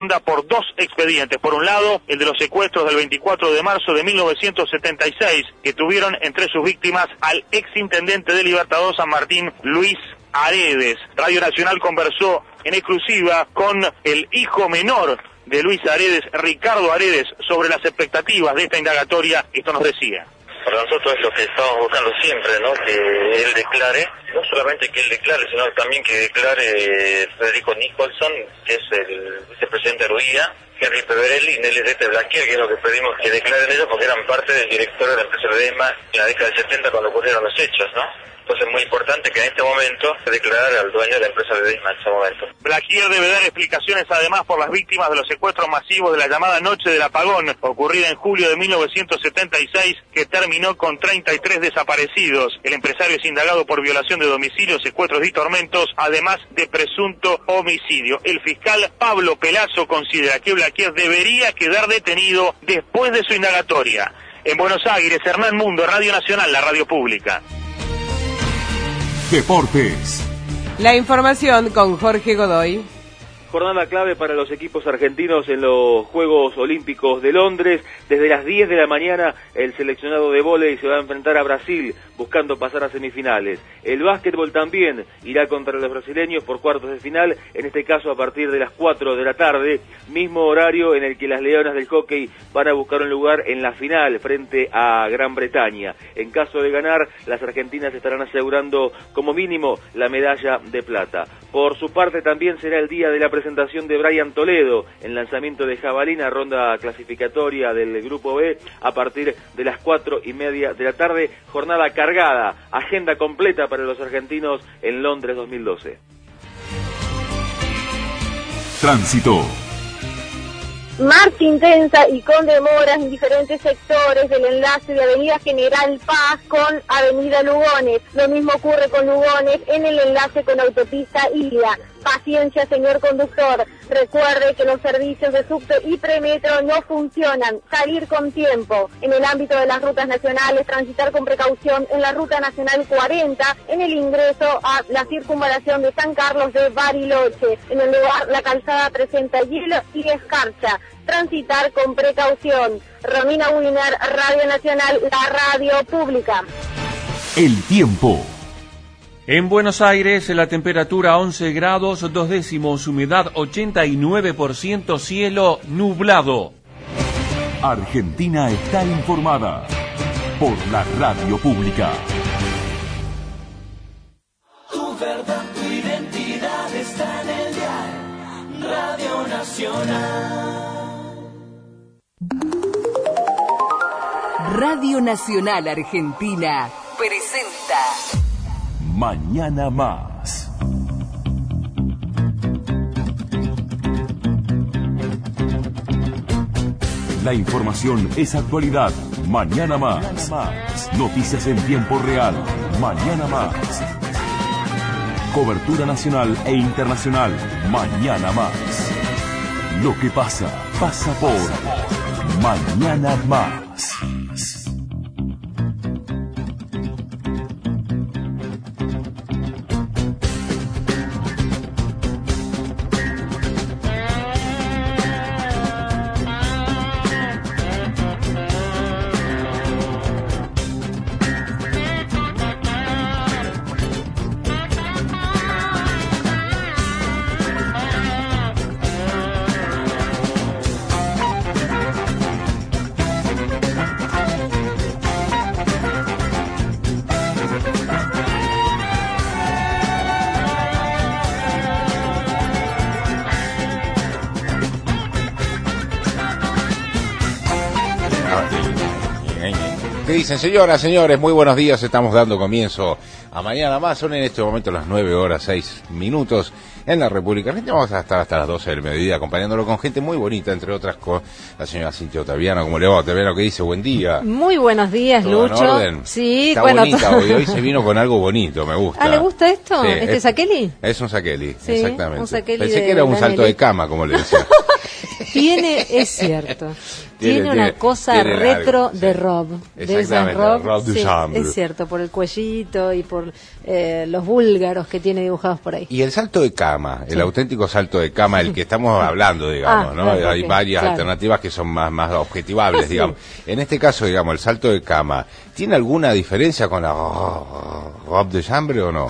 por dos expedientes. Por un lado, el de los secuestros del 24 de marzo de 1976, que tuvieron entre sus víctimas al exintendente de Libertador San Martín, Luis Aredes. Radio Nacional conversó en exclusiva con el hijo menor de Luis Aredes, Ricardo Aredes, sobre las expectativas de esta indagatoria. Esto nos decía. Para nosotros es lo que estamos buscando siempre, ¿no? Que él declare, no solamente que él declare, sino también que declare Federico Nicholson, que es el vicepresidente de Ruía, Henry Peverelli y Nelly Rete Blaquier, que es lo que pedimos que declaren ellos, porque eran parte del directorio de la empresa Ledesma en la década del 70 cuando ocurrieron los hechos, ¿no? Entonces es muy importante que en este momento se declare al dueño de la empresa Ledesma en ese momento. Blaquier debe dar explicaciones además por las víctimas de los secuestros masivos de la llamada Noche del Apagón, ocurrida en julio de 1976, que terminó con 33 desaparecidos. El empresario es indagado por violación de domicilio, secuestros y tormentos, además de presunto homicidio. El fiscal Pablo Pelazo considera que Blaquier debería quedar detenido después de su indagatoria. En Buenos Aires, Hernán Mundo, Radio Nacional, la radio pública. Deportes. La información con Jorge Godoy. Jornada clave para los equipos argentinos en los Juegos Olímpicos de Londres. Desde las 10 de la mañana el seleccionado de vóley se va a enfrentar a Brasil buscando pasar a semifinales. El básquetbol también irá contra los brasileños por cuartos de final, en este caso a partir de las 4 de la tarde, mismo horario en el que las Leonas del hockey van a buscar un lugar en la final frente a Gran Bretaña. En caso de ganar, las argentinas estarán asegurando como mínimo la medalla de plata. Por su parte también será el día de la presentación de Brian Toledo en lanzamiento de jabalina, ronda clasificatoria del Grupo B a partir de las 4:30 de la tarde. Jornada cargada, agenda completa para los argentinos en Londres 2012. Tránsito. Marcha intensa y con demoras en diferentes sectores del enlace de Avenida General Paz con Avenida Lugones. Lo mismo ocurre con Lugones en el enlace con Autopista Ida. Paciencia, señor conductor. Recuerde que los servicios de subte y premetro no funcionan. Salir con tiempo. En el ámbito de las rutas nacionales, transitar con precaución en la Ruta Nacional 40, en el ingreso a la circunvalación de San Carlos de Bariloche. En el lugar, la calzada presenta hielo y escarcha. Transitar con precaución. Romina Wiener, Radio Nacional, la radio pública. El tiempo. En Buenos Aires, la temperatura 11 grados, 2 décimos, humedad 89%, cielo nublado. Argentina está informada por la radio pública. Tu verdad, tu identidad está en el dial Radio Nacional. Radio Nacional Argentina presenta Mañana Más. La información es actualidad. Mañana Más. Noticias en tiempo real. Mañana Más. Cobertura nacional e internacional. Mañana Más. Lo que pasa, pasa por Mañana Más. ¿Qué dicen, señoras, señores? Muy buenos días, estamos dando comienzo a Mañana Más. Son en este momento las 9:06 en la República Argentina. Vamos a estar hasta las 12 del mediodía acompañándolo con gente muy bonita, entre otras con la señora Cintia Otaviano. ¿Cómo le va, Otaviano? ¿Qué dice? Buen día. Muy buenos días, Lucho. ¿Todo en orden? Sí, está bueno. Bonita hoy se vino con algo bonito, me gusta. ¿Ah, le gusta esto? Sí, ¿Este Sakeli? Es un Sakeli, Sí, exactamente. un Sakeli Pensé de que era un salto de Danielito. cama, como le decía. es cierto. Tiene una cosa retro algo, de Rob. Exactamente, Rob sí, Duchamp. es cierto, por el cuellito y por los búlgaros que tiene dibujados por ahí. Y el salto de cama, el auténtico salto de cama, el que estamos hablando, digamos, ¿no? Claro, Hay varias alternativas que son más objetivables, digamos. En este caso, digamos, el salto de cama, ¿tiene alguna diferencia con la Rob de Chambre o no?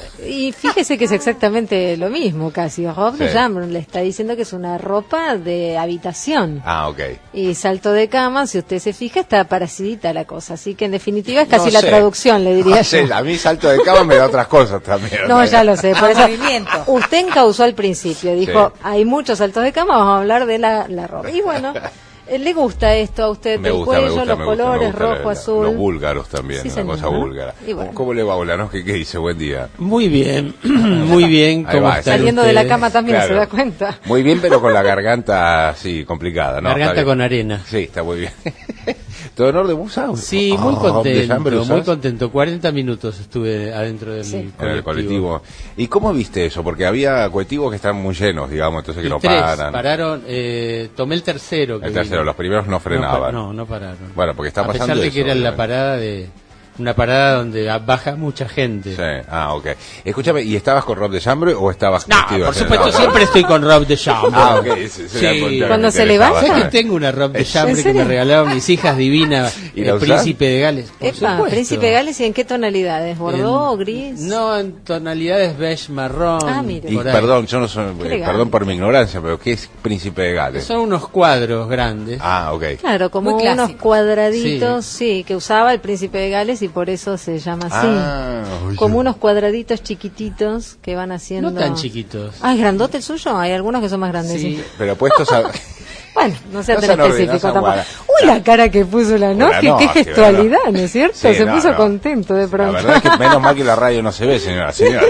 Y fíjese que es exactamente lo mismo casi. Rob de Chambre le está diciendo que es una ropa de habitación. Ah, ok. Y salto de cama, si usted se fija, está parecidita la cosa. Así que en definitiva es casi la traducción, le diría yo. A mí salto de cama me da otras cosas también. No, ya lo sé. Por eso usted encauzó al principio. Dijo, hay muchos saltos de cama, vamos a hablar de la ropa. Y bueno... ¿Le gusta esto a usted? El cuello, los colores, rojo, azul. Los búlgaros también, sí, la cosa búlgara. Bueno. ¿Cómo le va, Olanovsky? ¿Qué dice? Buen día. Muy bien, muy bien. ¿Cómo están saliendo ustedes? De la cama también, claro. se da cuenta. Muy bien, pero con la garganta así, complicada, ¿no? Garganta con arena. Sí, está muy bien. ¿Todo en orden, Musao? Sí, muy contento, muy contento. 40 minutos estuve adentro del colectivo. ¿Y cómo viste eso? Porque había colectivos que están muy llenos, digamos, entonces que no paran. Pararon, tomé el tercero. Los primeros no frenaban. No pararon. Bueno, porque está pasando a pesar de eso, que era la parada de... Una parada donde baja mucha gente. Sí, ok. Escúchame, ¿y estabas con Rob de Chambre o estabas vestido? Por supuesto, siempre estoy con Rob de Chambre. Ok. Sí. Cuando se levanta. ¿Sabes que tengo una Rob de Chambre que me regalaron mis hijas divinas? El Príncipe de Gales. Príncipe de Gales, ¿y en qué tonalidades? ¿Bordeaux o gris? No, en tonalidades beige marrón. Mire. Y perdón, yo no soy, perdón por mi ignorancia, pero ¿qué es Príncipe de Gales? Son unos cuadros grandes. Ok. Claro, como unos cuadraditos, que usaba el Príncipe de Gales y por eso se llama así. Como unos cuadraditos chiquititos que van haciendo... No tan chiquitos. ¿Es grandote el suyo? Hay algunos que son más grandes. Sí. Pero puestos a... Bueno, no sea tan específico tampoco. Uy, la cara que puso la Noche, qué gestualidad, ¿no es cierto? Sí, se puso contento de pronto. La verdad es que menos mal que la radio no se ve, señora.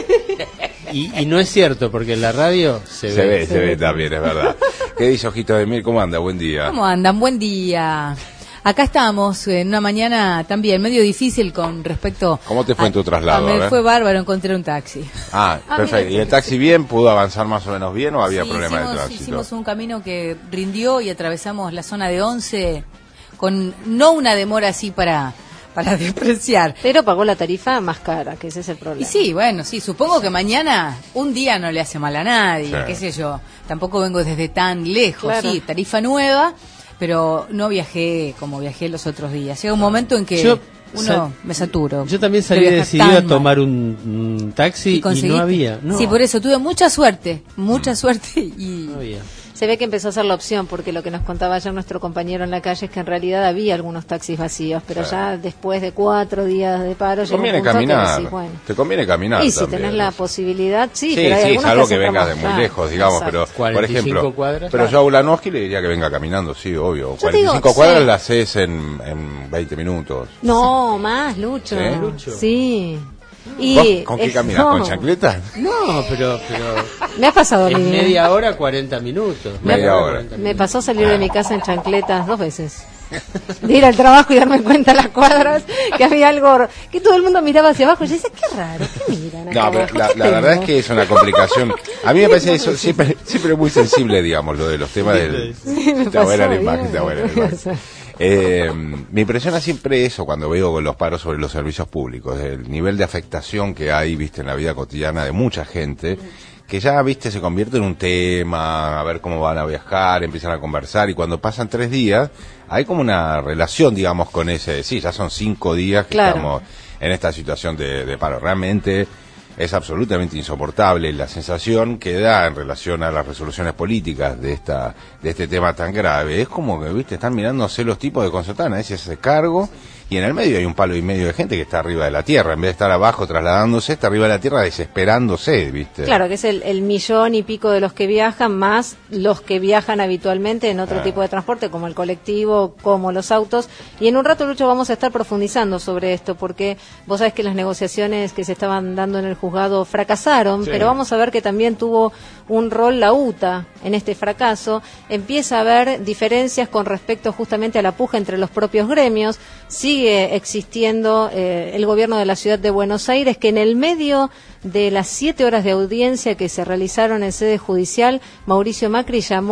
Y no es cierto, porque en la radio se ve también, es verdad. ¿Qué dice Ojito de Mir? ¿Cómo anda? Buen día. ¿Cómo andan? Buen día. Acá estamos en una mañana también medio difícil con respecto... ¿Cómo te fue en tu traslado? Me fue bárbaro, encontré un taxi. Perfecto. ¿Y el taxi bien? ¿Pudo avanzar más o menos bien o había problemas de tránsito? Hicimos un camino que rindió y atravesamos la zona de 11 con no una demora así para despreciar. Pero pagó la tarifa más cara, que ese es el problema. Y sí, bueno, supongo que mañana un día no le hace mal a nadie, qué sé yo. Tampoco vengo desde tan lejos, tarifa nueva... pero no viajé como viajé los otros días. Llega un momento en que me saturo. Yo también salí decidido a tomar un taxi y no había. No. Sí, por eso tuve mucha suerte y... No había. Se ve que empezó a ser la opción, porque lo que nos contaba ayer nuestro compañero en la calle es que en realidad había algunos taxis vacíos, pero ya después de 4 días de paro... Te conviene caminar, te conviene caminar. Y si tenés la posibilidad, pero hay algunos salvo que vengas vengas de muy lejos, digamos, pero por ejemplo, cuadras, pero yo a Ulanovsky le diría que venga caminando, sí, obvio. 45 cuadras las haces en 20 minutos. No, más, Lucho. Sí. ¿Vos con qué caminas? ¿Con chancletas? No, pero me ha pasado en media hora 40 minutos. Media hora. Me pasó salir de mi casa en chancletas 2 veces. De ir al trabajo y darme cuenta a las cuadras que había algo que todo el mundo miraba hacia abajo y yo decía, qué raro, ¿qué miran acá? No, pero la verdad es que es una complicación. A mí me parece eso siempre muy sensible, digamos, lo de los temas del... Está buena la imagen. Me impresiona siempre eso cuando veo los paros sobre los servicios públicos, el nivel de afectación que hay, viste, en la vida cotidiana de mucha gente, que ya, viste, se convierte en un tema, a ver cómo van a viajar, empiezan a conversar, y cuando pasan 3 días, hay como una relación, digamos, con ese, ya son 5 días que estamos en esta situación de paro. Realmente es absolutamente insoportable la sensación que da en relación a las resoluciones políticas de este tema tan grave. Es como que, viste, están mirándose los tipos de Concertana, ese se hace cargo, y en el medio hay un palo y medio de gente que está arriba de la tierra, en vez de estar abajo trasladándose, está arriba de la tierra desesperándose, viste. Claro, que es el millón y pico de los que viajan, más los que viajan habitualmente en otro tipo de transporte, como el colectivo, como los autos, y en un rato, Lucho, vamos a estar profundizando sobre esto, porque vos sabés que las negociaciones que se estaban dando en el juzgado fracasaron, pero vamos a ver que también tuvo un rol la UTA en este fracaso. Empieza a haber diferencias con respecto justamente a la puja entre los propios gremios. Sigue existiendo el gobierno de la ciudad de Buenos Aires, que en el medio de las 7 horas de audiencia que se realizaron en sede judicial, Mauricio Macri llamó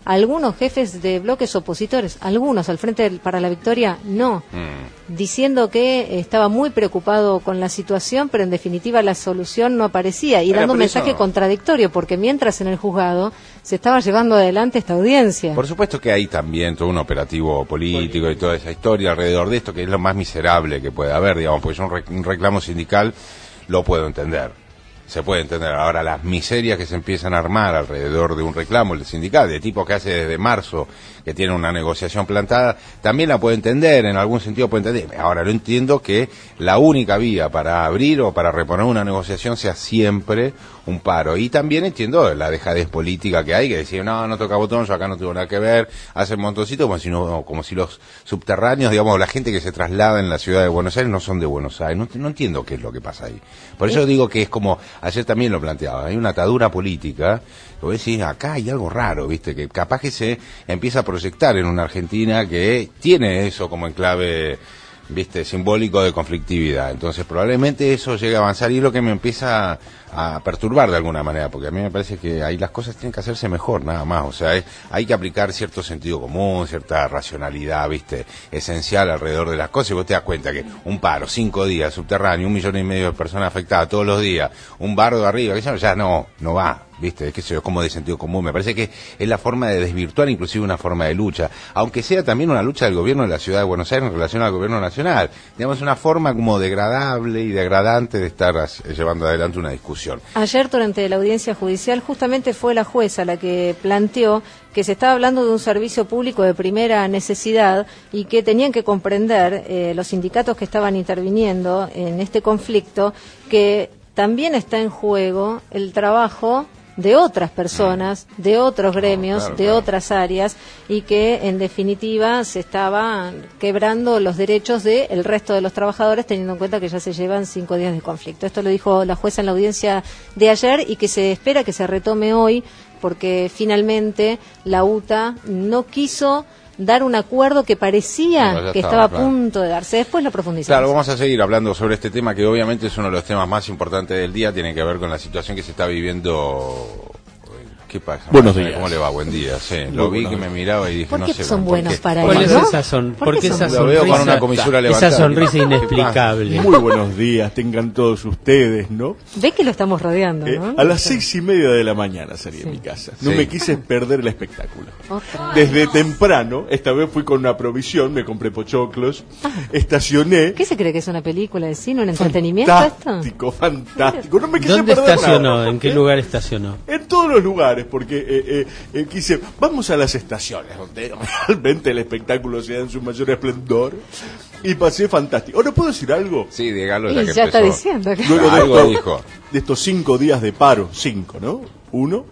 algunos jefes de bloques opositores, algunos al Frente para la Victoria, no, diciendo que estaba muy preocupado con la situación, pero en definitiva la solución no aparecía, y dando un mensaje contradictorio, porque mientras en el juzgado se estaba llevando adelante esta audiencia. Por supuesto que hay también todo un operativo político y toda esa historia alrededor de esto, que es lo más miserable que puede haber, digamos, porque es un reclamo sindical, lo puedo entender. Se puede entender. Ahora, las miserias que se empiezan a armar alrededor de un reclamo el sindical, de tipo que hace desde marzo, que tiene una negociación plantada, también la puedo entender, en algún sentido puedo entender. Ahora, no entiendo que la única vía para abrir o para reponer una negociación sea siempre un paro. Y también entiendo la dejadez política que hay, que decir, no toca botón, yo acá no tengo nada que ver, hacen montoncito como si los subterráneos, digamos, la gente que se traslada en la ciudad de Buenos Aires no son de Buenos Aires. No entiendo qué es lo que pasa ahí. Por eso digo que es como, ayer también lo planteaba, hay una atadura política, que vos decís, acá hay algo raro, viste, que capaz que se empieza a proyectar en una Argentina que tiene eso como enclave, viste, simbólico de conflictividad. Entonces probablemente eso llegue a avanzar, y es lo que me empieza a perturbar de alguna manera, porque a mí me parece que ahí las cosas tienen que hacerse mejor, nada más. O sea, hay que aplicar cierto sentido común, cierta racionalidad, viste, esencial alrededor de las cosas, y vos te das cuenta que un paro, 5 días, subterráneo, 1,5 millones de personas afectadas todos los días, un bardo arriba, que ya no va, viste, es que eso es como de sentido común. Me parece que es la forma de desvirtuar inclusive una forma de lucha, aunque sea también una lucha del gobierno de la ciudad de Buenos Aires en relación al gobierno nacional. Digamos, una forma como degradable y degradante de estar llevando adelante una discusión. Ayer, durante la audiencia judicial, justamente fue la jueza la que planteó que se estaba hablando de un servicio público de primera necesidad y que tenían que comprender los sindicatos que estaban interviniendo en este conflicto, que también está en juego el trabajo de otras personas, de otros gremios, de otras áreas, y que en definitiva se estaban quebrando los derechos del resto de los trabajadores, teniendo en cuenta que ya se llevan 5 días de conflicto. Esto lo dijo la jueza en la audiencia de ayer, y que se espera que se retome hoy, porque finalmente la UTA no quiso dar un acuerdo que parecía que estaba a punto de darse. Después lo profundizamos. Claro, vamos a seguir hablando sobre este tema, que obviamente es uno de los temas más importantes del día. Tiene que ver con la situación que se está viviendo. ¿Qué pasa? Buenos días. ¿Cómo le va? Buen día. Sí, lo vi que me miraba y dije, ¿por qué no sé. Son buenos para ¿Cuál él, es ¿no? esa sonrisa? Lo veo con una comisura levantada. Esa sonrisa inexplicable. Muy buenos días, tengan todos ustedes, ¿no? Ve que lo estamos rodeando, ¿no? A las 6:30 de la mañana salí en mi casa. No me quise perder el espectáculo. Desde temprano, esta vez fui con una provisión, me compré pochoclos, estacioné. ¿Qué se cree que es una película de cine, un entretenimiento esto? Fantástico. No me quise ¿Dónde perder estacionó? nada. ¿En qué lugar estacionó? En todos los lugares, porque quise, vamos a las estaciones donde realmente el espectáculo se da en su mayor esplendor, y pasé fantástico. ¿Ahora puedo decir algo? Sí, dígalo. Y ya está diciendo que... Luego de estos 5 días de paro, 5, ¿no? 1,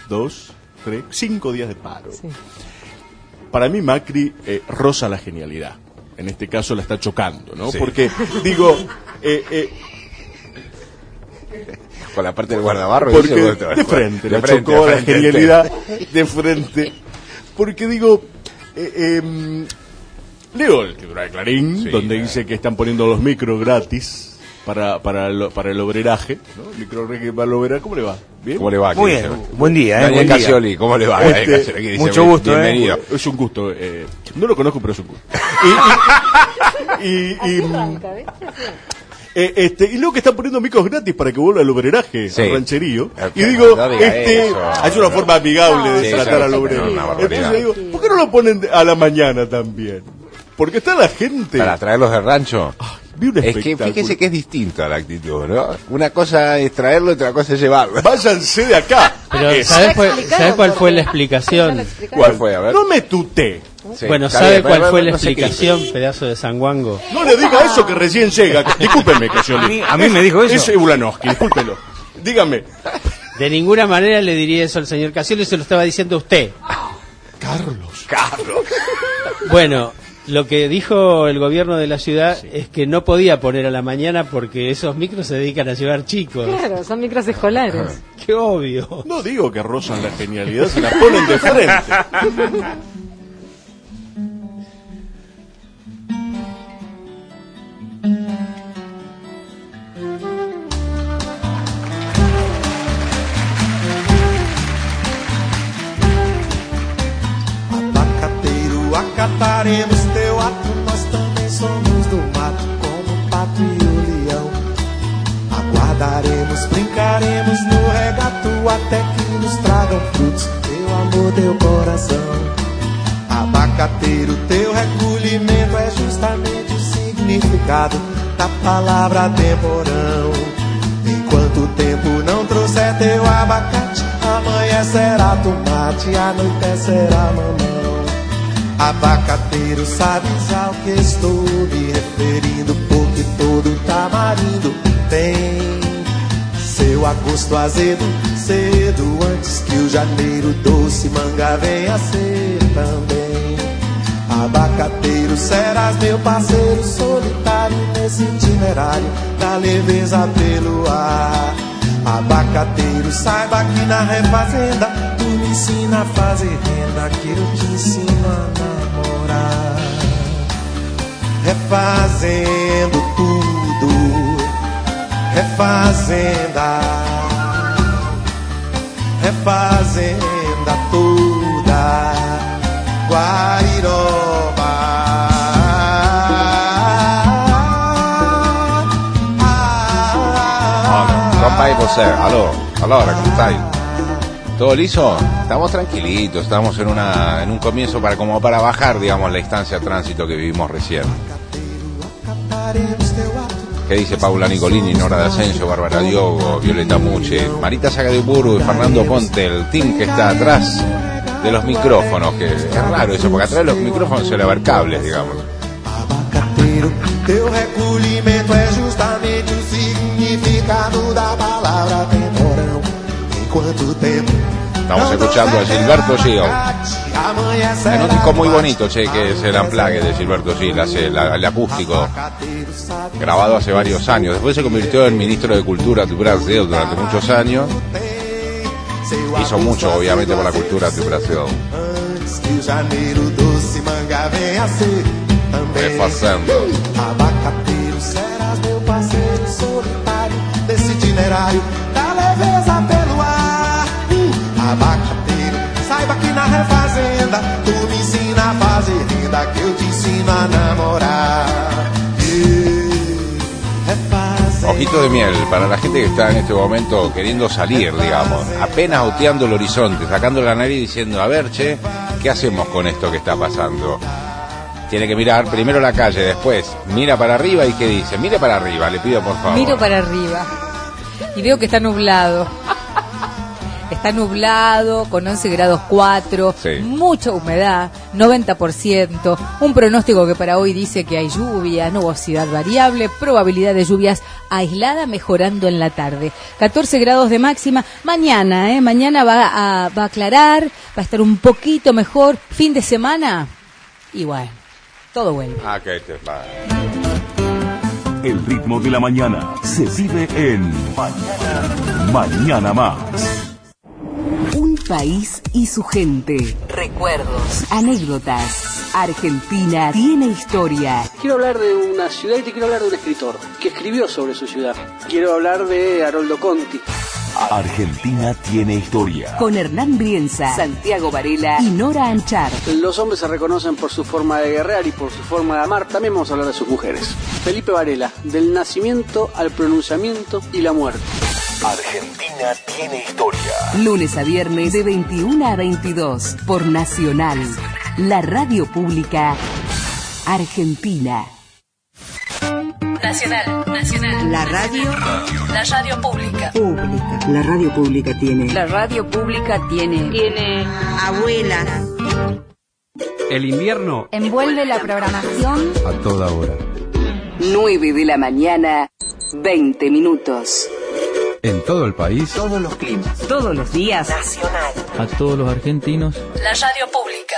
2, 3, 5 días de paro. Sí. Para mí Macri roza la genialidad. En este caso la está chocando, ¿no? Sí. Porque, digo... con la parte del guardabarro, porque de frente, la chocó la genialidad de frente. Porque digo, leo el titular de Clarín, donde dice que están poniendo los micros gratis para el obreraje, ¿no? Micro para el obreraje. ¿Cómo le va? ¿Bien? ¿Cómo le va? Muy bien, buen día. Daniel Casioli, ¿cómo le va? Mucho gusto. Bienvenido. Es un gusto. No lo conozco, pero es un gusto. Y luego que están poniendo micros gratis para que vuelva al obreraje, al rancherío. Y digo, hay una forma amigable de tratar al obrero. Entonces digo, ¿por qué no lo ponen a la mañana también? Porque está la gente. Para traerlos del rancho. Es que fíjese que es distinta la actitud, ¿no? Una cosa es traerlo y otra cosa es llevarlo. Váyanse de acá. Pero ¿sabes cuál fue la explicación? ¿Cuál fue? A ver. No me tuté. Sí, bueno, ¿sabe cuál fue la explicación, pedazo de sanguango? No le diga eso que recién llega. Discúlpeme, Casioli. A mí me dijo eso. Es Ulanowski, discúlpelo. Dígame. De ninguna manera le diría eso al señor Casioli, se lo estaba diciendo usted. Carlos. Bueno, lo que dijo el gobierno de la ciudad es que no podía poner a la mañana porque esos micros se dedican a llevar chicos. Claro, son micros escolares. Qué obvio. No digo que rozan la genialidad, se la ponen de frente. Acataremos teu ato, nós também somos do mato, como o pato e o leão. Aguardaremos, brincaremos no regato, até que nos tragam frutos, teu amor, teu coração. Abacateiro, teu recolhimento é justamente o significado da palavra temporão. Enquanto o tempo não trouxer teu abacate, amanhã será tomate, anoitecerá mamão. Abacateiro, sabe já o que estou me referindo, porque todo tamarindo tem seu agosto azedo, cedo antes que o janeiro doce manga venha a ser também. Abacateiro, serás meu parceiro solitário nesse itinerário da leveza pelo ar. Abacateiro, saiba que na refazenda tu me ensina a fazer renda, que eu te ensino a namorar. Refazendo tudo, refazenda, refazenda toda, Guariroba. Compa, ¿y vos? Aló, allora, ¿cómo estáis? ¿Todo liso? Estamos tranquilitos, estamos en un comienzo como para bajar, digamos, la instancia de tránsito que vivimos recién. ¿Qué dice Paula Nicolini, Nora de Asensio, Bárbara Diogo, Violeta Muche, Marita Saga de Uburu y Fernando Ponte, el team que está atrás de los micrófonos, que es raro eso, porque atrás de los micrófonos suele haber cables, digamos. Abacateiro, teu recolhimento é justamente o significado da palavra temporão. Enquanto tempo. Estamos escuchando a Gilberto Gil. En un disco muy bonito, che, que es el Unplugged de Gilberto Gil, el acústico, grabado hace varios años. Después se convirtió en ministro de Cultura de Brasil durante muchos años. Hizo mucho, obviamente, por la cultura de Brasil. Refazendo. Abacateiro, serás meu parceiro solitário desse itinerário da leveza pelo ar. Abacateiro, saiba que na refazenda tu me ensina a fazer renda, que eu te ensino a namorar. Ojito de miel para la gente que está en este momento queriendo salir, digamos, apenas oteando el horizonte, sacando la nariz y diciendo, a ver, che, ¿qué hacemos con esto que está pasando? Tiene que mirar primero la calle, después mira para arriba y ¿qué dice? Mire para arriba, le pido por favor. Miro para arriba y veo que está nublado. Está nublado, con 11 grados 4, sí. Mucha humedad, 90%, un pronóstico que para hoy dice que hay lluvia, nubosidad variable, probabilidad de lluvias aislada mejorando en la tarde. 14 grados de máxima, mañana va a aclarar, va a estar un poquito mejor, fin de semana, igual, todo vuelve. Okay, te va. El ritmo de la mañana se vive en Mañana Más. Un país y su gente. Recuerdos, anécdotas. Argentina tiene historia. Quiero hablar de una ciudad y te quiero hablar de un escritor que escribió sobre su ciudad. Quiero hablar de Haroldo Conti. Argentina tiene historia. Con Hernán Brienza, Santiago Varela y Nora Anchar. Los hombres se reconocen por su forma de guerrear y por su forma de amar. También vamos a hablar de sus mujeres. Felipe Varela, del nacimiento al pronunciamiento y la muerte. Argentina tiene historia. Lunes a viernes de 21 a 22 por Nacional, la radio pública argentina. Nacional. La radio pública. La radio pública tiene. La radio pública tiene abuelas. El invierno envuelve la programación a toda hora. 9 de la mañana, 20 minutos. En todo el país. Todos los climas. Todos los días. Nacional. A todos los argentinos. La radio pública.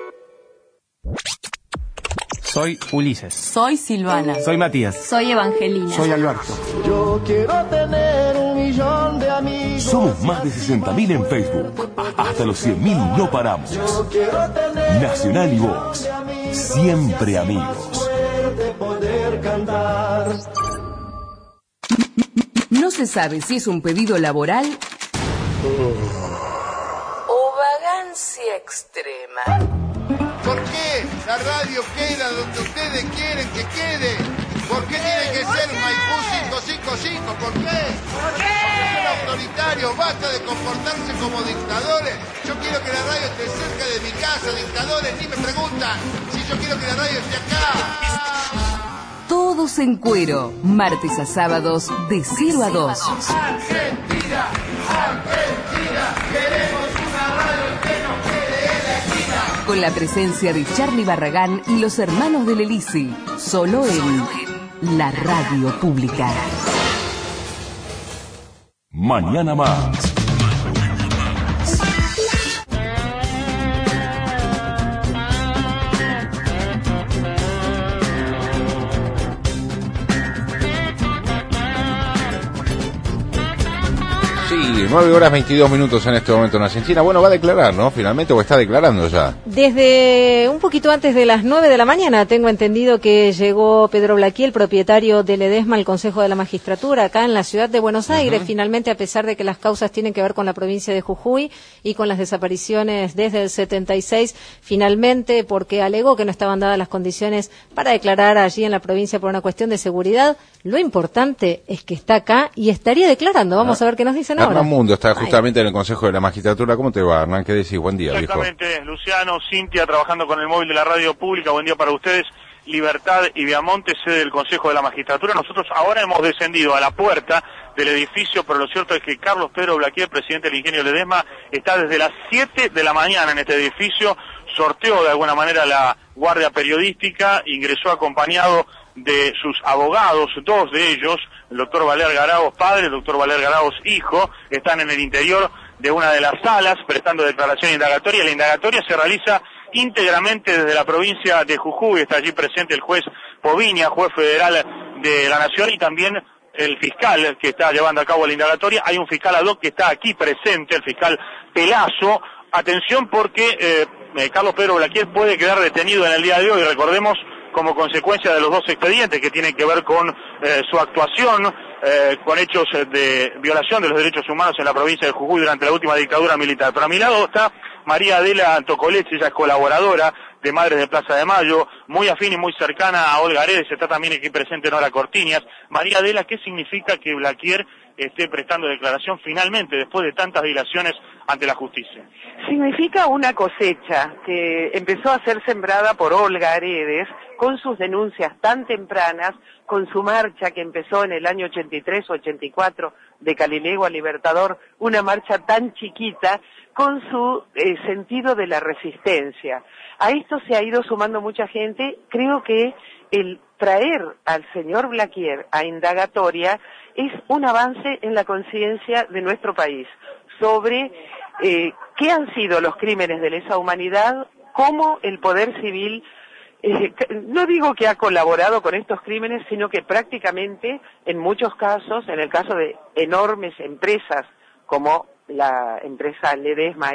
Soy Ulises. Soy Silvana. Soy Matías. Soy Evangelina. Soy Alberto. Yo quiero tener 1.000.000 de amigos. Somos más de 60.000 en Facebook. Hasta los 100.000 no paramos. Nacional y vos. Siempre amigos. Poder cantar. No se sabe si es un pedido laboral o vagancia extrema. ¿Por qué? La radio queda donde ustedes quieren que quede. ¿Por qué tiene que ser Maipú 555? ¿Por qué? Porque son autoritarios, basta de comportarse como dictadores. Yo quiero que la radio esté cerca de mi casa, dictadores, ni me preguntan si yo quiero que la radio esté acá. Todos en cuero, martes a sábados de 0 a 2. Argentina, Argentina, queremos una radio que nos quede en la esquina. Con la presencia de Charly Barragán y los hermanos del Elisi, solo en la radio pública. Mañana más. Sí, 9 horas 22 minutos en este momento en Argentina. Bueno, va a declarar, ¿no? Finalmente, o está declarando ya. Desde un poquito antes de las 9 de la mañana tengo entendido que llegó Pedro Blaquier, el propietario de Ledesma, al Consejo de la Magistratura, acá en la ciudad de Buenos Aires. Finalmente, a pesar de que las causas tienen que ver con la provincia de Jujuy y con las desapariciones desde el 76, finalmente, porque alegó que no estaban dadas las condiciones para declarar allí en la provincia por una cuestión de seguridad, lo importante es que está acá y estaría declarando. Vamos a ver qué nos dicen ahora. Hernán Mundo está justamente en el Consejo de la Magistratura. ¿Cómo te va, Hernán? ¿Qué decís? Buen día, viejo. Exactamente, Luciano, Cintia, trabajando con el móvil de la radio pública. Buen día para ustedes. Libertad y Viamonte, sede del Consejo de la Magistratura. Nosotros ahora hemos descendido a la puerta del edificio, pero lo cierto es que Carlos Pedro Blaquier, presidente del Ingenio Ledesma, está desde las 7 de la mañana en este edificio. Sorteó de alguna manera la guardia periodística, ingresó acompañado de sus abogados, dos de ellos, el doctor Valer Garaos padre, el doctor Valer Garaos hijo, están en el interior de una de las salas prestando declaración indagatoria. La indagatoria se realiza íntegramente desde la provincia de Jujuy. Está allí presente el juez Poviña, juez federal de la Nación, y también el fiscal que está llevando a cabo la indagatoria. Hay un fiscal ad hoc que está aquí presente, el fiscal Pelazo. Atención porque Carlos Pedro Blaquier puede quedar detenido en el día de hoy, recordemos, como consecuencia de los dos expedientes que tienen que ver con su actuación, con hechos de violación de los derechos humanos en la provincia de Jujuy durante la última dictadura militar. Pero a mi lado está María Adela Antocoletti, ella es colaboradora de Madres de Plaza de Mayo, muy afín y muy cercana a Olga Aredes, está también aquí presente Nora Cortiñas. María Adela, ¿qué significa que Blaquier esté prestando declaración finalmente después de tantas dilaciones ante la justicia? Significa una cosecha que empezó a ser sembrada por Olga Aredes con sus denuncias tan tempranas, con su marcha que empezó en el año 83 o 84 de Calilegua a Libertador, una marcha tan chiquita, con su sentido de la resistencia. A esto se ha ido sumando mucha gente. Creo que el traer al señor Blaquier a indagatoria es un avance en la conciencia de nuestro país sobre qué han sido los crímenes de lesa humanidad, cómo el poder civil, no digo que ha colaborado con estos crímenes, sino que prácticamente en muchos casos, en el caso de enormes empresas como la empresa Ledesma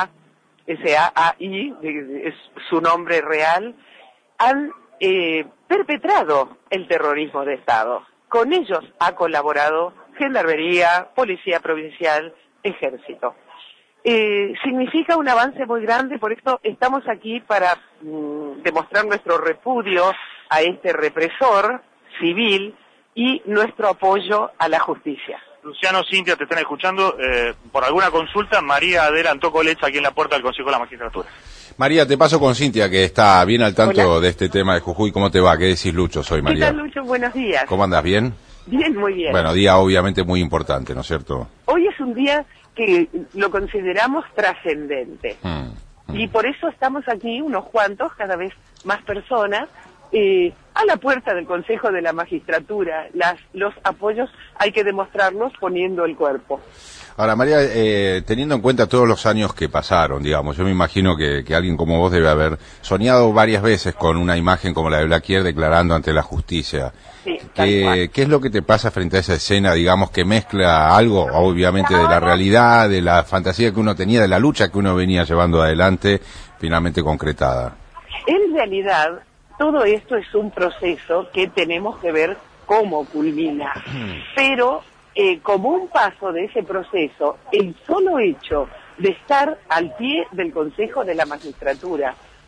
SAAI, es su nombre real, han perpetrado el terrorismo de Estado. Con ellos ha colaborado Gendarmería, Policía Provincial, Ejército. Significa un avance muy grande, por esto estamos aquí para demostrar nuestro repudio a este represor civil y nuestro apoyo a la justicia. Luciano, Cintia, te están escuchando por alguna consulta. María Adela Antocoletti aquí en la puerta del Consejo de la Magistratura. María, te paso con Cintia, que está bien al tanto de este tema de Jujuy. ¿Cómo te va? ¿Qué decís, Lucho? Soy María. ¿Qué tal, Lucho? Buenos días. ¿Cómo andas? ¿Bien? Bien, muy bien. Bueno, día obviamente muy importante, ¿no es cierto? Hoy es un día que lo consideramos trascendente. Y por eso estamos aquí, unos cuantos, cada vez más personas, a la puerta del Consejo de la Magistratura. Los apoyos hay que demostrarlos poniendo el cuerpo. Ahora, María, teniendo en cuenta todos los años que pasaron, digamos, yo me imagino que alguien como vos debe haber soñado varias veces con una imagen como la de Blaquier declarando ante la justicia. Sí, ¿Qué es lo que te pasa frente a esa escena, digamos, que mezcla algo, obviamente, de la realidad, de la fantasía que uno tenía, de la lucha que uno venía llevando adelante, finalmente concretada? En realidad, todo esto es un proceso que tenemos que ver cómo culmina, pero como un paso de ese proceso, el solo hecho de estar al pie del Consejo de la Magistratura,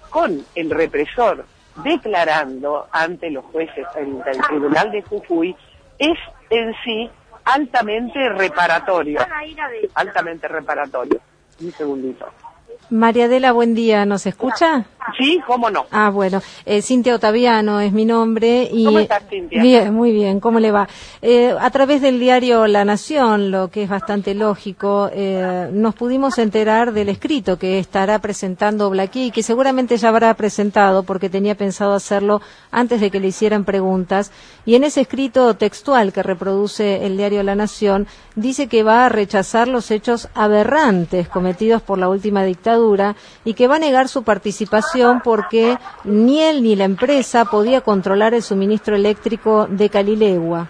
con el represor declarando ante los jueces ante el Tribunal de Jujuy, es en sí altamente reparatorio. Altamente reparatorio. Un segundito. María Adela, buen día, ¿nos escucha? Sí, cómo no. Ah, bueno, Cintia Otaviano es mi nombre. Y ¿cómo estás, Cintia? Bien, muy bien, ¿cómo le va? A través del diario La Nación, lo que es bastante lógico, nos pudimos enterar del escrito que estará presentando Blaquier y que seguramente ya habrá presentado porque tenía pensado hacerlo antes de que le hicieran preguntas. Y en ese escrito textual que reproduce el diario La Nación, dice que va a rechazar los hechos aberrantes cometidos por la última dictadura y que va a negar su participación porque ni él ni la empresa podía controlar el suministro eléctrico de Calilegua.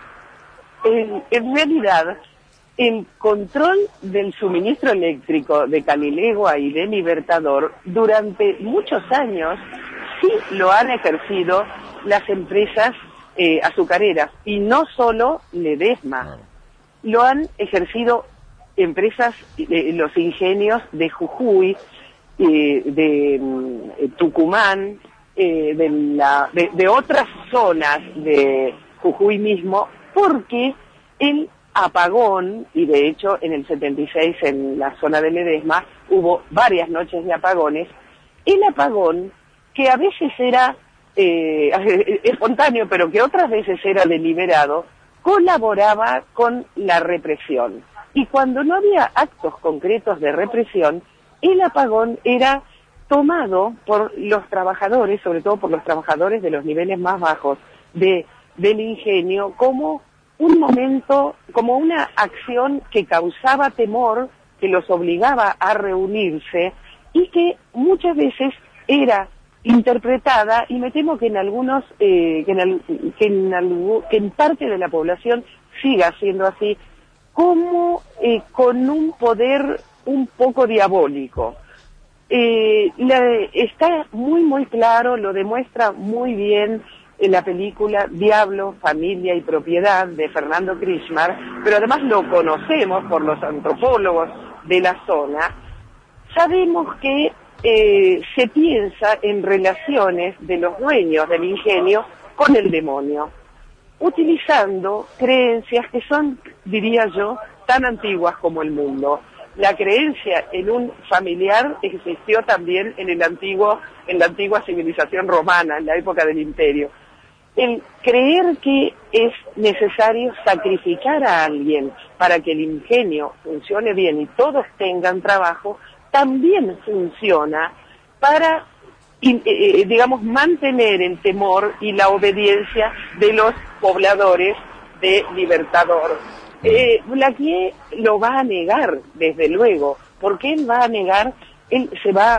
En realidad, el control del suministro eléctrico de Calilegua y de Libertador durante muchos años sí lo han ejercido las empresas azucareras, y no solo Ledesma. Lo han ejercido empresas, los ingenios de Jujuy, de Tucumán, de otras zonas de Jujuy mismo, porque el apagón, y de hecho en el 76 en la zona de Ledesma hubo varias noches de apagones, el apagón, que a veces era espontáneo, pero que otras veces era deliberado, colaboraba con la represión. Y cuando no había actos concretos de represión, el apagón era tomado por los trabajadores, sobre todo por los trabajadores de los niveles más bajos del ingenio, como un momento, como una acción que causaba temor, que los obligaba a reunirse y que muchas veces era interpretada, y me temo que en algunos, que en parte de la población siga siendo así, como con un poder un poco diabólico. Está muy claro, lo demuestra muy bien en la película Diablo, Familia y Propiedad de Fernando Krishmar, pero además lo conocemos por los antropólogos de la zona. Sabemos que se piensa en relaciones de los dueños del ingenio con el demonio, utilizando creencias que son, diría yo, tan antiguas como el mundo. La creencia en un familiar existió también en la antigua civilización romana, en la época del imperio. El creer que es necesario sacrificar a alguien para que el ingenio funcione bien y todos tengan trabajo, también funciona para, digamos, mantener el temor y la obediencia de los pobladores de Libertador. Blaquier lo va a negar, desde luego. ¿Por qué él va a negar? Él se va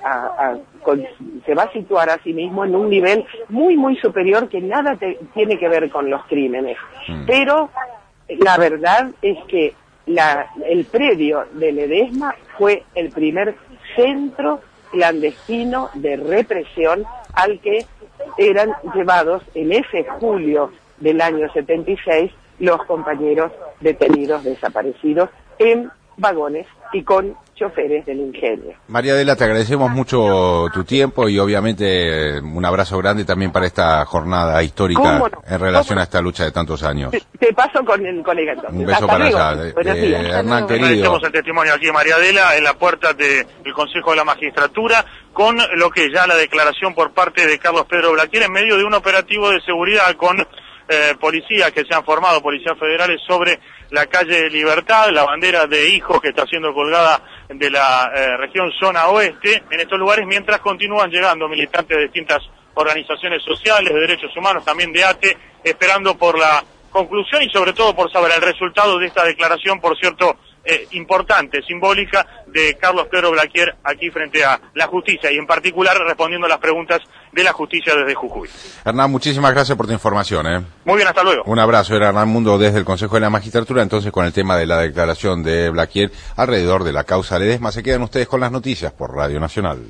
a situar a sí mismo en un nivel muy superior que nada tiene que ver con los crímenes. Pero la verdad es que el predio de Ledesma fue el primer centro clandestino de represión al que eran llevados en ese julio del año 76 los compañeros detenidos desaparecidos en vagones y con choferes del ingenio. María Adela, te agradecemos mucho tu tiempo y obviamente un abrazo grande también para esta jornada histórica en relación a esta lucha de tantos años. Te paso con el colega entonces. Un beso para allá. Hernán, querido. Agradecemos el testimonio aquí, María Adela, en la puerta del Consejo de la Magistratura, con lo que ya la declaración por parte de Carlos Pedro Blaquier en medio de un operativo de seguridad con policías que se han formado, policías federales, sobre la calle Libertad, la bandera de hijos que está siendo colgada de la región zona oeste, en estos lugares, mientras continúan llegando militantes de distintas organizaciones sociales, de derechos humanos, también de ATE, esperando por la conclusión y sobre todo por saber el resultado de esta declaración, por cierto, importante, simbólica, de Carlos Pedro Blaquier aquí frente a la justicia y en particular respondiendo a las preguntas de la justicia desde Jujuy. Hernán, muchísimas gracias por tu información. Muy bien, hasta luego. Un abrazo, era Hernán Mundo desde el Consejo de la Magistratura, entonces con el tema de la declaración de Blaquier alrededor de la causa Ledesma. Se quedan ustedes con las noticias por Radio Nacional.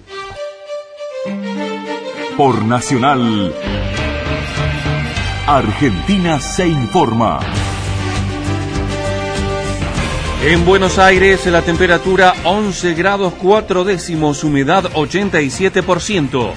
Por Nacional, Argentina se informa. En Buenos Aires la temperatura 11 grados 4 décimos, humedad 87%.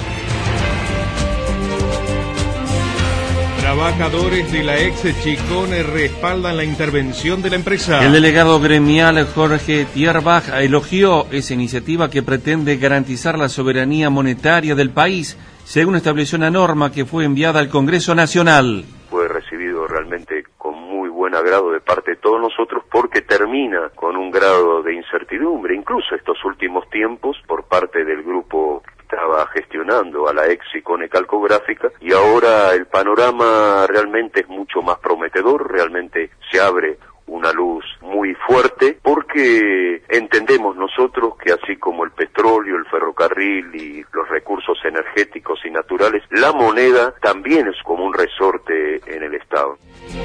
Trabajadores de la ex Chicone respaldan la intervención de la empresa. El delegado gremial Jorge Tierbach elogió esa iniciativa que pretende garantizar la soberanía monetaria del país, según estableció una norma que fue enviada al Congreso Nacional. Fue recibido realmente con muy buen agrado de parte de todos nosotros porque termina con un grado de incertidumbre, incluso estos últimos tiempos, por parte del grupo que estaba gestionando a la ex Chicone Calcográfica, y ahora el panorama realmente es mucho más prometedor, realmente se abre una luz muy fuerte, porque entendemos nosotros que así como el petróleo, el ferrocarril y los recursos energéticos y naturales, la moneda también es como un resorte en el Estado.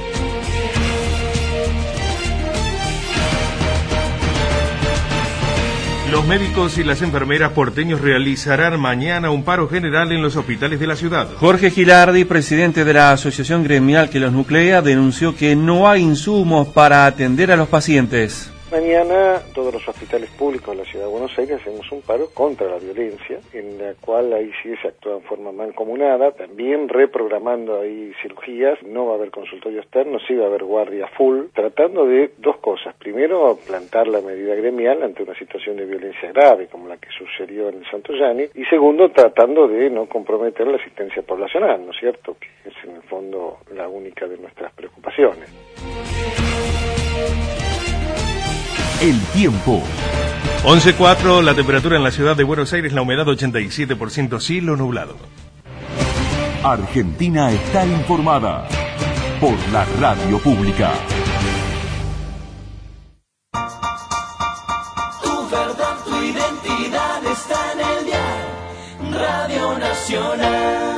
Los médicos y las enfermeras porteños realizarán mañana un paro general en los hospitales de la ciudad. Jorge Gilardi, presidente de la asociación gremial que los nuclea, denunció que no hay insumos para atender a los pacientes. Mañana todos los hospitales públicos de la Ciudad de Buenos Aires hacemos un paro contra la violencia, en la cual ahí sí se actúa en forma mancomunada, también reprogramando ahí cirugías, no va a haber consultorio externo, sí va a haber guardia full, tratando de dos cosas. Primero, plantar la medida gremial ante una situación de violencia grave como la que sucedió en el Santoyani, y segundo, tratando de no comprometer la asistencia poblacional, ¿no es cierto?, que es en el fondo la única de nuestras preocupaciones. El tiempo. 11:04, la temperatura en la ciudad de Buenos Aires, la humedad 87%, cielo nublado. Argentina está informada por la radio pública. Tu verdad, tu identidad está en el dial. Radio Nacional.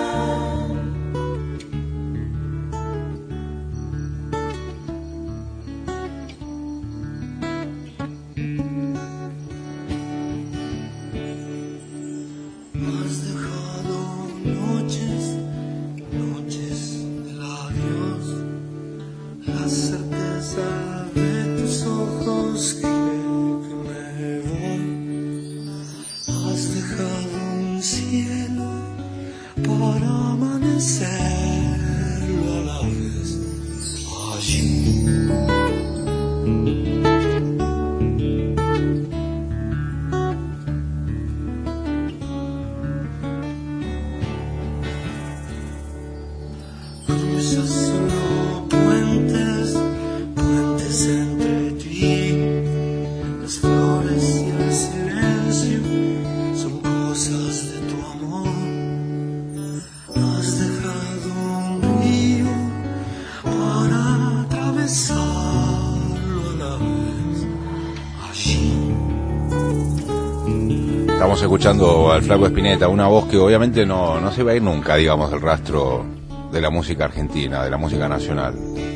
Estamos escuchando al Flaco Spinetta, una voz que obviamente no se va a ir nunca, digamos, del rastro de la música argentina, de la música nacional.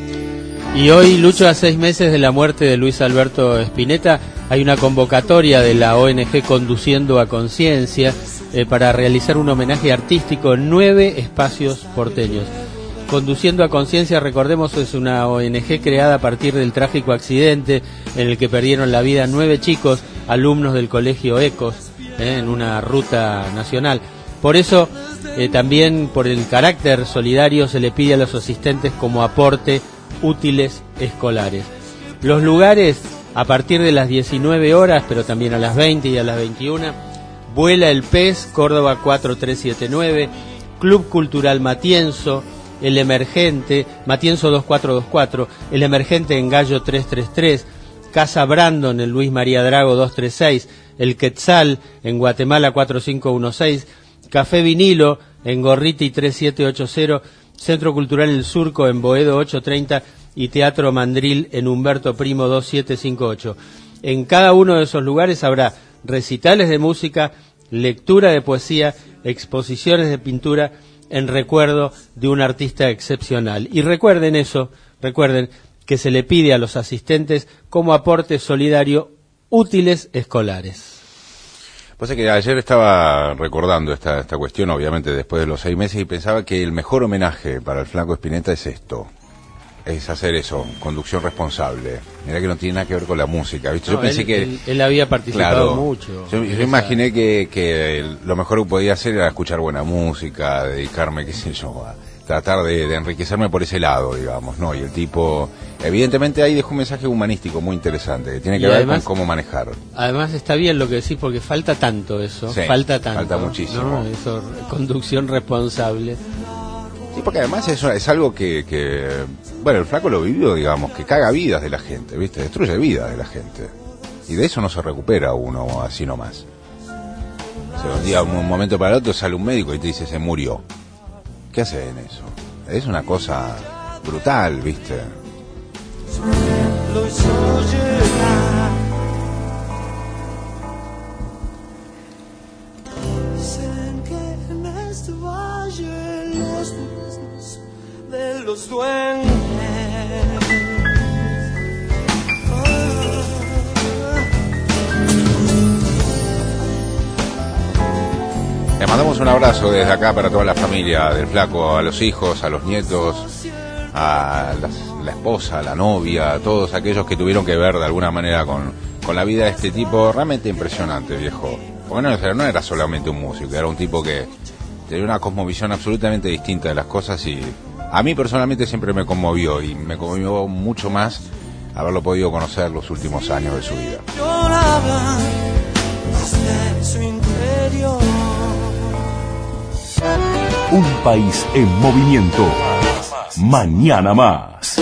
Y hoy, Lucho, a 6 meses de la muerte de Luis Alberto Spinetta, hay una convocatoria de la ONG Conduciendo a Conciencia para realizar un homenaje artístico en 9 espacios porteños. Conduciendo a Conciencia, recordemos, es una ONG creada a partir del trágico accidente en el que perdieron la vida 9 chicos, alumnos del colegio Ecos, en una ruta nacional. Por eso, también por el carácter solidario, se le pide a los asistentes como aporte útiles escolares. Los lugares, a partir de las 19 horas, pero también a las 20 y a las 21, Vuela el Pez, Córdoba 4379, Club Cultural Matienzo, El Emergente, Matienzo 2424, El Emergente en Gallo 333, Casa Brandon en Luis María Drago 236, El Quetzal en Guatemala 4516, Café Vinilo en Gorriti 3780, Centro Cultural El Surco en Boedo 830 y Teatro Mandril en Humberto Primo 2758. En cada uno de esos lugares habrá recitales de música, lectura de poesía, exposiciones de pintura en recuerdo de un artista excepcional. Y recuerden que se le pide a los asistentes como aporte solidario útiles escolares. Pues es que ayer estaba recordando esta cuestión, obviamente después de los 6 meses, y pensaba que el mejor homenaje para el Flaco Spinetta es esto. es hacer eso, conducción responsable. Mirá que no tiene nada que ver con la música, ¿viste? No, yo pensé él había participado mucho. Yo imaginé que lo mejor que podía hacer era escuchar buena música, dedicarme, qué sé yo, a tratar de enriquecerme por ese lado, digamos, ¿no? Y el tipo, evidentemente ahí dejó un mensaje humanístico muy interesante, que tiene que ver con cómo manejar. Además está bien lo que decís, porque falta tanto eso, Sí, falta muchísimo. ¿no? Eso, conducción responsable. Sí, porque además eso es algo que, bueno, el flaco lo vivió, digamos, que caga vidas de la gente, ¿viste? Destruye vidas de la gente. Y de eso no se recupera uno así nomás. O sea, un día, un momento para el otro, sale un médico y te dice, se murió. ¿Qué hace en eso? Es una cosa brutal, ¿viste? De los duendes. Le mandamos un abrazo desde acá para toda la familia del flaco, a los hijos, a los nietos, a la esposa, a la novia, a todos aquellos que tuvieron que ver de alguna manera con la vida de este tipo. Realmente impresionante, viejo. Porque no era solamente un músico, era un tipo que tenía una cosmovisión absolutamente distinta de las cosas, y a mí personalmente siempre me conmovió, y me conmovió mucho más haberlo podido conocer los últimos años de su vida. Lloraban desde su interior. Un país en movimiento. Mañana más.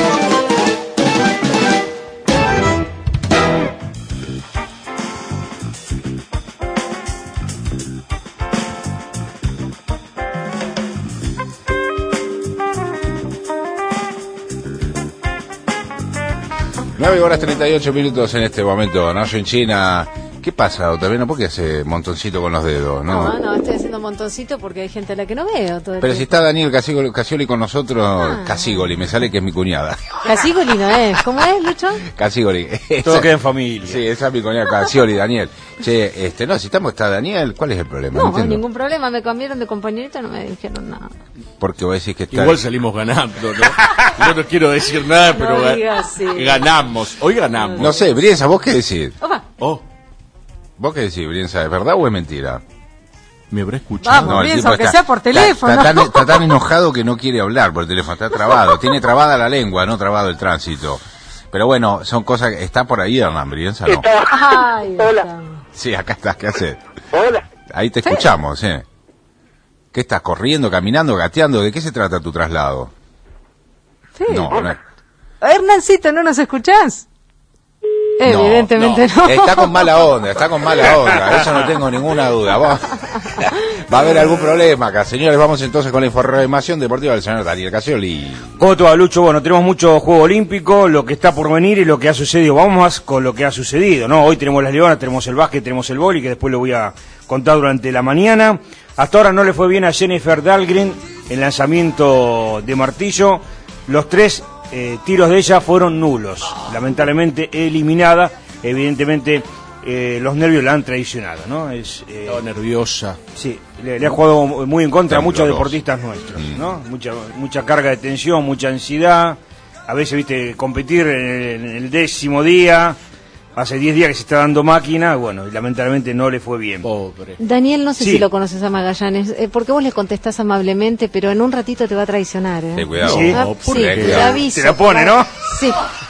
Horas 38 minutos en este momento. Nayo en China. ¿Qué pasa, Otaviano? ¿Por qué hace montoncito con los dedos? No, estoy haciendo montoncito porque hay gente a la que no veo todo el Pero tiempo. si está Daniel Cassigoli con nosotros, Cassigoli, me sale que es mi cuñada. Cassigoli no es. ¿Cómo es, Lucho? Cassigoli. Todo queda en familia. Sí, esa es mi cuñada Cassigoli, Daniel. Che, no, si está Daniel, ¿cuál es el problema? No, ningún problema. Me cambiaron de compañerito, no me dijeron nada. Porque vos decís que está... Igual salimos ganando, ¿no? Yo no quiero decir nada, pero No digas así. ganamos. Hoy ganamos. No sé, Brienza, ¿vos qué decís? Opa. ¿Vos qué decís, Brienza? ¿Es verdad o es mentira? ¿Me habrá escuchado? Vamos, Brienza, aunque sea por teléfono. Está tan enojado que no quiere hablar por teléfono, está trabado. Tiene trabada la lengua, no trabado el tránsito. Pero bueno, son cosas que... ¿Está por ahí, Hernán Brienza? No. Ay, Hola. Sí, acá estás, ¿qué haces? Hola. Ahí te escuchamos, ¿eh? ¿Qué estás, corriendo, caminando, gateando? ¿De qué se trata tu traslado? Sí. No es... Hernancito, ¿no nos escuchás? Evidentemente no. Está con mala onda, eso no tengo ninguna duda. Va a haber algún problema acá. Señores, vamos entonces con la información deportiva del señor Daniel Cassigoli. ¿Cómo te va, Lucho? Bueno, tenemos mucho juego olímpico, lo que está por venir y lo que ha sucedido. Vamos más con lo que ha sucedido, ¿no? Hoy tenemos las leonas, tenemos el básquet, tenemos el vóley, que después lo voy a contar durante la mañana. Hasta ahora no le fue bien a Jennifer Dahlgren el lanzamiento de martillo. Los 3 tiros de ella fueron nulos, lamentablemente eliminada. Evidentemente los nervios la han traicionado, ¿no? Estaba nerviosa. Sí, le ha jugado muy en contra a muchos Tembloroso. deportistas nuestros, ¿no? Mucha carga de tensión, mucha ansiedad. A veces, viste, competir en el 10º día. Hace 10 días que se está dando máquina, bueno, y lamentablemente no le fue bien. Pobre. Daniel, no sé Sí. si lo conoces a Magallanes, porque vos le contestás amablemente, pero en un ratito te va a traicionar, ¿eh? Ten cuidado. Sí. Sí, Ten te cuidado. aviso. Te la pone, ¿no? Sí.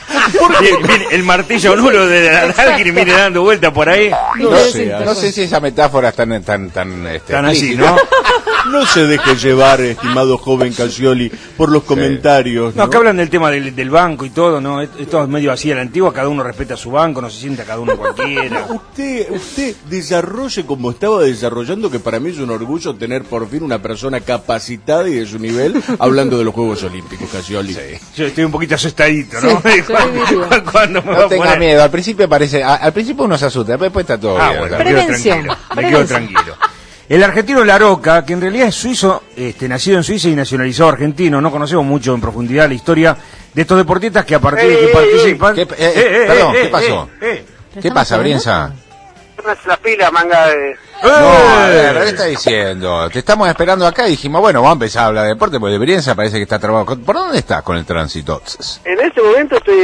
Viene el martillo nulo de Dahlgren viene dando vuelta por ahí. No sé si esa metáfora es tan Tan así, explícita. ¿no? No se deje llevar, estimado joven Cassigoli, por los comentarios. No, acá hablan del tema del banco y todo, ¿no? Esto es medio así a la antigua, cada uno respeta su banco, no se sienta cada uno cualquiera. Usted desarrolle como estaba desarrollando, que para mí es un orgullo tener por fin una persona capacitada y de su nivel hablando de los Juegos Olímpicos, Cassigoli. Yo estoy un poquito asustadito, ¿no? Cuando me va No a tenga poner- miedo, al principio uno se asusta, después está todo bien. Bueno, Prevención, me quedo tranquilo. El argentino Laroca, que en realidad es suizo, nacido en Suiza y nacionalizado argentino, no conocemos mucho en profundidad la historia de estos deportistas que a partir de que participan... Perdón, ¿qué pasó? ¿Qué pasa, Brienza? Póngase las pilas, manga de... No, a ver, ¿qué está diciendo? Te estamos esperando acá y dijimos, bueno, vamos a empezar a hablar de deporte, porque de Brienza parece que está trabado. ¿Por dónde estás con el tránsito? En este momento estoy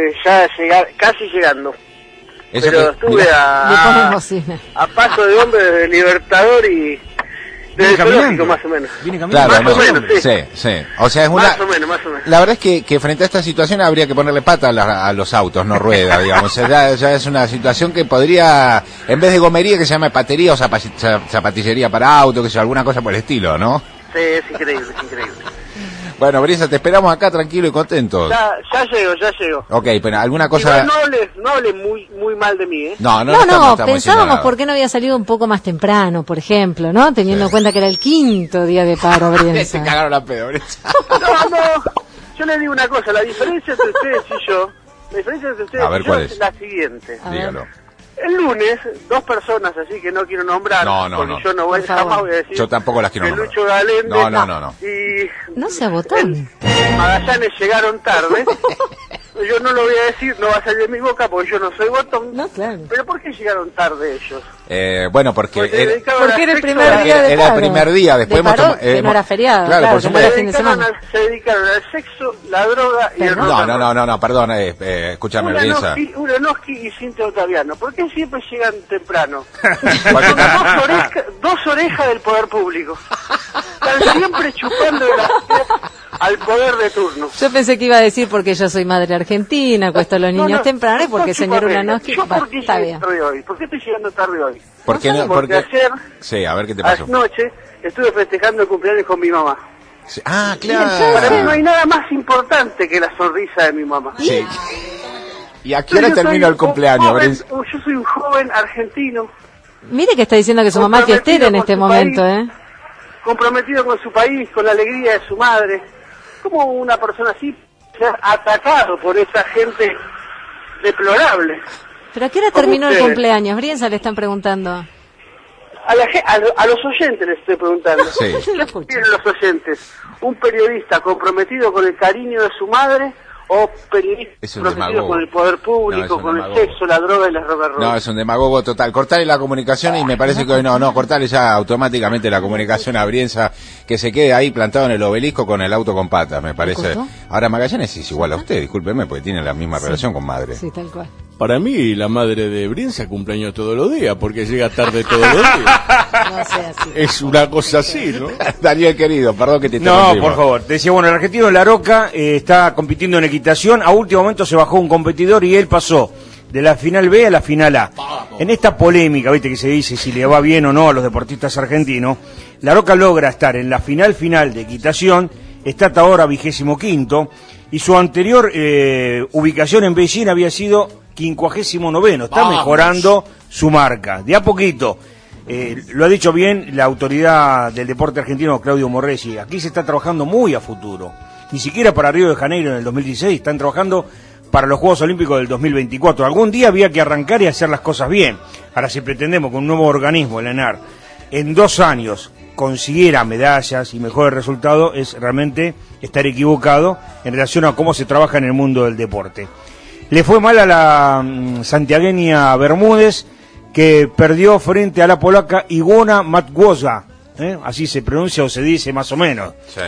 casi llegando. Eso pero estuve a paso de hombre desde Libertador y desde el zoológico, más o menos. Claro, más o menos, sí. Sí. O sea, es una... Más o menos. La verdad es que frente a esta situación habría que ponerle pata a los autos, no rueda, digamos. Ya es una situación que podría, en vez de gomería, que se llame patería o zapatillería para auto, que sea alguna cosa por el estilo, ¿no? Sí, es increíble. Bueno, Brienza, te esperamos acá tranquilo y contento. Ya llego. Ok, pero alguna cosa... Igual no hable muy mal de mí, ¿eh? No, pensábamos por qué no había salido un poco más temprano, por ejemplo, ¿no? Teniendo en cuenta que era el 5º día de paro, Brienza. Se cagaron la pedo, Brienza. No, yo le digo una cosa, la diferencia entre ustedes y yo, es la siguiente. Dígalo. El lunes, 2 personas así que no quiero nombrar, porque yo jamás voy a decir. Yo tampoco las quiero nombrar. Lucho Galende. No. Y no sea botón. Magallanes llegaron tarde. Yo no lo voy a decir, no va a salir de mi boca porque yo no soy botón. No, claro. Pero ¿por qué llegaron tarde ellos? Bueno, porque era el primer día de paro. Era el primer día, después que no era feriado, claro, por supuesto. Se dedicaron al sexo, la droga y el rock. No, perdón, escúchame, Brienza. Uranowski y Cintia Ottaviano, ¿por qué siempre llegan temprano? Son dos orejas del poder público. Están siempre chupando al poder de turno. Yo pensé que iba a decir porque yo soy madre argentina, acuesto a los niños temprano y porque el señor Uranowski... ¿Por qué llegué tarde hoy? ¿Por qué estoy llegando tarde hoy? Porque ayer, sí, a ver qué te pasó. Anoche, estuve festejando el cumpleaños con mi mamá. Sí. Ah, claro. Para mí no hay nada más importante que la sonrisa de mi mamá. Sí. ¿Y a qué hora terminó el cumpleaños, Brienza? Yo soy un joven argentino. Mire que está diciendo que su mamá es fiestera en este momento, comprometido con su país, con la alegría de su madre. ¿Cómo una persona así ser atacado por esa gente deplorable? ¿Pero a qué hora terminó el cumpleaños? Brienza le están preguntando. A los oyentes les estoy preguntando. Sí. Miren los oyentes, un periodista comprometido con el cariño de su madre o periodistas comprometidos con el poder público, con el sexo, la droga y las rock and roll. No, es un demagogo total. Cortale la comunicación y me parece que hoy no, cortale ya automáticamente la comunicación a Brienza, que se quede ahí plantado en el obelisco con el auto con patas, me parece. Ahora Magallanes es igual a usted, discúlpeme, porque tiene la misma relación con madre. Sí, tal cual. Para mí, la madre de Brienza cumpleaños todos los días, porque llega tarde todos los días. No sea así. Es una cosa así, ¿no? Daniel, querido, perdón que te interrumpimos. No, por favor. Te decía, bueno, el argentino La Roca está compitiendo en equitación. A último momento se bajó un competidor y él pasó de la final B a la final A. En esta polémica, viste, que se dice si le va bien o no a los deportistas argentinos, La Roca logra estar en la final de equitación, está hasta ahora 25º, y su anterior ubicación en Beijing había sido 59º. Está mejorando su marca, de a poquito. Lo ha dicho bien la autoridad del deporte argentino, Claudio Morresi. Aquí se está trabajando muy a futuro. Ni siquiera para Río de Janeiro en el 2016, están trabajando para los Juegos Olímpicos del 2024. Algún día había que arrancar y hacer las cosas bien. Ahora, si pretendemos que un nuevo organismo, el ENAR, en 2 años consiguiera medallas y mejores resultados, es realmente estar equivocado en relación a cómo se trabaja en el mundo del deporte. Le fue mal a la santiagueña Bermúdez, que perdió frente a la polaca Igona Matwoza, así se pronuncia o se dice más o menos, sí.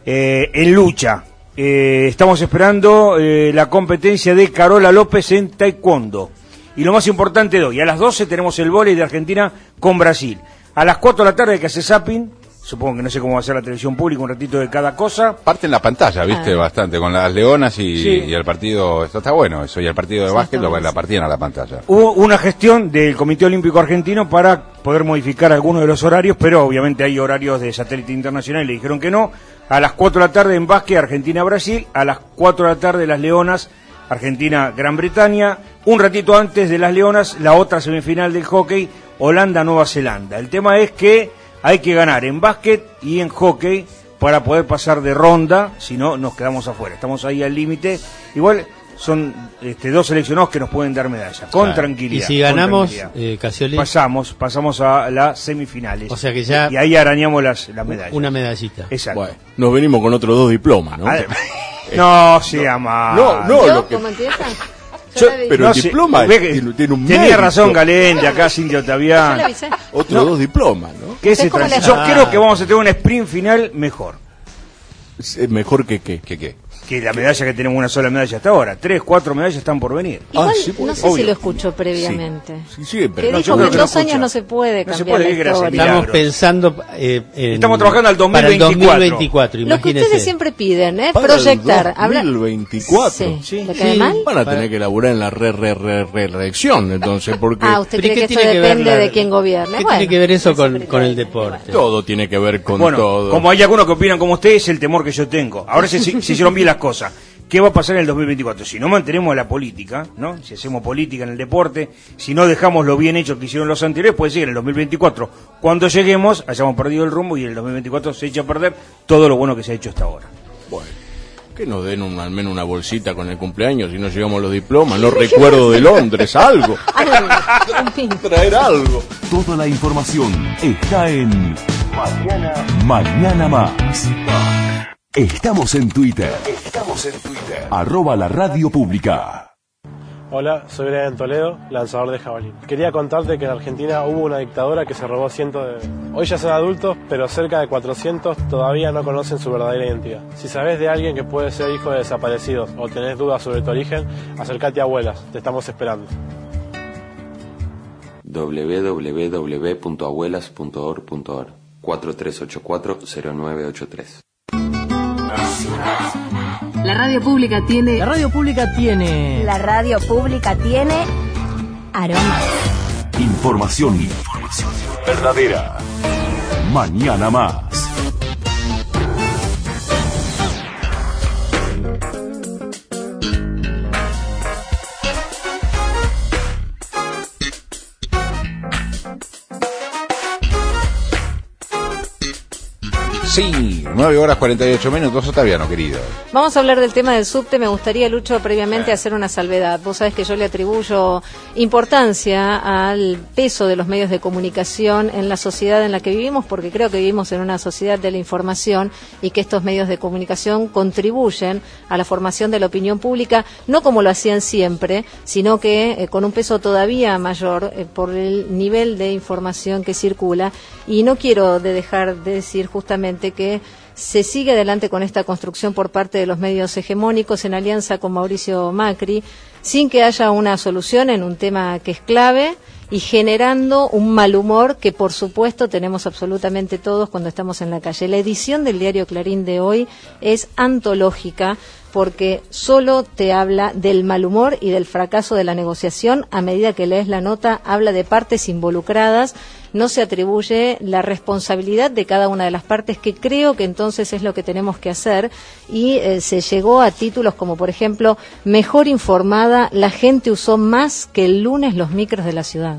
En lucha. Estamos esperando la competencia de Carola López en taekwondo. Y lo más importante de hoy, a las 12 tenemos el vóley de Argentina con Brasil. A las 4 de la tarde que hace zapping, supongo que no sé cómo va a ser la televisión pública, un ratito de cada cosa. Parte en la pantalla, viste, bastante, con las leonas y el partido, esto está bueno, eso, y el partido de básquet la partían a la pantalla. Hubo una gestión del Comité Olímpico Argentino para poder modificar algunos de los horarios, pero obviamente hay horarios de satélite internacional y le dijeron que no. A las 4 de la tarde en básquet, Argentina-Brasil, a las 4 de la tarde las leonas, Argentina-Gran Bretaña, un ratito antes de las leonas, la otra semifinal del hockey, Holanda-Nueva Zelanda. El tema es que hay que ganar en básquet y en hockey para poder pasar de ronda, si no nos quedamos afuera. Estamos ahí al límite. Igual son 2 seleccionados que nos pueden dar medallas, con tranquilidad. Y si ganamos, Casioli, pasamos a las semifinales. O sea que ya... Y ahí arañamos las medallas. Una medallita. Exacto. Bueno, nos venimos con otros 2 diplomas, ¿no? No sea mal. No, ¿Cómo empieza? Pero el diploma tiene un Tenía mérito. razón Galende, acá Cintia Otavián. Otros dos diplomas, ¿no? ¿Qué se trata? Yo creo que vamos a tener un sprint final mejor. ¿Mejor que qué? Que la medalla que tenemos, una sola medalla hasta ahora. 3, 4 medallas están por venir. Igual, no sé si lo escuchó previamente. Sí, pero que dijo que en 2 años no se puede cambiar la historia. Estamos pensando estamos trabajando al 2024. Para el 2024, lo que ustedes siempre piden, para proyectar. El 2024. Sí. ¿Le cae mal? Van a tener que elaborar en la reelección, entonces, porque... ¿Usted cree que esto depende de quién gobierne? ¿Qué tiene que ver eso con el deporte? Todo tiene que ver con todo. Como hay algunos que opinan como ustedes, es el temor que yo tengo. Ahora se hicieron bien las cosas. ¿Qué va a pasar en el 2024? Si no mantenemos la política, ¿no? Si hacemos política en el deporte, si no dejamos lo bien hecho que hicieron los anteriores, puede ser en el 2024, cuando lleguemos, hayamos perdido el rumbo y en el 2024 se echa a perder todo lo bueno que se ha hecho hasta ahora. Bueno, que nos den al menos una bolsita con el cumpleaños si no llevamos los diplomas, no recuerdo de Londres, algo. Traer algo. Toda la información está en Mañana Más. Estamos en Twitter. @la radio pública. Hola, soy Brian Toledo, lanzador de jabalí. Quería contarte que en Argentina hubo una dictadura que se robó cientos de... Hoy ya son adultos, pero cerca de 400 todavía no conocen su verdadera identidad. Si sabes de alguien que puede ser hijo de desaparecidos o tenés dudas sobre tu origen, acércate a Abuelas, te estamos esperando. www.abuelas.org.ar 4384-0983. La radio pública tiene... La radio pública tiene... La radio pública tiene... aromas. Información verdadera. Mañana Más. Sí, 9:48, Otaviano, querido. Vamos a hablar del tema del subte. Me gustaría, Lucho, previamente hacer una salvedad. Vos sabés que yo le atribuyo importancia al peso de los medios de comunicación en la sociedad en la que vivimos, porque creo que vivimos en una sociedad de la información y que estos medios de comunicación contribuyen a la formación de la opinión pública, no como lo hacían siempre, sino que con un peso todavía mayor por el nivel de información que circula. Y no quiero dejar de decir justamente que se sigue adelante con esta construcción por parte de los medios hegemónicos en alianza con Mauricio Macri, sin que haya una solución en un tema que es clave y generando un mal humor que, por supuesto, tenemos absolutamente todos cuando estamos en la calle. La edición del diario Clarín de hoy es antológica porque solo te habla del mal humor y del fracaso de la negociación. A medida que lees la nota, habla de partes involucradas, no se atribuye la responsabilidad de cada una de las partes, que creo que entonces es lo que tenemos que hacer, y se llegó a títulos como, por ejemplo, mejor informada, la gente usó más que el lunes los micros de la ciudad.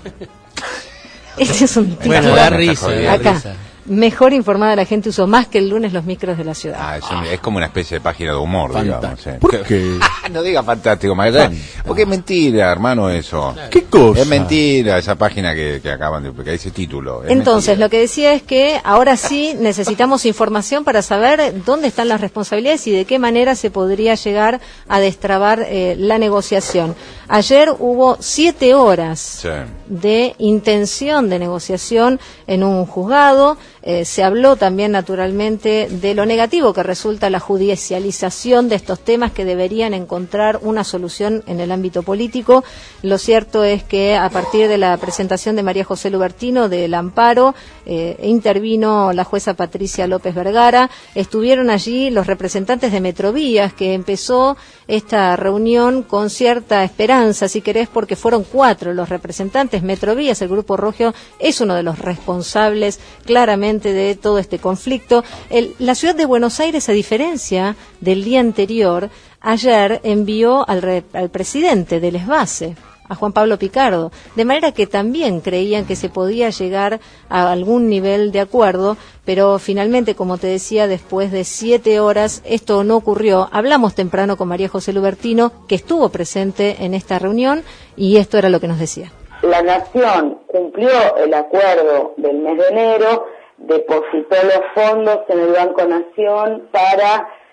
Este es un título. Bueno, da risa, acá. Mejor informada la gente usó más que el lunes los micros de la ciudad. Es como una especie de página de humor, digamos. ¿Por qué? No diga fantástico, Magallanes, porque es mentira, hermano, eso. ¿Qué cosa? Es mentira esa página que acaban de... que ese título. Entonces, mentira. lo que decía es que ahora sí necesitamos información para saber dónde están las responsabilidades y de qué manera se podría llegar a destrabar la negociación. Ayer hubo 7 horas de intención de negociación en un juzgado. Se habló también naturalmente de lo negativo que resulta la judicialización de estos temas, que deberían encontrar una solución en el ámbito político. Lo cierto es que a partir de la presentación de María José Lubertino del amparo, intervino la jueza Patricia López Vergara, estuvieron allí los representantes de Metrovías, que empezó esta reunión con cierta esperanza, si querés, porque fueron 4 los representantes. Metrovías, el Grupo Rogio, es uno de los responsables claramente de todo este conflicto. La ciudad de Buenos Aires, a diferencia del día anterior, ayer envió al presidente del ESBACE, a Juan Pablo Picardo, de manera que también creían que se podía llegar a algún nivel de acuerdo, pero finalmente, como te decía, después de 7 horas esto no ocurrió. Hablamos temprano con María José Lubertino, que estuvo presente en esta reunión, y esto era lo que nos decía. La Nación cumplió el acuerdo del mes de enero, depositó los fondos en el Banco Nación para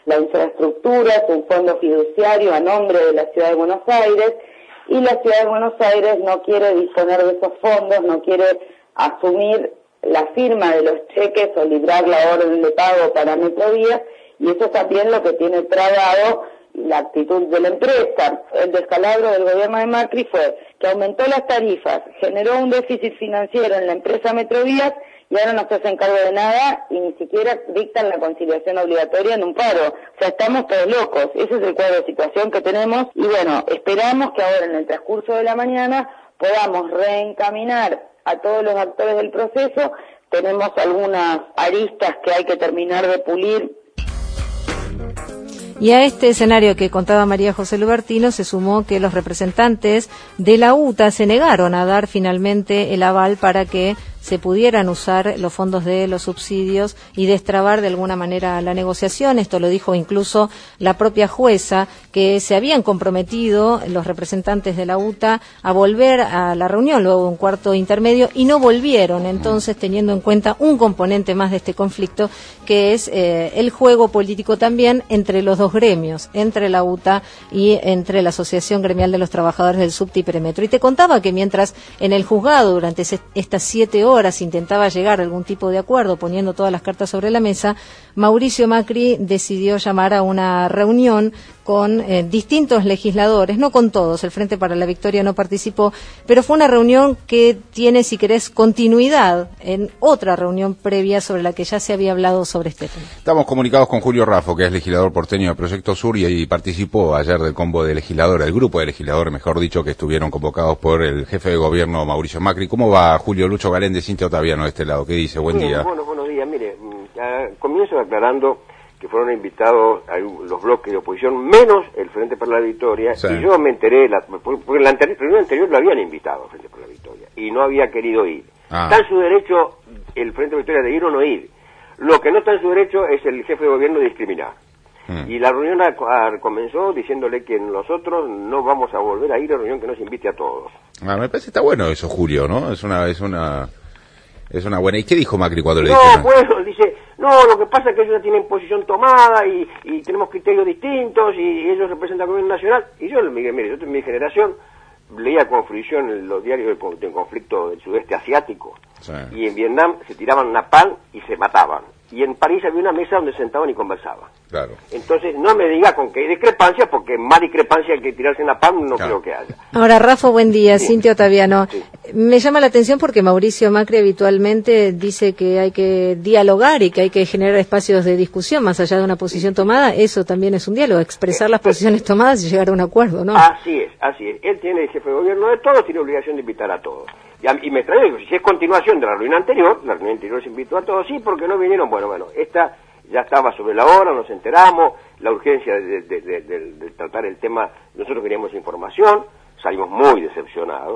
la infraestructura es un fondo fiduciario a nombre de la Ciudad de Buenos Aires, y la Ciudad de Buenos Aires no quiere disponer de esos fondos, no quiere asumir la firma de los cheques o librar la orden de pago para Metrovías, y eso es también lo que tiene trabado la actitud de la empresa. El descalabro del gobierno de Macri fue que aumentó las tarifas, generó un déficit financiero en la empresa Metrovías, y ahora no se hacen cargo de nada y ni siquiera dictan la conciliación obligatoria en un paro. O sea, estamos todos locos. Ese es el cuadro de situación que tenemos, y bueno, esperamos que ahora en el transcurso de la mañana podamos reencaminar a todos los actores del proceso. Tenemos algunas aristas que hay que terminar de pulir. Y a este escenario que contaba María José Lubertino se sumó que los representantes de la UTA se negaron a dar finalmente el aval para que se pudieran usar los fondos de los subsidios y destrabar de alguna manera la negociación. Esto lo dijo incluso la propia jueza, que se habían comprometido los representantes de la UTA a volver a la reunión luego de un cuarto intermedio y no volvieron. Entonces, teniendo en cuenta un componente más de este conflicto, que es el juego político también entre los dos gremios, entre la UTA y entre la Asociación Gremial de los Trabajadores del Subte y Premetro. Y te contaba que mientras en el juzgado durante estas 7 horas intentaba llegar a algún tipo de acuerdo poniendo todas las cartas sobre la mesa, Mauricio Macri decidió llamar a una reunión con distintos legisladores, no con todos, el Frente para la Victoria no participó, pero fue una reunión que tiene, si querés, continuidad en otra reunión previa sobre la que ya se había hablado sobre este tema. Estamos comunicados con Julio Raffo, que es legislador porteño de Proyecto Sur y participó ayer del combo de legisladores, el grupo de legisladores, mejor dicho, que estuvieron convocados por el jefe de gobierno Mauricio Macri. ¿Cómo va, Julio? Lucho Galén de Cintia Otaviano de este lado. ¿Qué dice? Buen día. Bueno, buenos días. Mire, comienzo aclarando que fueron invitados a los bloques de oposición, menos el Frente para la Victoria, sí. Y yo me enteré, porque la reunión anterior lo habían invitado al Frente para la Victoria, y no había querido ir. Está en su derecho el Frente para la Victoria de ir o no ir. Lo que no está en su derecho es el jefe de gobierno de discriminar. Y la reunión comenzó diciéndole que nosotros no vamos a volver a ir a reunión que nos invite a todos. Me parece que está bueno eso, Julio, ¿no? Es una buena. ¿Y qué dijo Macri cuando le dijeron? No, bueno, dice, no, lo que pasa es que ellos ya tienen posición tomada y tenemos criterios distintos y ellos representan al gobierno nacional. Y yo, mire, yo en mi generación leía con fruición en los diarios del conflicto del sudeste asiático. Sí. Y en Vietnam se tiraban napalm y se mataban. Y en París había una mesa donde se sentaban y conversaban. Claro. Entonces, no me diga con que hay discrepancias, porque más discrepancia que tirarse napalm no creo que haya. Ahora, Rafa, buen día. Sí. Cintia Otaviano. Sí. Me llama la atención porque Mauricio Macri habitualmente dice que hay que dialogar y que hay que generar espacios de discusión más allá de una posición tomada. Eso también es un diálogo, expresar las posiciones tomadas y llegar a un acuerdo, ¿no? Así es. Él tiene el jefe de gobierno de todos, tiene obligación de invitar a todos. Y me extraña, si es continuación de la reunión anterior se invitó a todos, sí, porque no vinieron, bueno, esta ya estaba sobre la hora, nos enteramos, la urgencia de tratar el tema, nosotros queríamos información, salimos muy decepcionados,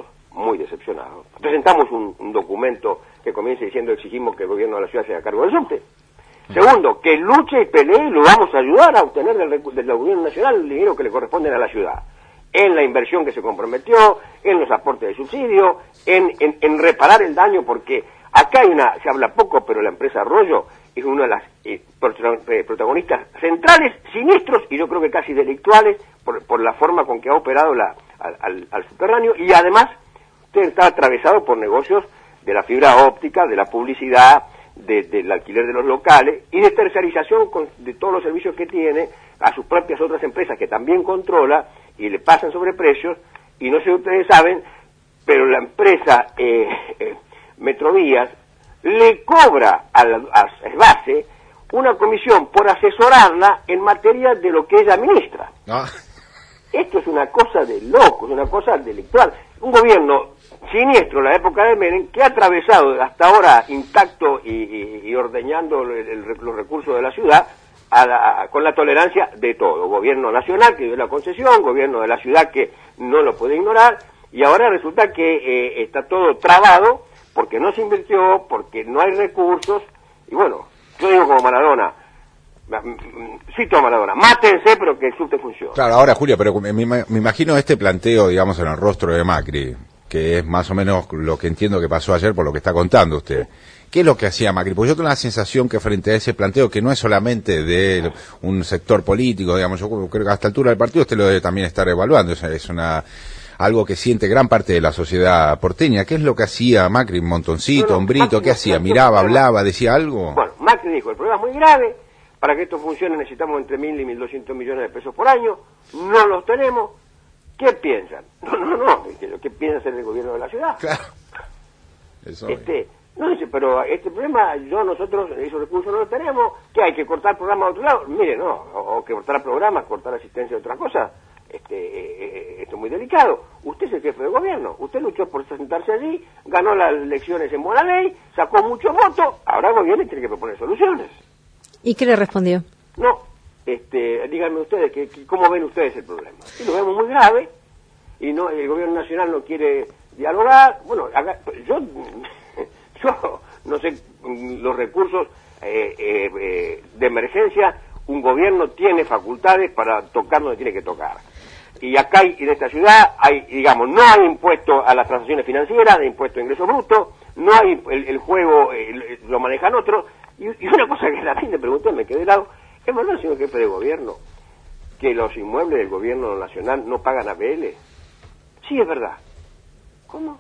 presentamos un documento que comienza diciendo exigimos que el gobierno de la ciudad se haga cargo del subte. Segundo, que luche y pelee y lo vamos a ayudar a obtener del gobierno nacional el dinero que le corresponde a la ciudad. En la inversión que se comprometió, en los aportes de subsidio, en reparar el daño, porque acá se habla poco, pero la empresa Arroyo es una de las protagonistas centrales, siniestros y yo creo que casi delictuales por la forma con que ha operado al subterráneo, y además usted está atravesado por negocios de la fibra óptica, de la publicidad, del alquiler de los locales y de tercerización de todos los servicios que tiene a sus propias otras empresas que también controla y le pasan sobreprecios, y no sé si ustedes saben, pero la empresa Metrovías le cobra a SBASE una comisión por asesorarla en materia de lo que ella administra. Esto es una cosa de locos, una cosa delictual. Un gobierno siniestro en la época de Menem, que ha atravesado hasta ahora intacto y ordeñando los recursos de la ciudad con la tolerancia de todo. Gobierno nacional que dio la concesión, gobierno de la ciudad que no lo puede ignorar, y ahora resulta que está todo trabado porque no se invirtió, porque no hay recursos, y bueno, yo digo como Maradona, cito a Maradona, mátense pero que el subte funcione. Claro, ahora Julia, pero me imagino este planteo, digamos, en el rostro de Macri, que es más o menos lo que entiendo que pasó ayer por lo que está contando usted. ¿Qué es lo que hacía Macri? Porque yo tengo la sensación que frente a ese planteo, que no es solamente de un sector político, digamos, yo creo que a esta altura del partido usted lo debe también estar evaluando, es algo que siente gran parte de la sociedad porteña. ¿Qué es lo que hacía Macri? ¿Un montoncito, un brito? ¿Qué hacía? ¿Miraba, hablaba, decía algo? Bueno, Macri dijo, el problema es muy grave, para que esto funcione necesitamos entre 1.000 y 1.200 millones de pesos por año, no los tenemos, ¿qué piensan? No, ¿qué piensa hacer el gobierno de la ciudad? Claro. Eso no dice, pero este problema, nosotros esos recursos no los tenemos, ¿qué hay que cortar programas de otro lado? Mire, no, o que cortar programas, cortar asistencia de otra cosa. Esto es muy delicado. Usted es el jefe de gobierno, usted luchó por sentarse allí, ganó las elecciones en buena ley, sacó muchos votos, ahora el gobierno tiene que proponer soluciones. ¿Y qué le respondió? No, díganme ustedes, ¿cómo ven ustedes el problema? Y lo vemos muy grave, y no, el gobierno nacional no quiere dialogar. Bueno, yo no sé, los recursos de emergencia, un gobierno tiene facultades para tocar donde tiene que tocar. Y acá en esta ciudad digamos, no hay impuesto a las transacciones financieras, de impuesto a ingreso bruto, no hay el juego, lo manejan otros. Y una cosa que la fin le pregunté, me quedé de lado, ¿es verdad, señor jefe de gobierno, que los inmuebles del gobierno nacional no pagan APL? Sí, es verdad. ¿Cómo?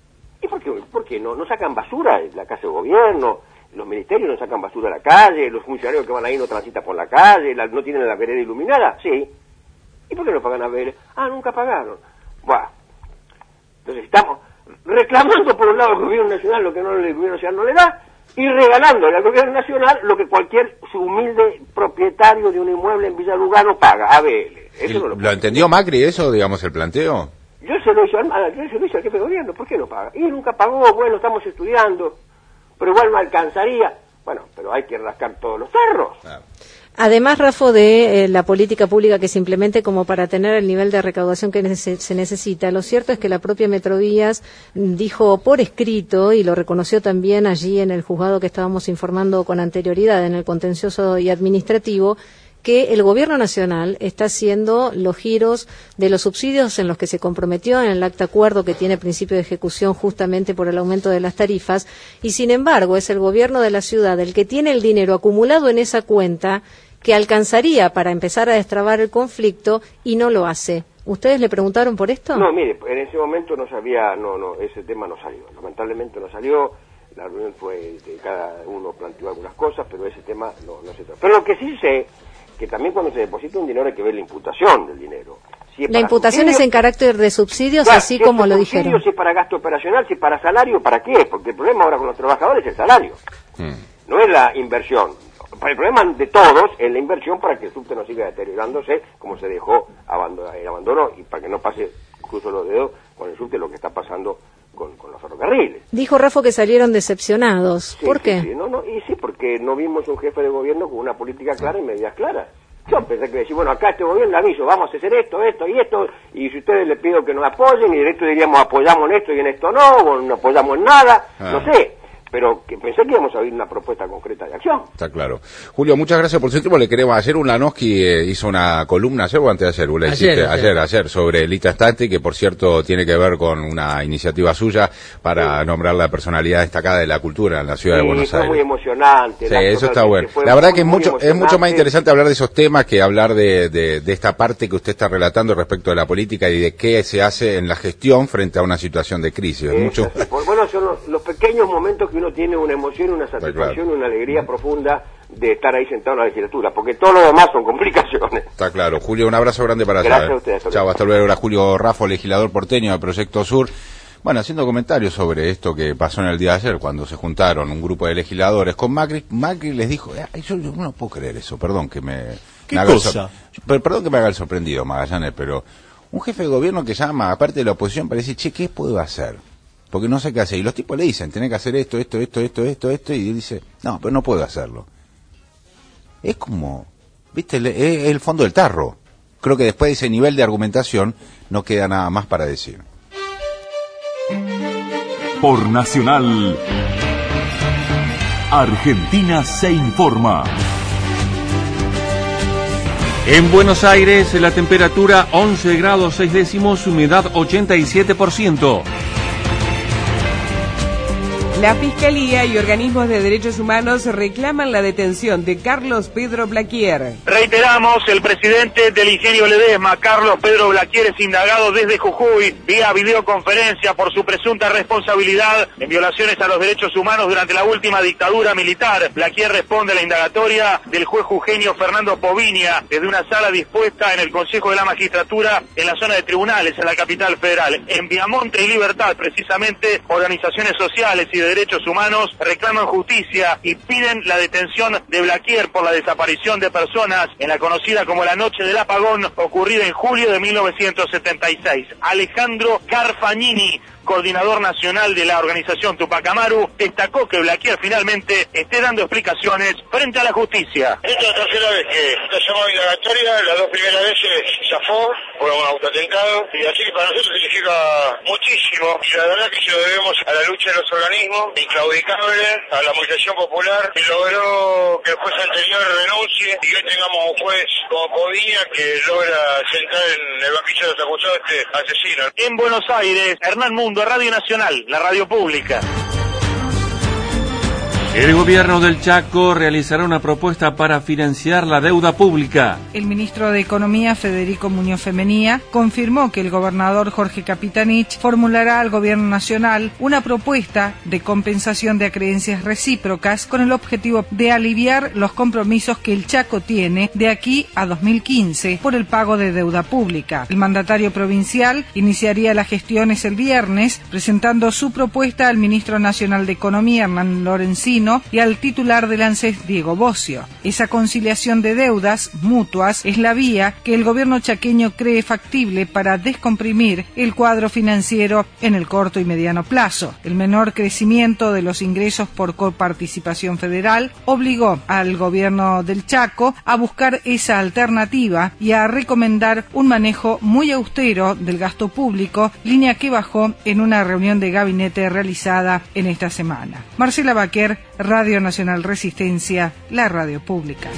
¿Y por qué no sacan basura en la casa de gobierno? Los ministerios no sacan basura a la calle, los funcionarios que van ahí no transitan por la calle, no tienen la vereda iluminada. Sí. ¿Y por qué no pagan APL? Nunca pagaron. Buah. Entonces estamos reclamando por un lado al gobierno nacional lo que el gobierno nacional no le da, y regalándole al gobierno nacional lo que cualquier humilde propietario de un inmueble en Villa Lugano paga, ABL. Eso no ¿Lo entendió Macri eso, digamos, el planteo? Yo se lo hice al jefe de gobierno, ¿por qué no paga? Y nunca pagó, bueno, estamos estudiando, pero igual no alcanzaría. Bueno, pero hay que rascar todos los cerros. Además, Rafa, de la política pública que se implemente como para tener el nivel de recaudación que se necesita, lo cierto es que la propia Metrovías dijo por escrito, y lo reconoció también allí en el juzgado que estábamos informando con anterioridad, en el contencioso y administrativo, que el gobierno nacional está haciendo los giros de los subsidios en los que se comprometió en el acta acuerdo que tiene principio de ejecución justamente por el aumento de las tarifas, y sin embargo es el gobierno de la ciudad el que tiene el dinero acumulado en esa cuenta que alcanzaría para empezar a destrabar el conflicto y no lo hace. ¿Ustedes le preguntaron por esto? No, mire, en ese momento no sabía, ese tema no salió, lamentablemente no salió, la reunión fue, cada uno planteó algunas cosas, pero ese tema no se trató. Pero lo que sí sé, que también cuando se deposita un dinero hay que ver la imputación del dinero. Si la imputación es en carácter de subsidios, claro, así como lo dijeron. Si es para gasto operacional, si es para salario, ¿para qué? Porque el problema ahora con los trabajadores es el salario, no es la inversión. El problema de todos es la inversión para que el subte no siga deteriorándose como se dejó el abandono, y para que no pase, cruzo los dedos, con el subte lo que está pasando con los ferrocarriles. Dijo Rafa que salieron decepcionados. Sí, ¿Por qué? Sí, porque no vimos un jefe de gobierno con una política clara y medidas claras. Yo pensé que decir, bueno, acá este gobierno aviso, vamos a hacer esto, y si ustedes les pido que nos apoyen, y de esto diríamos apoyamos en esto y en esto no, o no apoyamos en nada, no sé. Pero que pensé que íbamos a oír una propuesta concreta de acción. Está claro. Julio, muchas gracias por su tiempo. Le queremos ayer Ulanowski hizo una columna, ayer o antes de ayer, ayer, sobre Lita Stati, que por cierto tiene que ver con una iniciativa suya para nombrar la personalidad destacada de la cultura en la ciudad de Buenos Aires. Muy emocionante. Sí, eso está bueno. La verdad que es mucho más interesante hablar de esos temas que hablar de esta parte que usted está relatando respecto de la política y de qué se hace en la gestión frente a una situación de crisis. Bueno, son los pequeños momentos que uno tiene una emoción, una satisfacción, una alegría profunda de estar ahí sentado en la legislatura, porque todo lo demás son complicaciones. Está claro. Julio, un abrazo grande para allá. Gracias a ustedes. Chao, hasta luego. Era Julio Raffo, legislador porteño de Proyecto Sur. Bueno, haciendo comentarios sobre esto que pasó en el día de ayer, cuando se juntaron un grupo de legisladores con Macri. Macri les dijo, yo no puedo creer eso, perdón que me... ¿Qué cosa? Perdón que me haga el sorprendido, Magallanes, pero un jefe de gobierno que llama, aparte de la oposición, para decir, che, ¿qué puedo hacer? Porque no sé qué hacer. Y los tipos le dicen, tenés que hacer esto, y él dice, no, pero no puedo hacerlo. Es como, viste, es el fondo del tarro. Creo que después de ese nivel de argumentación no queda nada más para decir. Por Nacional, Argentina se informa. En Buenos Aires, la temperatura 11 grados 6 décimos, humedad 87%. La Fiscalía y organismos de derechos humanos reclaman la detención de Carlos Pedro Blaquier. Reiteramos, el presidente del Ingenio Ledesma, Carlos Pedro Blaquier, es indagado desde Jujuy vía videoconferencia por su presunta responsabilidad en violaciones a los derechos humanos durante la última dictadura militar. Blaquier responde a la indagatoria del juez jujeño Fernando Poviña desde una sala dispuesta en el Consejo de la Magistratura en la zona de tribunales en la capital federal. En Viamonte y Libertad, precisamente, organizaciones sociales y de derechos humanos reclaman justicia y piden la detención de Blaquier por la desaparición de personas en la conocida como la Noche del Apagón, ocurrida en julio de 1976. Alejandro Carfagnini, coordinador nacional de la organización Tupac Amaru, destacó que Blaquier finalmente esté dando explicaciones frente a la justicia. Esta es la tercera vez que nos llamamos indagatoria, las dos primeras veces zafó, fue un autoatentado, y así que para nosotros significa muchísimo, y la verdad que se lo debemos a la lucha de los organismos, inclaudicable, a la movilización popular, que logró que el juez anterior renuncie, y que hoy tengamos un juez como Poviña que logra sentar en el banquillo de los acusados a este asesino. En Buenos Aires, Hernán Mundo, Radio Nacional, la radio pública. El gobierno del Chaco realizará una propuesta para financiar la deuda pública. El ministro de Economía, Federico Muñoz Femenía, confirmó que el gobernador Jorge Capitanich formulará al gobierno nacional una propuesta de compensación de acreencias recíprocas con el objetivo de aliviar los compromisos que el Chaco tiene de aquí a 2015 por el pago de deuda pública. El mandatario provincial iniciaría las gestiones el viernes, presentando su propuesta al ministro nacional de Economía, Hernán Lorenzino, y al titular del ANSES, Diego Bocio. Esa conciliación de deudas mutuas es la vía que el gobierno chaqueño cree factible para descomprimir el cuadro financiero en el corto y mediano plazo. El menor crecimiento de los ingresos por coparticipación federal obligó al gobierno del Chaco a buscar esa alternativa y a recomendar un manejo muy austero del gasto público, línea que bajó en una reunión de gabinete realizada en esta semana. Marcela Baquer, Radio Nacional Resistencia, la radio pública.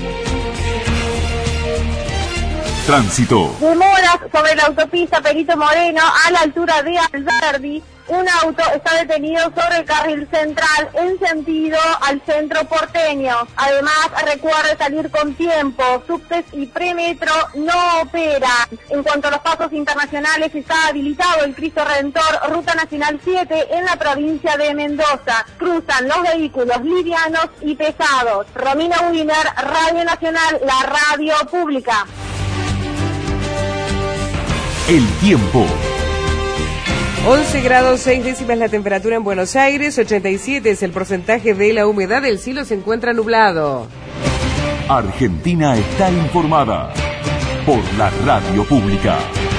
Tránsito. Demoras sobre la autopista Perito Moreno a la altura de Alberdi. Un auto está detenido sobre el carril central en sentido al centro porteño. Además, recuerde salir con tiempo. Subtes y Premetro no operan. En cuanto a los pasos internacionales, está habilitado el Cristo Redentor, Ruta Nacional 7, en la provincia de Mendoza. Cruzan los vehículos livianos y pesados. Romina Wiener, Radio Nacional, la radio pública. El tiempo. 11 grados 6 décimas la temperatura en Buenos Aires, 87 es el porcentaje de la humedad, el cielo se encuentra nublado. Argentina está informada por la radio pública.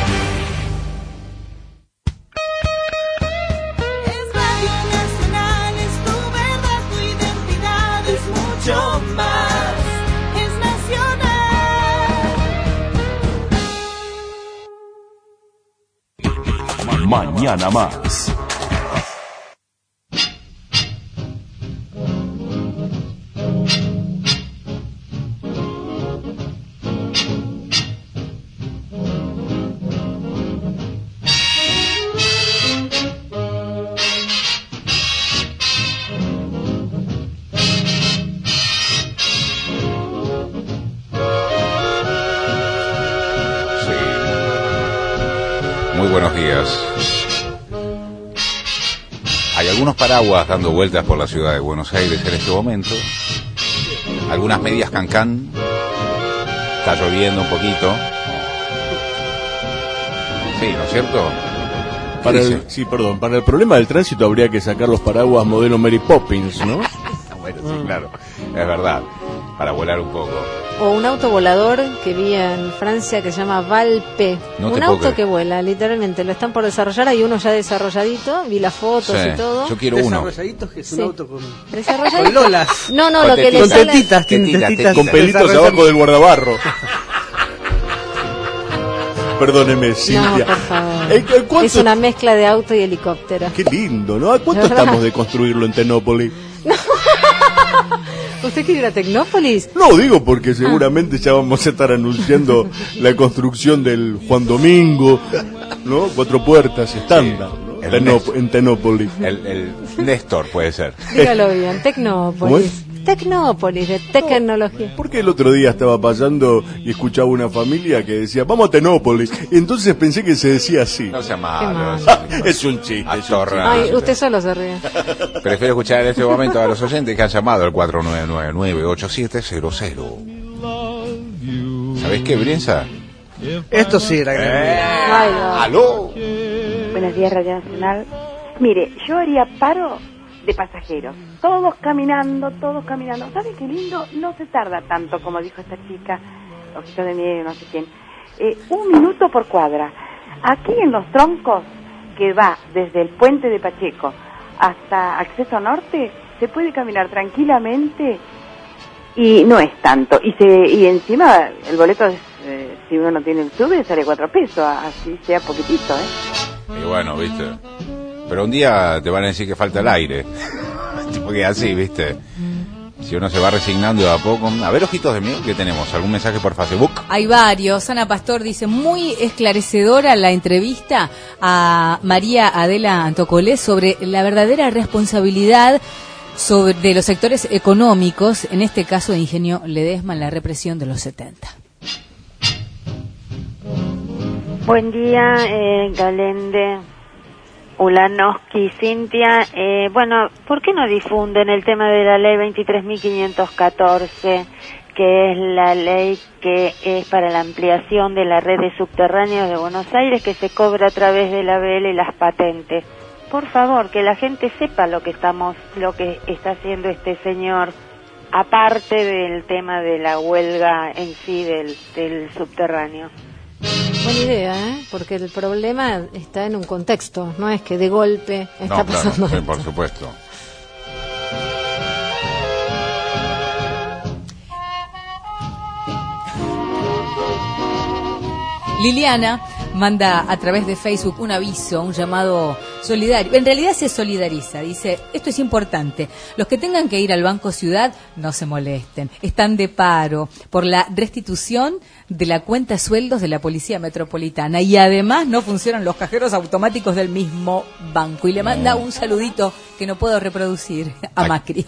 Es Radio Nacional, es tu verdad, tu identidad, es mucho más, es nacional. Mañana más. Muy buenos días. Hay algunos paraguas dando vueltas por la ciudad de Buenos Aires en este momento. Algunas medias cancán. Está lloviendo un poquito. Sí, ¿no es cierto? Para el problema del tránsito habría que sacar los paraguas modelo Mary Poppins, ¿no? Bueno, sí, claro, es verdad, para volar un poco. O un auto volador que vi en Francia que se llama Valpe. Un auto que vuela, literalmente. Lo están por desarrollar. Hay uno ya desarrolladito. Vi las fotos y todo. Yo quiero uno. Desarrolladitos, que es un auto con lolas. No, con lo que le sale... tetitas. Con pelitos abajo del guardabarro. Perdóneme, Silvia. No, por favor. Es una mezcla de auto y helicóptero. Qué lindo, ¿no? ¿A cuánto estamos de construirlo en Tecnópolis? ¿Usted quiere ir a Tecnópolis? No, digo porque seguramente ya vamos a estar anunciando la construcción del Juan Domingo, ¿no? 4 puertas estándar, ¿no? En Tenópolis. El Néstor puede ser. Dígalo bien, Tecnópolis. Tecnópolis, de tecnología. Porque el otro día estaba pasando y escuchaba una familia que decía, vamos a Tenópolis. Y entonces pensé que se decía así. No sea malo. Es un chiste. Ay, usted solo se ríe. Prefiero escuchar en este momento a los oyentes que han llamado al 4999-8700. ¿Sabés qué, Brienza? Esto sí era ¡Aló! Buenos días, Radio Nacional. Mire, yo haría paro de pasajeros. Todos caminando. ¿Sabe qué lindo? No se tarda tanto, como dijo esta chica, Ojitos de Miel, no sé quién. 1 minuto por cuadra. Aquí en Los Troncos, que va desde el puente de Pacheco hasta Acceso Norte, se puede caminar tranquilamente y no es tanto. Y encima el boleto, si uno no tiene el sube, sale 4 pesos, así sea poquitito, Y bueno, viste. Pero un día te van a decir que falta el aire. Porque así, viste. Si uno se va resignando de a poco. A ver, Ojitos de Miel, ¿qué tenemos? ¿Algún mensaje por Facebook? Hay varios. Ana Pastor dice, muy esclarecedora la entrevista a María Adela Antocolé sobre la verdadera responsabilidad de los sectores económicos, en este caso de Ingenio Ledesma, en la represión de los 70. Buen día, Galende, Ulanowski, Cintia. Bueno, ¿por qué no difunden el tema de la ley 23.514, que es la ley que es para la ampliación de la red de subterráneos de Buenos Aires, que se cobra a través de la ABL y las patentes? Por favor, que la gente sepa lo que está haciendo este señor, aparte del tema de la huelga en sí del subterráneo. Buena idea, porque el problema está en un contexto, no es que de golpe está pasando esto. Por supuesto. Liliana manda a través de Facebook un aviso, un llamado solidario. En realidad se solidariza, dice, esto es importante. Los que tengan que ir al Banco Ciudad no se molesten. Están de paro por la restitución de la cuenta sueldos de la Policía Metropolitana y además no funcionan los cajeros automáticos del mismo banco. Y le manda un saludito que no puedo reproducir a Macri.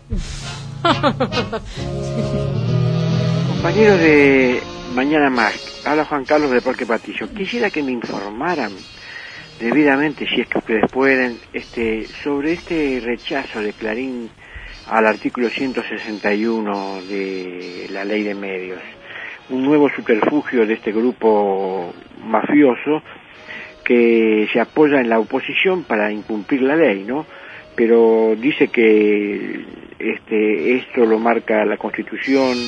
Compañeros de Mañana Más, habla Juan Carlos de Parque Patillo. Quisiera que me informaran debidamente, si es que ustedes pueden, sobre este rechazo de Clarín al artículo 161 de la Ley de Medios. Un nuevo subterfugio de este grupo mafioso que se apoya en la oposición para incumplir la ley, ¿no? Pero dice que esto lo marca la Constitución.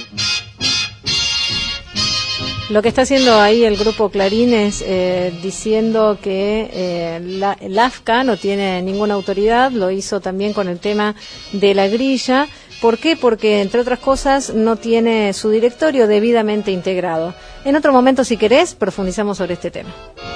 Lo que está haciendo ahí el grupo Clarín es diciendo que el AFCA no tiene ninguna autoridad, lo hizo también con el tema de la grilla. ¿Por qué? Porque, entre otras cosas, no tiene su directorio debidamente integrado. En otro momento, si querés, profundizamos sobre este tema.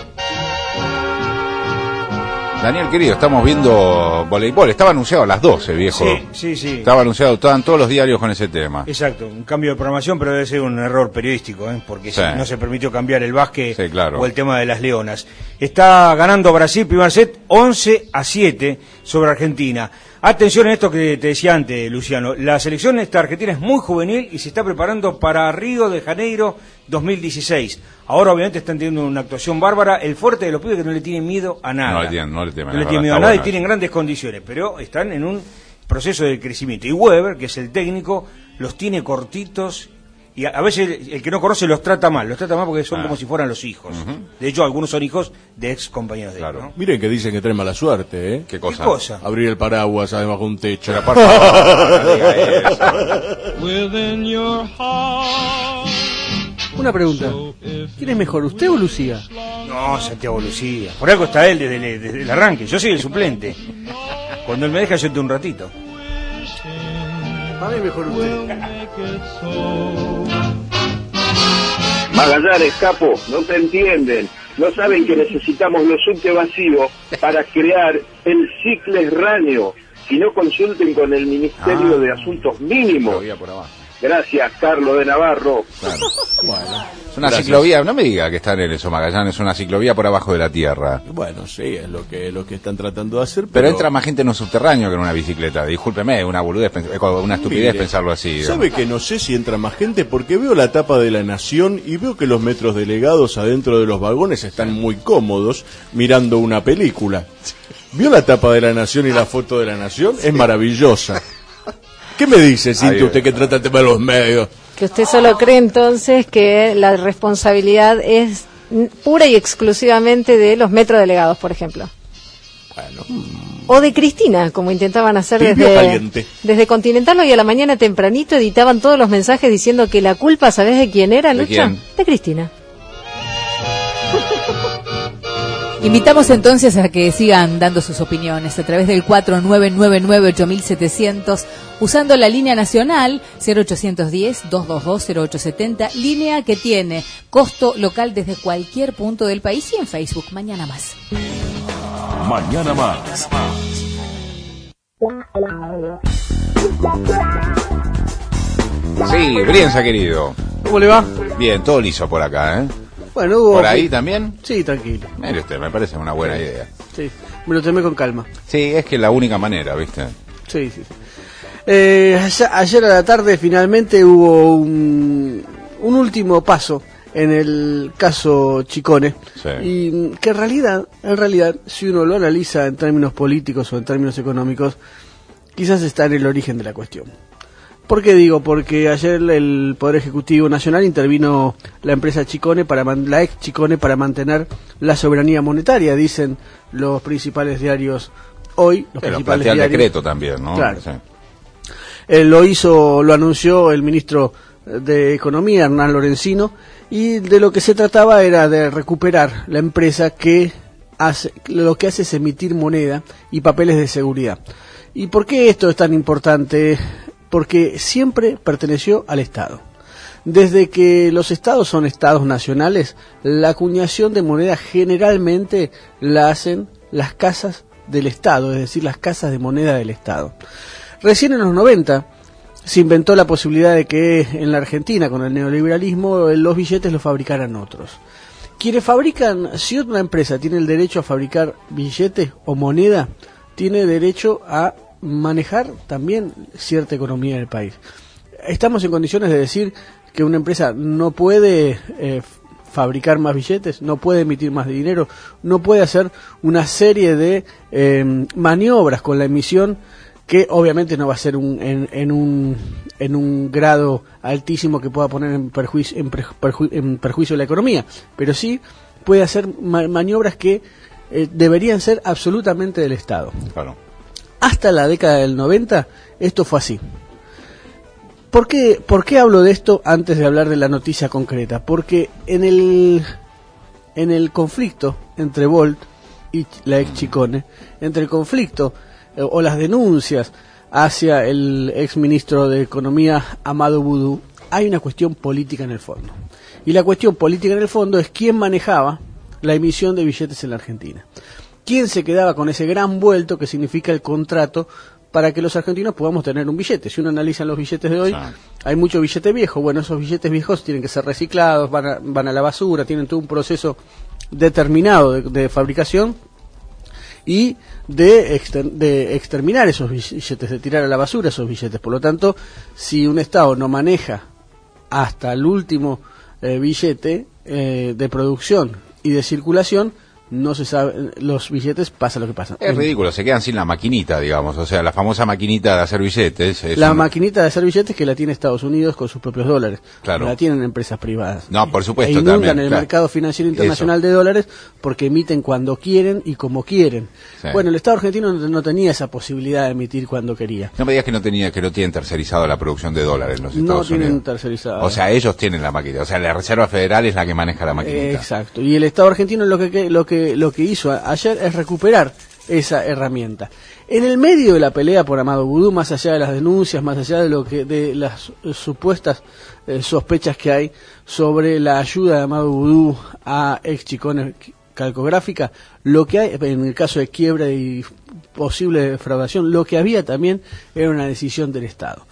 Daniel, querido, estamos viendo voleibol. Estaba anunciado a las 12, viejo. Sí. Estaba anunciado, estaban todos los diarios con ese tema. Exacto, un cambio de programación, pero debe ser un error periodístico, porque no se permitió cambiar el básquet o el tema de las leonas. Está ganando Brasil, primer set, 11-7 sobre Argentina. Atención a esto que te decía antes, Luciano. La selección argentina es muy juvenil y se está preparando para Río de Janeiro 2016. Ahora obviamente están teniendo una actuación bárbara. El fuerte de los pibes que no le tienen miedo a nada. No le tienen miedo a nada y tienen grandes condiciones, pero están en un proceso de crecimiento. Y Weber, que es el técnico, los tiene cortitos y a veces el que no conoce los trata mal porque son como si fueran los hijos. De hecho, algunos son hijos de ex compañeros de él, ¿no? Miren que dicen que trae mala suerte, ¿eh? ¿Qué cosa? Abrir el paraguas además de un techo. Pero por favor, no diga eso. Una pregunta. ¿Quién es mejor, usted o Lucía? No, Santiago Lucía. Por algo está él desde el arranque. Yo soy el suplente. Cuando él me deja, yo te un ratito. Para mí mejor usted. Magallanes, capo, no te entienden. No saben que necesitamos los subtes vacíos para crear el cicles ráneo. Si no, consulten con el Ministerio de Asuntos Mínimos. Gracias, Carlos de Navarro. Claro. Bueno, es una ciclovía, no me diga que está en eso, Magallanes, es una ciclovía por abajo de la tierra. Bueno, sí, es lo que están tratando de hacer. Pero entra más gente en un subterráneo que en una bicicleta. Discúlpeme, una boludez, una estupidez. Mire, pensarlo así. ¿Sabe que no sé si entra más gente? Porque veo la tapa de La Nación y veo que los metros delegados adentro de los vagones están muy cómodos mirando una película. ¿Vio la tapa de La Nación y la foto de La Nación? Es maravillosa. ¿Qué me dice, Cintia, usted que trata el tema de los medios? Que usted solo cree entonces que la responsabilidad es pura y exclusivamente de los metrodelegados, por ejemplo. Bueno. O de Cristina, como intentaban hacer desde Continental. Hoy a la mañana tempranito editaban todos los mensajes diciendo que la culpa, ¿sabés de quién era, Lucha? De Cristina. Invitamos entonces a que sigan dando sus opiniones a través del 4999-8700, usando la línea nacional 0810-222-0870, línea que tiene costo local desde cualquier punto del país, y en Facebook, Mañana Más. Mañana Más. Sí, Brienza, querido. ¿Cómo le va? Bien, todo liso por acá, ¿eh? Bueno, hubo... ¿Por ahí también? Sí, tranquilo. Mire usted, me parece una buena idea. Sí, me lo tomé con calma. Sí, es que es la única manera, ¿viste? Sí. Ayer a la tarde finalmente hubo un último paso en el caso Chicone. Sí. Y que en realidad, si uno lo analiza en términos políticos o en términos económicos, quizás está en el origen de la cuestión. ¿Por qué digo? Porque ayer el Poder Ejecutivo Nacional intervino la empresa Chicone, la ex Chicone, para mantener la soberanía monetaria, dicen los principales diarios hoy. Pero plantea el decreto también, ¿no? Claro. Sí. Lo anunció el ministro de Economía, Hernán Lorenzino, y de lo que se trataba era de recuperar la empresa que lo que hace es emitir moneda y papeles de seguridad. ¿Y por qué esto es tan importante? Porque siempre perteneció al Estado. Desde que los estados son estados nacionales, la acuñación de moneda generalmente la hacen las casas del Estado, es decir, las casas de moneda del Estado. Recién en los 90 se inventó la posibilidad de que en la Argentina, con el neoliberalismo, los billetes los fabricaran otros. Quienes fabrican, si otra empresa tiene el derecho a fabricar billetes o moneda, tiene derecho a manejar también cierta economía del país. Estamos en condiciones de decir que una empresa no puede fabricar más billetes, no puede emitir más dinero, no puede hacer una serie de maniobras con la emisión, que obviamente no va a ser en un grado altísimo que pueda poner en perjuicio la economía, pero sí puede hacer maniobras que deberían ser absolutamente del Estado. Claro. Hasta la década del 90 esto fue así. ¿Por qué hablo de esto antes de hablar de la noticia concreta? Porque en el conflicto entre Volt y la ex Chicone, entre el conflicto o las denuncias hacia el ex ministro de Economía, Amado Boudou, hay una cuestión política en el fondo. Y la cuestión política en el fondo es quién manejaba la emisión de billetes en la Argentina. ¿Quién se quedaba con ese gran vuelto que significa el contrato para que los argentinos podamos tener un billete? Si uno analiza los billetes de hoy, hay mucho billete viejo. Bueno, esos billetes viejos tienen que ser reciclados, van a la basura, tienen todo un proceso determinado de fabricación y de exterminar esos billetes, de tirar a la basura esos billetes. Por lo tanto, si un Estado no maneja hasta el último billete de producción y de circulación, no se sabe, los billetes pasa lo que pasa. Es ridículo, se quedan sin la maquinita, digamos, o sea, la famosa maquinita de hacer billetes. Maquinita de hacer billetes que la tiene Estados Unidos con sus propios dólares. Claro. La tienen empresas privadas. No, por supuesto, e inundan también, el mercado financiero internacional de dólares porque emiten cuando quieren y como quieren. Sí. Bueno, el Estado argentino no tenía esa posibilidad de emitir cuando quería. No me digas que no tienen tercerizado la producción de dólares en los Estados Unidos. No tienen tercerizado. O sea, ellos tienen la maquinita, o sea, la Reserva Federal es la que maneja la maquinita. Exacto. Y el Estado argentino lo que hizo ayer es recuperar esa herramienta. En el medio de la pelea por Amado Boudou, más allá de las denuncias, más allá de las supuestas sospechas que hay sobre la ayuda de Amado Boudou a ex Chicone Calcográfica, lo que hay en el caso de quiebra y posible defraudación, lo que había también era una decisión del Estado.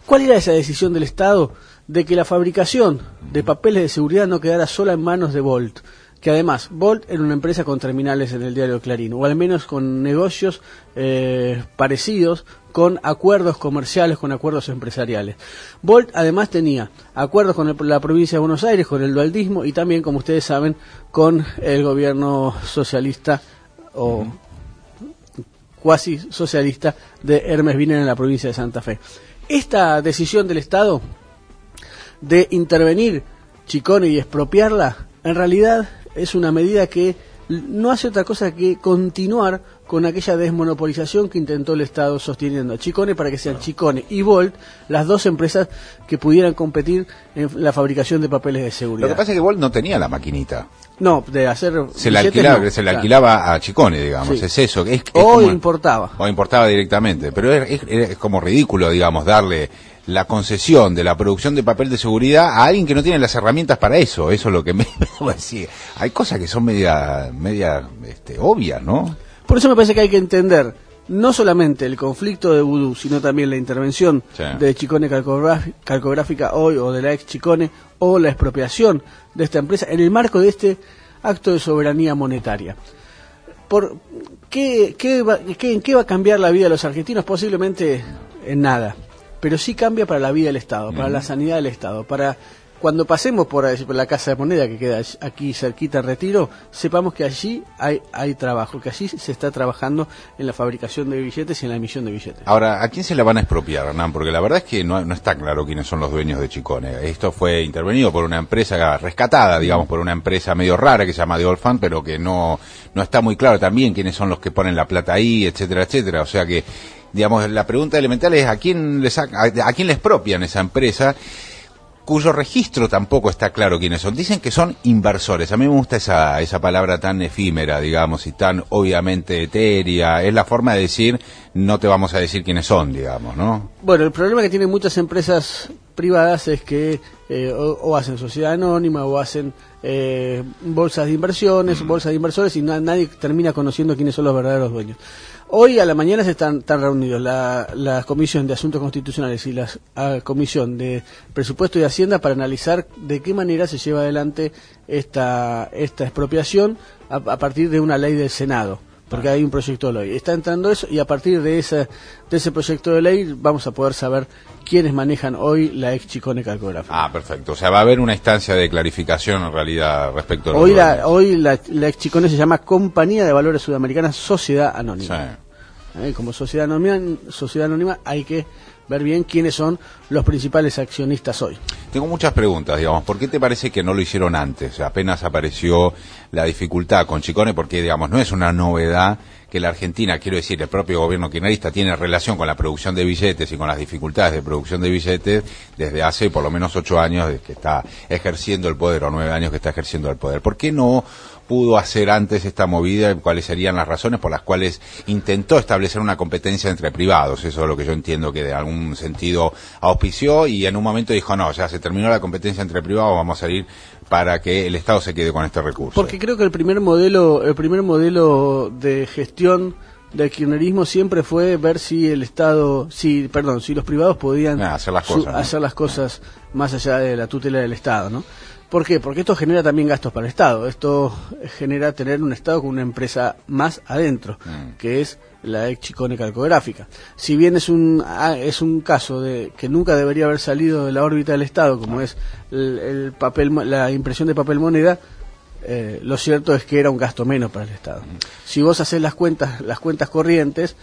¿Cuál era esa decisión del Estado? De que la fabricación de papeles de seguridad no quedara sola en manos de Volt, que además Volt era una empresa con terminales en el diario Clarín, o al menos con negocios parecidos, con acuerdos comerciales, con acuerdos empresariales. Volt además tenía acuerdos con la provincia de Buenos Aires, con el dualdismo y también, como ustedes saben, con el gobierno socialista o cuasi socialista de Hermes Wiener en la provincia de Santa Fe. Esta decisión del Estado de intervenir Chicone y expropiarla, en realidad es una medida que no hace otra cosa que continuar con aquella desmonopolización que intentó el Estado sosteniendo a Chicone para que sean Chicone y Volt las dos empresas que pudieran competir en la fabricación de papeles de seguridad. Lo que pasa es que Volt no tenía la maquinita. No, de hacer se la alquilaba a Chicone, digamos, sí. Es eso. Es o como, importaba. O importaba directamente, pero es como ridículo, digamos, darle la concesión de la producción de papel de seguridad a alguien que no tiene las herramientas para eso. Eso es lo que me decir. Hay cosas que son media obvias, ¿no? Por eso me parece que hay que entender no solamente el conflicto de Vudú, sino también la intervención de Chicone Calcográfica hoy, o de la ex Chicone, o la expropiación de esta empresa en el marco de este acto de soberanía monetaria. ¿En qué va a cambiar la vida de los argentinos? Posiblemente en nada, pero sí cambia para la vida del Estado, para la sanidad del Estado, para cuando pasemos por la Casa de Moneda, que queda aquí cerquita en Retiro, sepamos que allí hay trabajo, que allí se está trabajando en la fabricación de billetes y en la emisión de billetes. Ahora, ¿a quién se la van a expropiar, Hernán? Porque la verdad es que no está claro quiénes son los dueños de Chicone. Esto fue intervenido por una empresa rescatada, digamos, por una empresa medio rara que se llama The Old Fan, pero que no está muy claro también quiénes son los que ponen la plata ahí, etcétera, etcétera. O sea que, digamos, la pregunta elemental es ¿a quién le expropian esa empresa? Cuyo registro tampoco está claro quiénes son. Dicen que son inversores. A mí me gusta esa palabra tan efímera, digamos, y tan obviamente etérea. Es la forma de decir, no te vamos a decir quiénes son, digamos, ¿no? Bueno, el problema que tienen muchas empresas privadas es que o hacen sociedad anónima o hacen bolsas de inversiones, bolsas de inversores, y nadie termina conociendo quiénes son los verdaderos dueños. Hoy a la mañana están reunidos la Comisión de Asuntos Constitucionales y la Comisión de Presupuesto y Hacienda para analizar de qué manera se lleva adelante esta expropiación a partir de una ley del Senado, porque hay un proyecto de ley. Está entrando eso y a partir de ese proyecto de ley vamos a poder saber quiénes manejan hoy la ex Chicone Calcográfica. Ah, perfecto. O sea, va a haber una instancia de clarificación en realidad respecto a los hoy la ex Chicone se llama Compañía de Valores Sudamericanas Sociedad Anónima. Sí. Como sociedad anónima hay que ver bien quiénes son los principales accionistas hoy. Tengo muchas preguntas, digamos. ¿Por qué te parece que no lo hicieron antes? Apenas apareció la dificultad con Chicone, porque, digamos, no es una novedad que la Argentina, quiero decir, el propio gobierno kirchnerista tiene relación con la producción de billetes y con las dificultades de producción de billetes desde hace por lo menos 8 años desde que está ejerciendo el poder, o 9 años que está ejerciendo el poder. ¿Por qué no pudo hacer antes esta movida? ¿Cuáles serían las razones por las cuales intentó establecer una competencia entre privados? Eso es lo que yo entiendo que de algún sentido auspició, y en un momento dijo, no, ya se terminó la competencia entre privados, vamos a ir para que el Estado se quede con este recurso. Porque creo que el primer modelo de gestión del kirchnerismo siempre fue ver si el Estado, si los privados podían hacer las cosas más allá de la tutela del Estado, ¿no? ¿Por qué? Porque esto genera también gastos para el Estado. Esto genera tener un Estado con una empresa más adentro, que es la ex Chicone Calcográfica. Si bien es un caso de que nunca debería haber salido de la órbita del Estado, como es la impresión de papel moneda, lo cierto es que era un gasto menos para el Estado. Si vos haces las cuentas corrientes,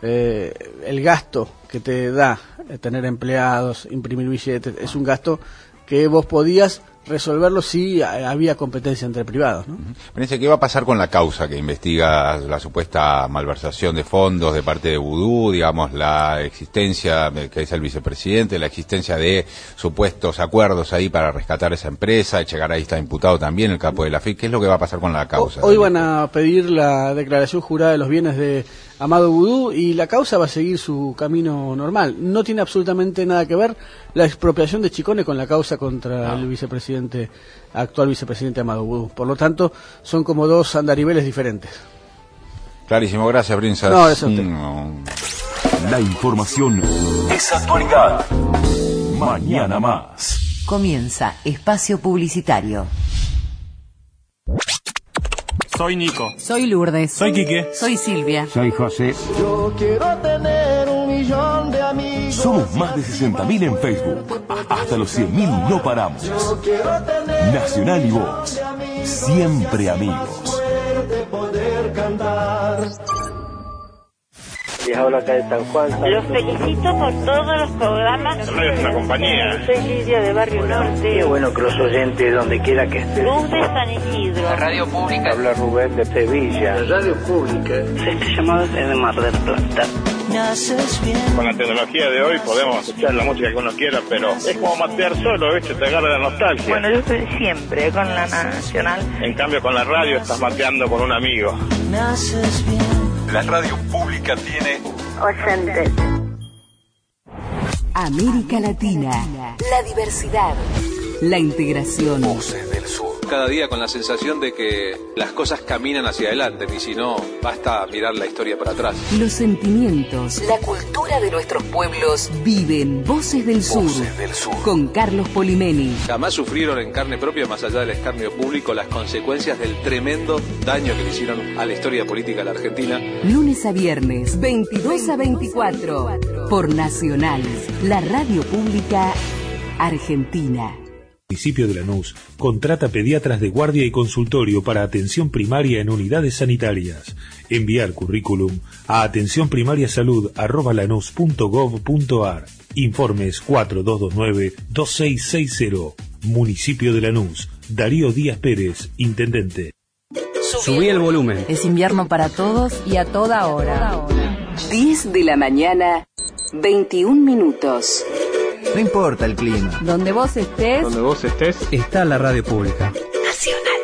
el gasto que te da tener empleados, imprimir billetes, es un gasto que vos podías resolverlo si había competencia entre privados, ¿no? Parece, ¿qué va a pasar con la causa que investiga la supuesta malversación de fondos de parte de Vudú, digamos, la existencia, que es el vicepresidente, la existencia de supuestos acuerdos ahí para rescatar esa empresa? Echegaray está imputado también, el capo de la FIC. ¿Qué es lo que va a pasar con la causa? Hoy van a pedir la declaración jurada de los bienes de Amado Vudú y la causa va a seguir su camino normal. No tiene absolutamente nada que ver la expropiación de Chicone con la causa contra el actual vicepresidente Amado Vudú. Por lo tanto, son como dos andariveles diferentes. Clarísimo, gracias, Brinzas. No, eso La información es actualidad. Mañana más. Comienza Espacio Publicitario. Soy Nico. Soy Lourdes. Soy Quique. Soy Silvia. Soy José. Yo quiero tener 1.000.000 de amigos. Somos más de 60.000 en Facebook. Hasta los 100.000 no paramos. Yo quiero tener Nacional y Voz. Siempre amigos. poder cantar. Les hablo acá de San Juan. Los felicito por todos los programas. La radio es una compañía. Soy Lidia de Barrio Norte. Qué bueno que los oyentes, donde quiera que estén. Luz de San Isidro. La radio pública. Habla Rubén de Sevilla. La radio pública. Este llamado es de Mar del Plata. Con la tecnología de hoy podemos escuchar la música que uno quiera, pero es como matear solo, ¿viste? Te agarra la nostalgia. Bueno, yo estoy siempre con la Nacional. En cambio, con la radio estás mateando con un amigo. La radio pública tiene Oyentes. América Latina. La diversidad. La integración. Voces del Sur. Cada día con la sensación de que las cosas caminan hacia adelante y si no, basta mirar la historia para atrás. Los sentimientos. La cultura de nuestros pueblos viven. Voces del Sur. Voces del Sur. Con Carlos Polimeni. Jamás sufrieron en carne propia, más allá del escarnio público, las consecuencias del tremendo daño que le hicieron a la historia política de la Argentina. Lunes a viernes, 22 a 24. Por Nacional, la radio pública argentina. El municipio de Lanús contrata pediatras de guardia y consultorio para atención primaria en unidades sanitarias. Enviar currículum a atencionprimariasalud@lanús.gov.ar. Informes 4229-2660. Municipio de Lanús. Darío Díaz Pérez, Intendente. Subí el volumen. Es invierno para todos y a toda hora. 10 de la mañana, 21 minutos. No importa el clima. Donde vos estés, está la radio pública. Nacional.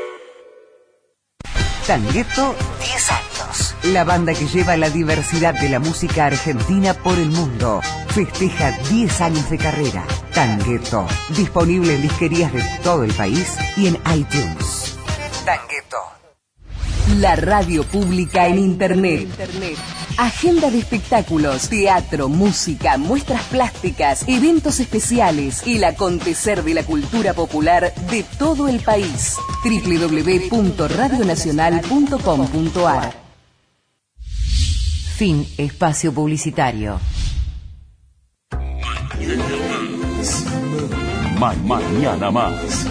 Tangueto, 10 años. La banda que lleva la diversidad de la música argentina por el mundo. Festeja 10 años de carrera. Tangueto. Disponible en disquerías de todo el país y en iTunes. Tangueto. La radio pública en Internet. Agenda de espectáculos, teatro, música, muestras plásticas, eventos especiales, el acontecer de la cultura popular de todo el país. www.radionacional.com.ar. Fin espacio publicitario. Mañana más.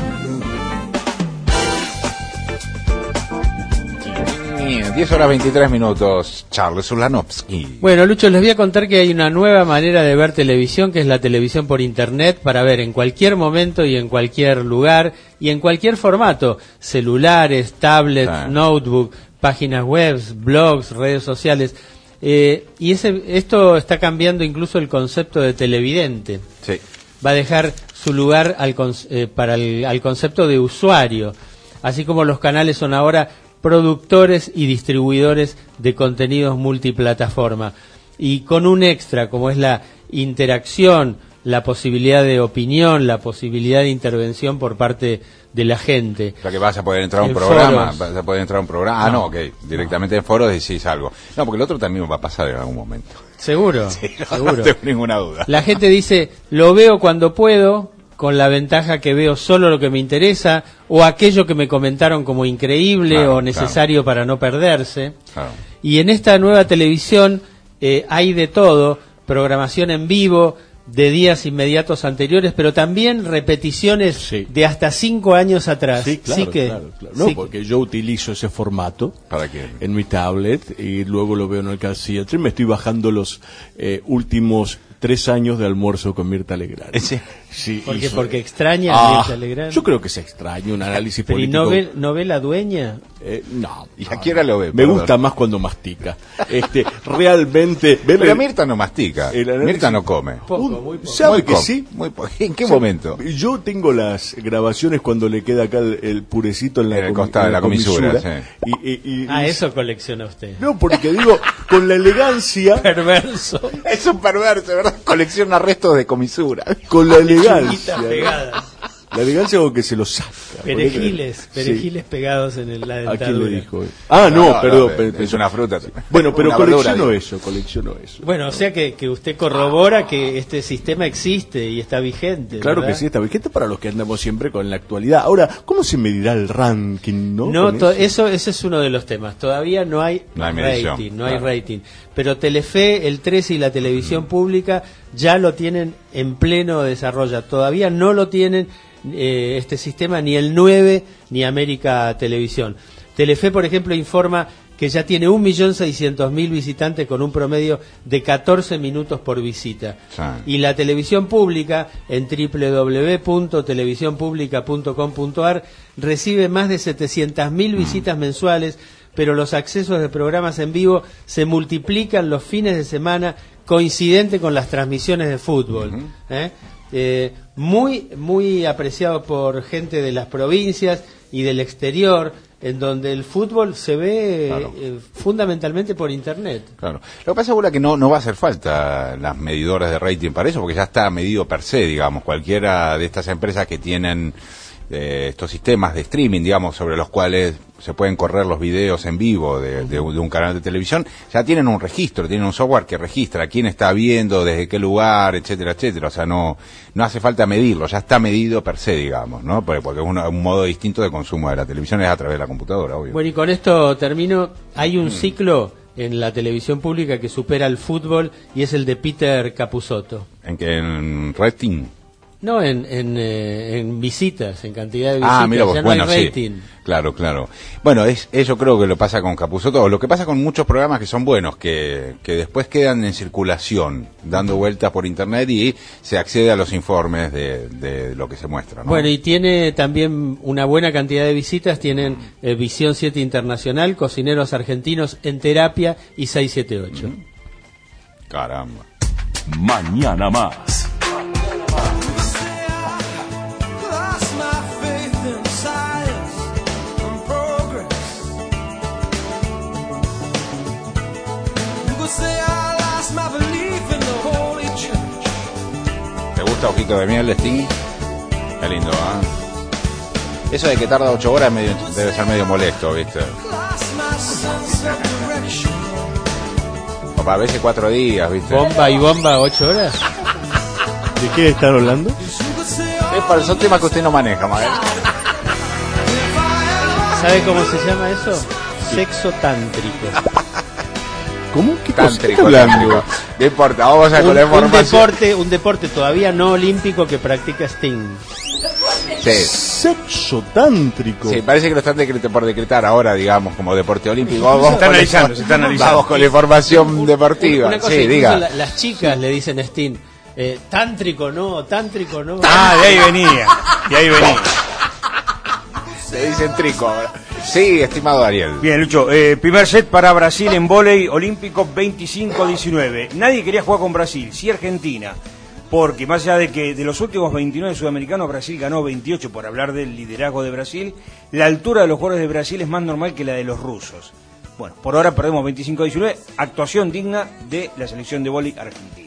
10 horas 23 minutos. Charles Ulanovsky. Bueno, Lucho, les voy a contar que hay una nueva manera de ver televisión, que es la televisión por internet, para ver en cualquier momento y en cualquier lugar y en cualquier formato: celulares, tablets, notebook, páginas web, blogs, redes sociales. Y esto está cambiando incluso el concepto de televidente. Sí. Va a dejar su lugar al concepto de usuario, así como los canales son ahora productores y distribuidores de contenidos multiplataforma, y con un extra como es la interacción, la posibilidad de opinión, la posibilidad de intervención por parte de la gente. O sea que vas a poder entrar a un programa, no, ok, directamente en foros decís algo. No, porque el otro también va a pasar en algún momento. Seguro, sí, seguro. No tengo ninguna duda. La gente dice, lo veo cuando puedo, con la ventaja que veo solo lo que me interesa, o aquello que me comentaron como increíble o necesario para no perderse. Claro. Y en esta nueva televisión hay de todo: programación en vivo de días inmediatos anteriores, pero también repeticiones de hasta 5 años atrás. Sí, claro, claro. No, porque yo utilizo ese formato en mi tablet y luego lo veo en el Calciatri. Me estoy bajando los últimos 3 años de Almuerzo con Mirta Legrand. Sí, porque extraña a Mirta Legrand. Yo creo que se extraña un análisis pero político. ¿Y no ve la dueña? No. ¿Y a qué hora lo ve? Me gusta más cuando mastica. Realmente. Pero Mirta no mastica. Mirta no come. Muy poco. ¿Sabe que sí? ¿En qué momento? Yo tengo las grabaciones cuando le queda acá el purecito en el costado de la comisura. Eso colecciona usted. No, porque digo, con la elegancia. Perverso. Es un perverso, ¿verdad? Colecciona restos de comisura. Con la elegancia. La elegancia como que se lo saca. Perejiles Sí. pegados en la dentadura. ¿A quién le dijo? Perdón. Es una fruta. Bueno, pero Una colecciono verdura, eso. Bueno, o sea que usted corrobora que este sistema existe y está vigente. Claro ¿verdad? que sí, está vigente para los que andamos siempre con la actualidad. Ahora, ¿cómo se medirá el ranking, no? No, Con ese es uno de los temas. Todavía no hay medición, rating, no hay claro. rating. Pero Telefe, el 13 y la televisión pública ya lo tienen en pleno desarrollo. Todavía no lo tienen este sistema ni el 9 ni América Televisión. Telefe, por ejemplo, informa que ya tiene 1.600.000 visitantes con un promedio de 14 minutos por visita. Sí. Y la televisión pública en www.televisionpublica.com.ar recibe más de 700.000 visitas mensuales, pero los accesos de programas en vivo se multiplican los fines de semana coincidente con las transmisiones de fútbol. Muy apreciado por gente de las provincias y del exterior, en donde el fútbol se ve fundamentalmente por internet. Claro. Lo que pasa, Bula, que no va a hacer falta las medidoras de rating para eso, porque ya está medido per se, digamos. Cualquiera de estas empresas que tienen estos sistemas de streaming, digamos, sobre los cuales se pueden correr los videos en vivo de un canal de televisión, ya tienen un registro, tienen un software que registra quién está viendo, desde qué lugar, etcétera, etcétera. O sea, no hace falta medirlo, ya está medido per se, digamos, ¿no? Porque es un modo distinto de consumo de la televisión, es a través de la computadora, obvio. Bueno, y con esto termino. Hay un ciclo en la televisión pública que supera el fútbol y es el de Peter Capusotto. ¿En rating? No, en visitas, en cantidad de visitas. Mira vos, ya no bueno, hay sí. rating. Claro. Bueno, yo creo que lo pasa con Capusotto, o lo que pasa con muchos programas que son buenos, que después quedan en circulación, dando vueltas por internet y se accede a los informes de lo que se muestra, ¿no? Bueno, y tiene también una buena cantidad de visitas, tienen Visión 7 Internacional, Cocineros Argentinos en Terapia y 678. Caramba. Mañana más. ¿Te gusta Ojito de Miel de Sting? Qué lindo, ¿ah? Eso de que tarda 8 horas debe ser medio molesto, ¿viste? O a veces 4 días, ¿viste? Bomba y bomba, 8 horas. ¿De qué están hablando? Son temas que usted no maneja, Magal. ¿Sabe cómo se llama eso? Sexo tántrico. ¿Cómo? ¿Qué Tántrico, cosa? tántrico. No importa, vamos a con la información. Un deporte todavía no olímpico que practica Sting. Sí. Sexo tántrico. Sí, parece que lo están por decretar ahora, digamos, como deporte olímpico. Se está analizando. Vamos con la información deportiva. Una cosa, Sí, incluso diga. las chicas le dicen a Sting, tántrico no. De ahí venía. Se dicen trico ahora. Sí, estimado Ariel. Bien, Lucho, primer set para Brasil en vóley olímpico 25-19. Nadie quería jugar con Brasil, sí Argentina. Porque más allá de que de los últimos 29 sudamericanos, Brasil ganó 28, por hablar del liderazgo de Brasil, la altura de los jugadores de Brasil es más normal que la de los rusos. Bueno, por ahora perdemos 25-19, actuación digna de la selección de vóley argentina.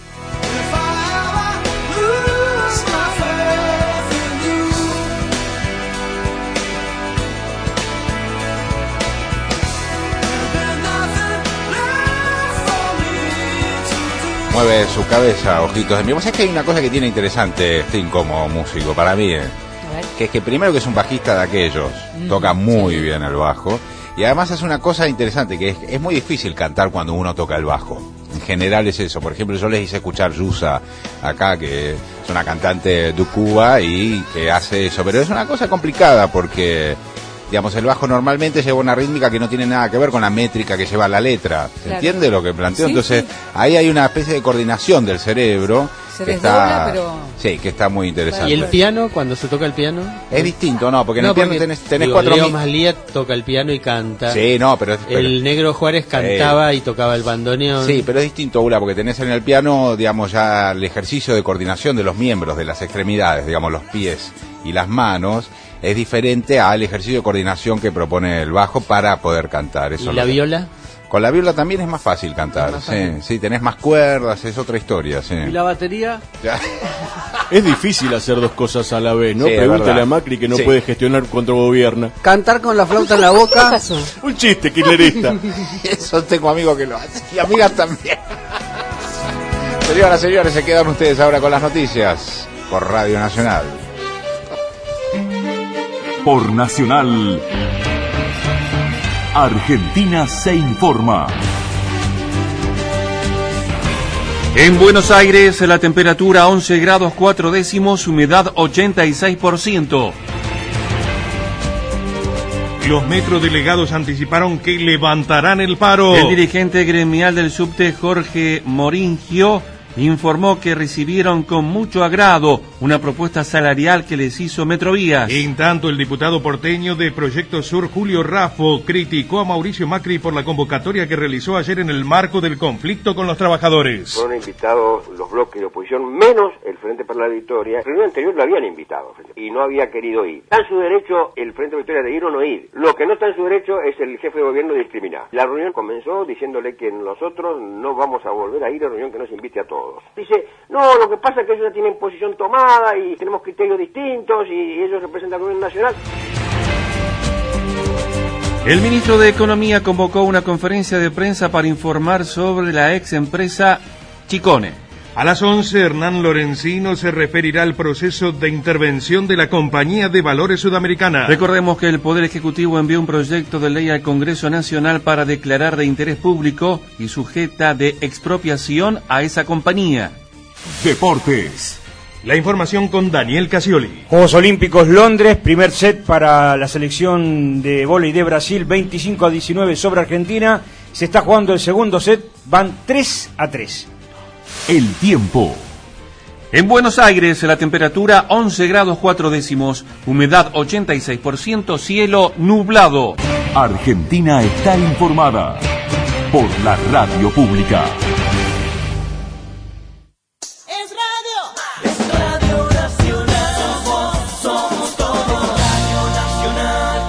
Mueve su cabeza, Ojitos de Miel. ¿Vos sabés que hay una cosa que tiene interesante Sting como músico para mí? Que es que primero que es un bajista de aquellos, toca muy bien el bajo, y además hace una cosa interesante, que es muy difícil cantar cuando uno toca el bajo. En general es eso. Por ejemplo, yo les hice escuchar Yusa acá, que es una cantante de Cuba y que hace eso, pero es una cosa complicada porque, digamos, el bajo normalmente lleva una rítmica que no tiene nada que ver con la métrica que lleva la letra. ¿Se Claro. entiende lo que planteo? Sí, Entonces, sí. ahí hay una especie de coordinación del cerebro Se que desdobla, está, pero... sí, que está muy interesante. ¿Y el piano, cuando se toca el piano? Es distinto, ¿no? Porque en el piano tenés digo, 4 Leo Masliat toca el piano y canta. Sí, no, pero El Negro Juárez cantaba y tocaba el bandoneón. Sí, pero es distinto, Ula, porque tenés en el piano, digamos, ya el ejercicio de coordinación de los miembros, de las extremidades, digamos, los pies y las manos, es diferente al ejercicio de coordinación que propone el bajo para poder cantar. Eso ¿Y la viola? Con la viola también es más fácil cantar. Más Sí, fácil. sí, tenés más cuerdas, es otra historia. Sí. ¿Y la batería? Ya. Es difícil hacer dos cosas a la vez, ¿no? Sí, es Pregúntale verdad. a Macri que no Sí. puede gestionar cuando gobierna. Cantar con la flauta en la boca. Un chiste, kirchnerista. Eso tengo amigos que lo hacen y amigas también. Señoras, señores, se quedan ustedes ahora con las noticias por Radio Nacional. Por Nacional, Argentina se informa. En Buenos Aires, la temperatura 11 grados 4 décimos, humedad 86%. Los metrodelegados anticiparon que levantarán el paro. El dirigente gremial del subte, Jorge Moringio, informó que recibieron con mucho agrado una propuesta salarial que les hizo Metrovías. En tanto, el diputado porteño de Proyecto Sur, Julio Raffo, criticó a Mauricio Macri por la convocatoria que realizó ayer en el marco del conflicto con los trabajadores. Fueron invitados los bloques de oposición, menos el Frente para la Victoria. La reunión anterior lo habían invitado y no había querido ir. Está en su derecho el Frente para la Victoria de ir o no ir. Lo que no está en su derecho es el jefe de gobierno de discriminar. La reunión comenzó diciéndole que nosotros no vamos a volver a ir a la reunión que nos invite a todos. Dice, no, lo que pasa es que ellos ya tienen posición tomada y tenemos criterios distintos y ellos representan al gobierno nacional. El ministro de Economía convocó una conferencia de prensa para informar sobre la ex empresa Chicone. A las 11, Hernán Lorenzino se referirá al proceso de intervención de la Compañía de Valores Sudamericana. Recordemos que el Poder Ejecutivo envió un proyecto de ley al Congreso Nacional para declarar de interés público y sujeta de expropiación a esa compañía. Deportes. La información con Daniel Casioli. Juegos Olímpicos Londres, primer set para la selección de vóley de Brasil, 25-19 sobre Argentina. Se está jugando el segundo set, van 3-3. El tiempo. En Buenos Aires, la temperatura 11 grados 4 décimos, humedad 86%, cielo nublado. Argentina está informada por la radio pública. Somos todos Radio Nacional.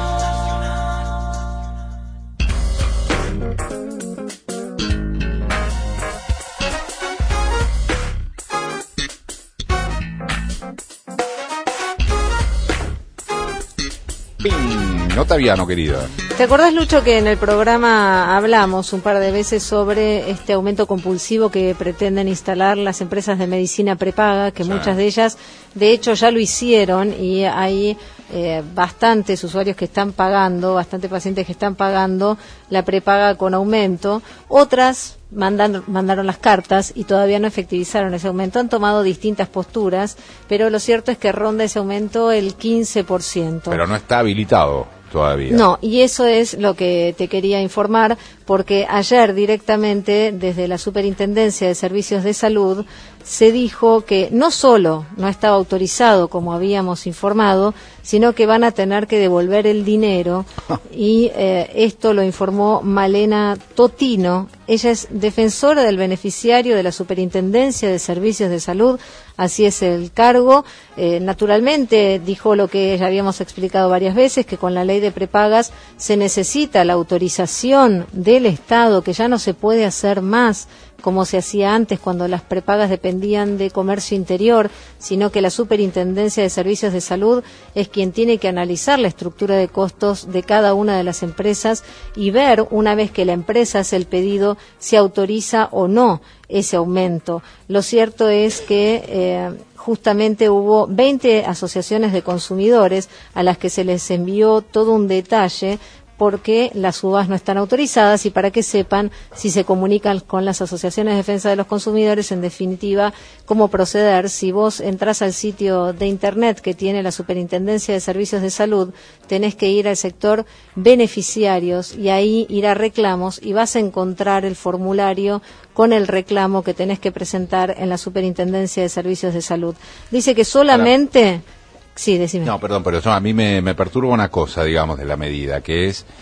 Notaviano, querida. ¿Te acordás, Lucho, que en el programa hablamos un par de veces sobre este aumento compulsivo que pretenden instalar las empresas de medicina prepaga, que muchas de ellas, de hecho, ya lo hicieron y hay bastantes usuarios que están pagando, bastantes pacientes que están pagando la prepaga con aumento. Otras mandaron las cartas y todavía no efectivizaron ese aumento. Han tomado distintas posturas, pero lo cierto es que ronda ese aumento el 15%. Pero no está habilitado todavía. No, y eso es lo que te quería informar, porque ayer directamente desde la Superintendencia de Servicios de Salud se dijo que no solo no estaba autorizado como habíamos informado, sino que van a tener que devolver el dinero y esto lo informó Malena Totino. Ella es defensora del beneficiario de la Superintendencia de Servicios de Salud, así es el cargo. Naturalmente dijo lo que ya habíamos explicado varias veces, que con la ley de prepagas se necesita la autorización del Estado, que ya no se puede hacer más como se hacía antes cuando las prepagas dependían de comercio interior, sino que la Superintendencia de Servicios de Salud es quien tiene que analizar la estructura de costos de cada una de las empresas y ver, una vez que la empresa hace el pedido, si autoriza o no ese aumento. Lo cierto es que justamente hubo 20 asociaciones de consumidores a las que se les envió todo un detalle porque las uvas no están autorizadas y para que sepan, si se comunican con las asociaciones de defensa de los consumidores, en definitiva, cómo proceder. Si vos entras al sitio de internet que tiene la Superintendencia de Servicios de Salud, tenés que ir al sector beneficiarios y ahí ir a reclamos y vas a encontrar el formulario con el reclamo que tenés que presentar en la Superintendencia de Servicios de Salud. Dice que solamente... Sí, decime. No, perdón, pero eso a mí me perturba una cosa, digamos, de la medida, que es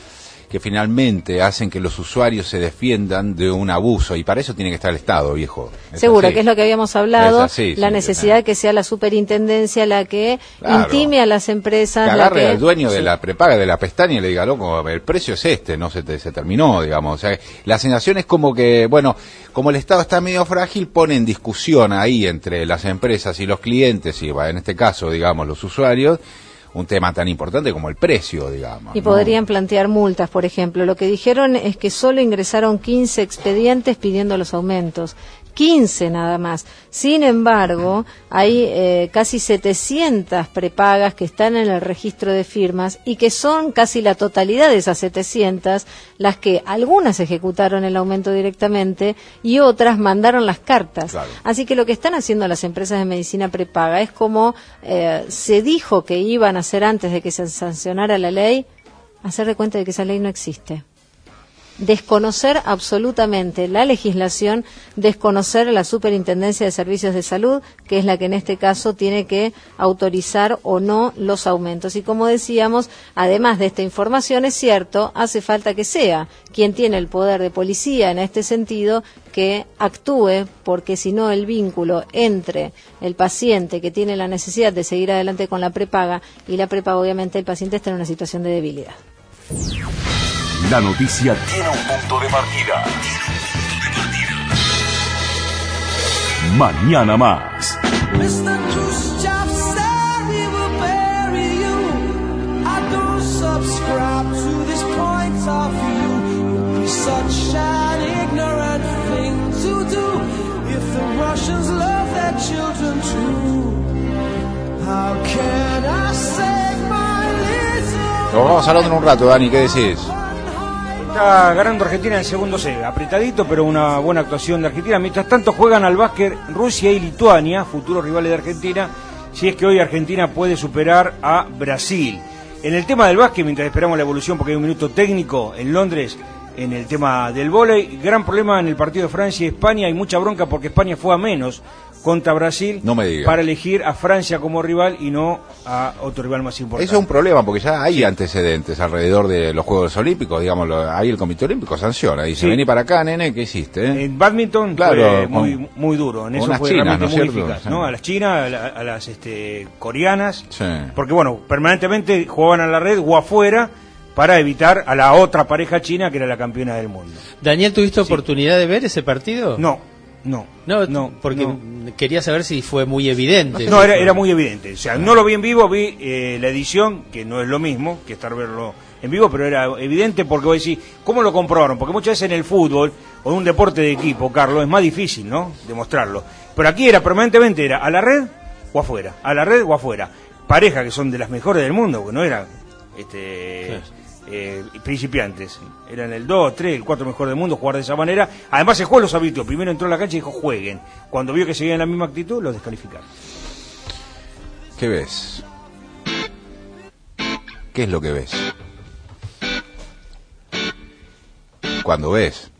que finalmente hacen que los usuarios se defiendan de un abuso, y para eso tiene que estar el Estado, viejo. Seguro, que es lo que habíamos hablado, así, la necesidad de que sea la superintendencia la que intime a las empresas. Que agarre la que... al dueño de la prepaga, de la pestaña, y le diga, loco, el precio es este, no se terminó, digamos. O sea, la sensación es como que, bueno, como el Estado está medio frágil, pone en discusión ahí entre las empresas y los clientes, y en este caso, digamos, los usuarios, un tema tan importante como el precio, digamos. Y podrían plantear multas, por ejemplo. Lo que dijeron es que solo ingresaron 15 expedientes pidiendo los aumentos. 15 nada más. Sin embargo, hay casi 700 prepagas que están en el registro de firmas y que son casi la totalidad de esas 700 las que algunas ejecutaron el aumento directamente y otras mandaron las cartas. Claro. Así que lo que están haciendo las empresas de medicina prepaga es como se dijo que iban a hacer antes de que se sancionara la ley, hacer de cuenta de que esa ley no existe. Desconocer absolutamente la legislación, desconocer la Superintendencia de Servicios de Salud, que es la que en este caso tiene que autorizar o no los aumentos. Y como decíamos, además de esta información, es cierto, hace falta que sea quien tiene el poder de policía en este sentido, que actúe, porque si no el vínculo entre el paciente que tiene la necesidad de seguir adelante con la prepaga y la prepaga, obviamente el paciente está en una situación de debilidad. La noticia tiene un punto de partida. Mañana más. Lo vamos hablando en un rato, Dani, ¿qué decís? Está ganando Argentina en el segundo set, apretadito, pero una buena actuación de Argentina. Mientras tanto juegan al básquet Rusia y Lituania, futuros rivales de Argentina, si es que hoy Argentina puede superar a Brasil. En el tema del básquet, mientras esperamos la evolución, porque hay un minuto técnico en Londres, en el tema del vóley, gran problema en el partido de Francia y España, hay mucha bronca porque España fue a menos contra Brasil, no me digas, para elegir a Francia como rival y no a otro rival más importante. Eso es un problema, porque ya hay antecedentes alrededor de los Juegos Olímpicos, digamos, ahí el Comité Olímpico sanciona, dice, vení para acá, nene, ¿qué hiciste? En badminton, claro, fue muy duro, en eso fue chinas, realmente ¿no muy eficaz, ¿no? A las chinas, a las coreanas, sí, porque bueno, permanentemente jugaban a la red o afuera, para evitar a la otra pareja china que era la campeona del mundo. Daniel, ¿tuviste oportunidad de ver ese partido? No, porque quería saber si fue muy evidente. No, era muy evidente. O sea, no lo vi en vivo, vi la edición, que no es lo mismo que estar verlo en vivo, pero era evidente porque vos decís, ¿cómo lo comprobaron? Porque muchas veces en el fútbol o en un deporte de equipo, Carlos, es más difícil, ¿no?, demostrarlo. Pero aquí era permanentemente, era a la red o afuera, a la red o afuera. Parejas que son de las mejores del mundo, que no eran principiantes, eran el 2, 3, el 4 mejor del mundo, jugar de esa manera. Además el juego los habituó, primero entró a la cancha y dijo jueguen, cuando vio que seguían la misma actitud los descalificaron. ¿Qué ves? ¿Qué es lo que ves? Cuando ves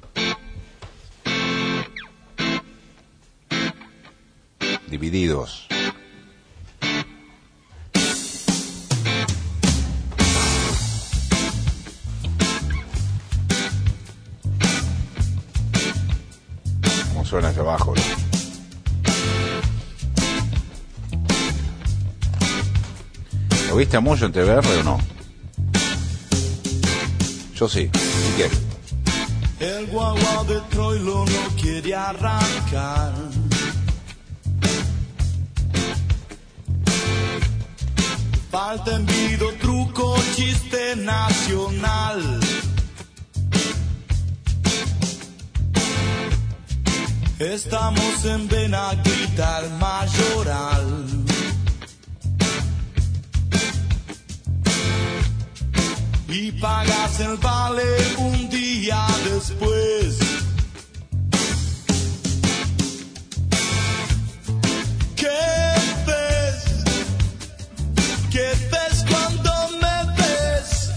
divididos, suena hacia abajo, ¿no? ¿Lo viste a Moyo en TVR o no? Yo sí, si quiero. El guagua de Troilo no quiere arrancar. Falta envido, truco, chiste nacional. Estamos en Benaguita, el Mayoral. Y pagas el vale un día después. ¿Qué ves? ¿Qué ves cuando me ves?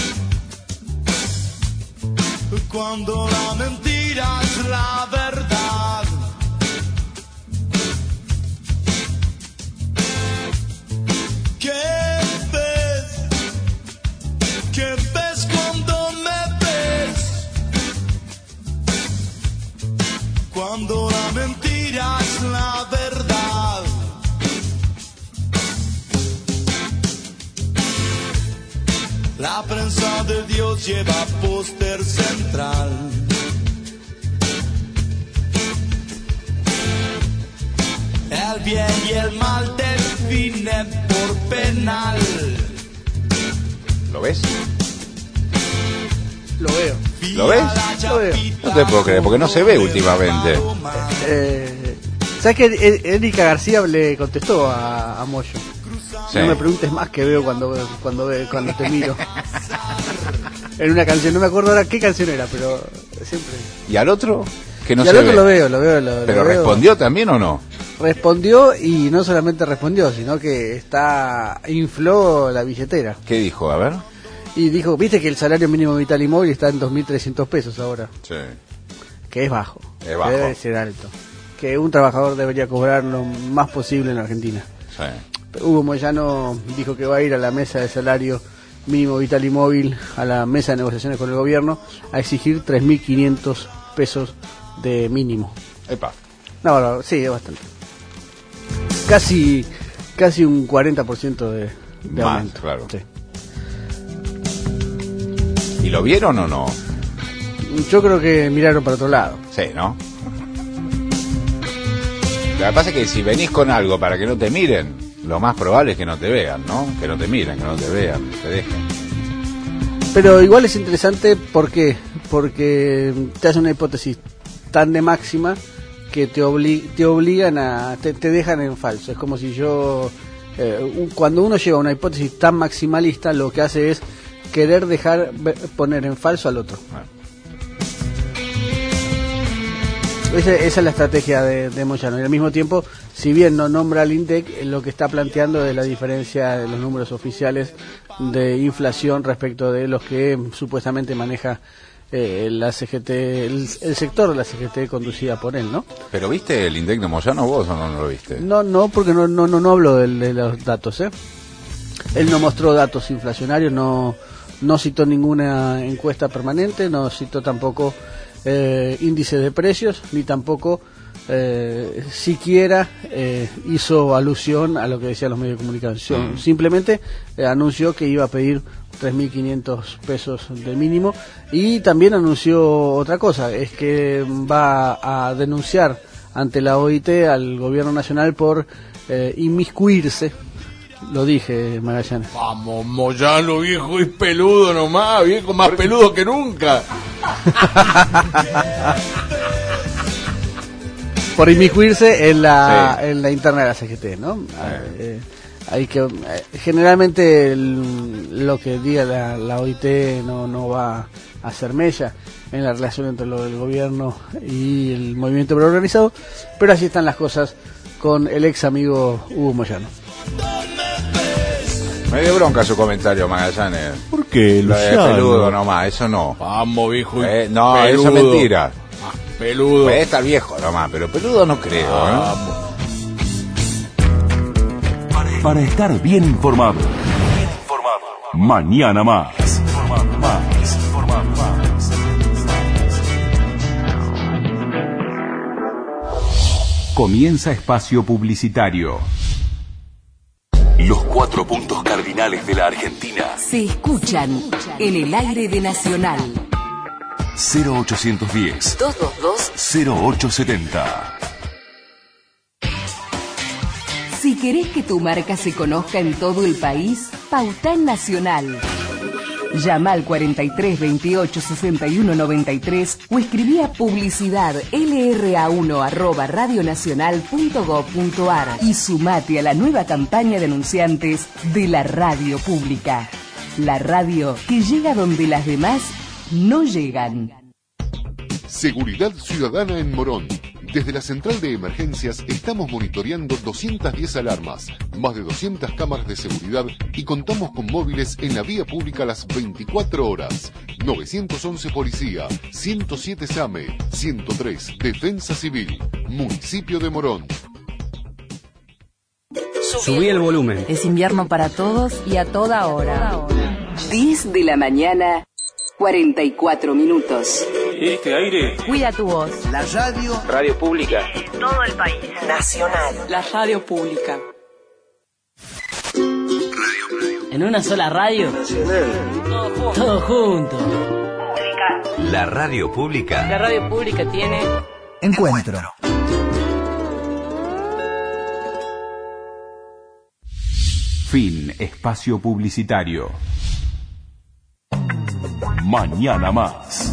Cuando la mentira es la verdad. ¿Qué ves? ¿Qué ves cuando me La prensa de Dios lleva póster central. El bien y el mal define por penal. ¿Lo ves? Lo veo. ¿Lo ves? Lo veo. No te puedo creer, porque no se ve últimamente. ¿Sabes que Erika García le contestó a Moyo? Sí. No me preguntes más que veo cuando te miro. En una canción, no me acuerdo ahora qué canción era, pero siempre. ¿Y al otro? Que no y se al otro ve. lo veo. ¿Pero respondió también o no? Respondió, y no solamente respondió, sino que infló la billetera. ¿Qué dijo? A ver. Y dijo, viste que el salario mínimo vital y móvil está en 2.300 pesos ahora. Sí. Que es bajo. Es bajo. Que debe ser alto. Que un trabajador debería cobrar lo más posible en Argentina. Sí. Hugo Moyano dijo que va a ir a la mesa de salario mínimo vital y móvil, a la mesa de negociaciones con el gobierno, a exigir 3.500 pesos de mínimo. Epa. No, sí, es bastante. Casi un 40% de Más, aumento. claro. Sí. ¿Y lo vieron o no? Yo creo que miraron para otro lado. Sí, ¿no? Lo que pasa es que si venís con algo para que no te miren, lo más probable es que no te vean, ¿no? Que no te miren, que no te vean, te dejen. Pero igual es interesante, ¿por qué? Porque te hace una hipótesis tan de máxima que te obligan te dejan en falso. Es como si cuando uno lleva una hipótesis tan maximalista, lo que hace es querer poner en falso al otro. Esa es la estrategia de Moyano. Y al mismo tiempo, si bien no nombra al INDEC, lo que está planteando es la diferencia de los números oficiales de inflación respecto de los que supuestamente maneja la CGT, el sector de la CGT conducida por él, ¿no? ¿Pero viste el INDEC de Moyano vos o no lo viste? No, porque no hablo de los datos, ¿eh? Él no mostró datos inflacionarios, no citó ninguna encuesta permanente, no citó tampoco índice de precios, ni tampoco siquiera hizo alusión a lo que decían los medios de comunicación. Simplemente anunció que iba a pedir 3.500 pesos de mínimo, y también anunció otra cosa, es que va a denunciar ante la OIT al gobierno nacional por inmiscuirse. Lo dije, Magallanes. Vamos, Moyano, viejo y peludo nomás, viejo más peludo que nunca. Por inmiscuirse en la interna de la CGT, ¿no? Hay que generalmente lo que diga la OIT no va a hacer mella en la relación entre lo del gobierno y el movimiento preorganizado, pero así están las cosas con el ex amigo Hugo Moyano. Me dio bronca su comentario, Magallanes. ¿Por qué, Lo de Luciano? peludo nomás, eso no. Vamos, viejo y no, peludo. eso es mentira. Peludo. Puede estar viejo nomás, pero peludo no creo. Para estar bien informado. Mañana más. Comienza espacio publicitario. Los 4 puntos cardinales de la Argentina. Se escuchan en el aire de Nacional. 0810 222 0870. Si querés que tu marca se conozca en todo el país, pauta en Nacional. Llama al 43 28 61 93 o escribí a publicidad lra1@radionacional.gov.ar y sumate a la nueva campaña de anunciantes de la radio pública. La radio que llega donde las demás no llegan. Seguridad Ciudadana en Morón. Desde la central de emergencias estamos monitoreando 210 alarmas, más de 200 cámaras de seguridad y contamos con móviles en la vía pública las 24 horas. 911 Policía, 107 SAME, 103 Defensa Civil, Municipio de Morón. Subí el volumen. Es invierno para todos y a toda hora. 10 de la mañana, 44 minutos. Este aire. Cuida tu voz. La radio. Radio pública. En todo el país. Nacional. La radio pública. ¿En una sola radio? Todo junto. La radio pública. La radio pública tiene... Encuentro. Fin espacio publicitario. Mañana más.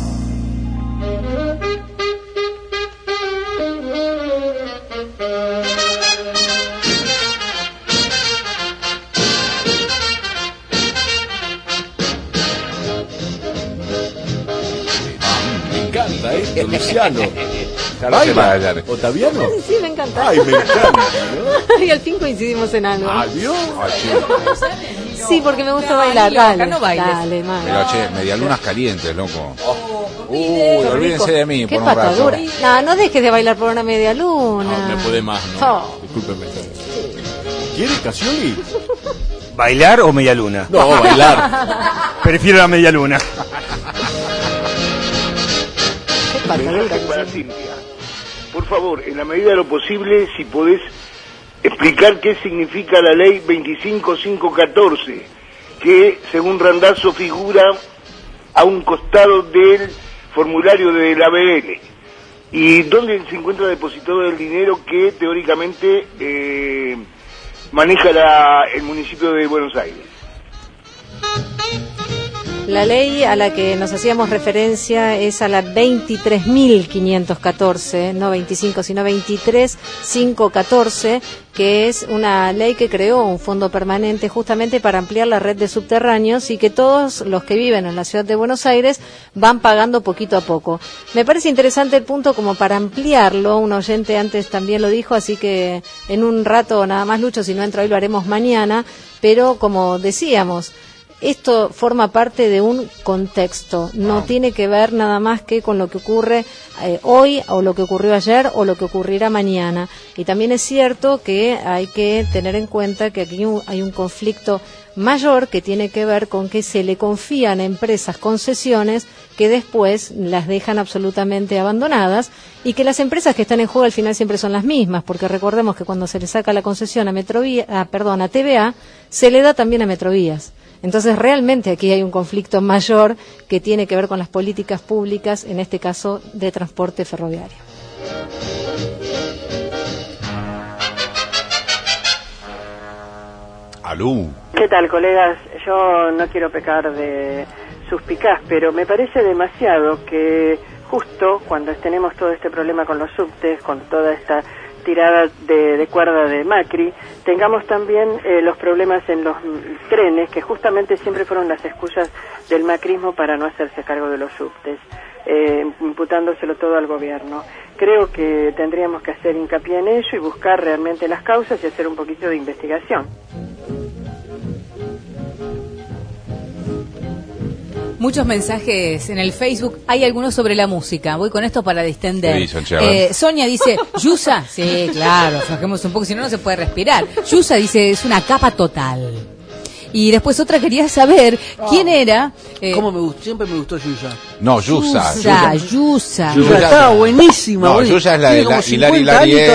Me encanta esto, Luciano. ¿Baila? ¿Otaviano? Sí, me encanta. Ay, me encanta, ¿no? Y al fin coincidimos en algo. ¿Adiós? Sí, porque me gusta bailar. Dale, Dale, no bailes. dale, man. Pero che, medialunas calientes, loco. Uy, Qué olvídense rico. de mí Qué por un rato. patadura. No, no dejes de bailar por una media luna. No, me puede más, ¿no? Oh. Discúlpeme. ¿Quiere Casioli? ¿Bailar o media luna? No, bailar. Prefiero la media luna. Mensaje para Cintia. Por favor, en la medida de lo posible, si podés explicar qué significa la ley 25514, que según Randazzo figura a un costado del formulario de la ABL, y dónde se encuentra depositado el dinero que teóricamente maneja el municipio de Buenos Aires. La ley a la que nos hacíamos referencia es a la 23.514, no 25, sino 23.514, que es una ley que creó un fondo permanente justamente para ampliar la red de subterráneos y que todos los que viven en la ciudad de Buenos Aires van pagando poquito a poco. Me parece interesante el punto como para ampliarlo, un oyente antes también lo dijo, así que en un rato nada más, Lucho, si no entra hoy lo haremos mañana, pero como decíamos, esto forma parte de un contexto, no tiene que ver nada más que con lo que ocurre hoy o lo que ocurrió ayer o lo que ocurrirá mañana. Y también es cierto que hay que tener en cuenta que aquí hay un conflicto mayor que tiene que ver con que se le confían a empresas concesiones que después las dejan absolutamente abandonadas y que las empresas que están en juego al final siempre son las mismas, porque recordemos que cuando se le saca la concesión a a TVA, se le da también a Metrovías. Entonces, realmente aquí hay un conflicto mayor que tiene que ver con las políticas públicas, en este caso de transporte ferroviario. Alú. ¿Qué tal, colegas? Yo no quiero pecar de suspicaz, pero me parece demasiado que justo cuando tenemos todo este problema con los subtes, con toda esta tirada de cuerda de Macri, tengamos también los problemas en los trenes, que justamente siempre fueron las excusas del macrismo para no hacerse cargo de los subtes, imputándoselo todo al gobierno. Creo que tendríamos que hacer hincapié en ello y buscar realmente las causas y hacer un poquito de investigación. Muchos mensajes en el Facebook, hay algunos sobre la música, voy con esto para distender. Sonia dice, Yusa, sí, claro, aflojemos un poco, si no, no se puede respirar. Yusa dice, es una capa total. Y después otra quería saber quién era. ¿Cómo me gustó? Siempre me gustó Yusa. No, Yusa. Yusa. Estaba buenísima. No, Yusa es la de Hilari.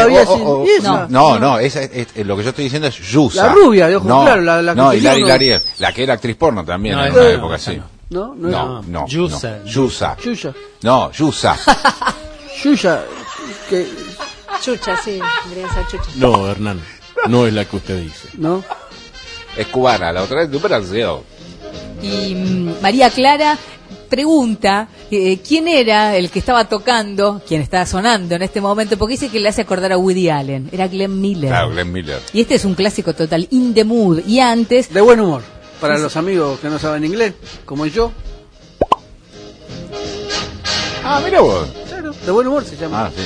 No, esa es lo que yo estoy diciendo es Yusa. La rubia, de ojos claros. No, Hilari, la que era actriz porno también en una época así. No. Yusa. Yusa. No, Yusa. Yusa. Chucha, sí, debería ser Chucha. No, Hernán, no es la que usted dice. ¿No? Es cubana, la otra es de Brasil. Y María Clara pregunta quién era el que estaba tocando, quién estaba sonando en este momento, porque dice que le hace acordar a Woody Allen. Era Glenn Miller. Claro, Glenn Miller. Y este es un clásico total, In the Mood. Y antes... De buen humor. Para los amigos que no saben inglés, como yo. Ah, mira vos. Claro, de buen humor se llama. Ah, sí.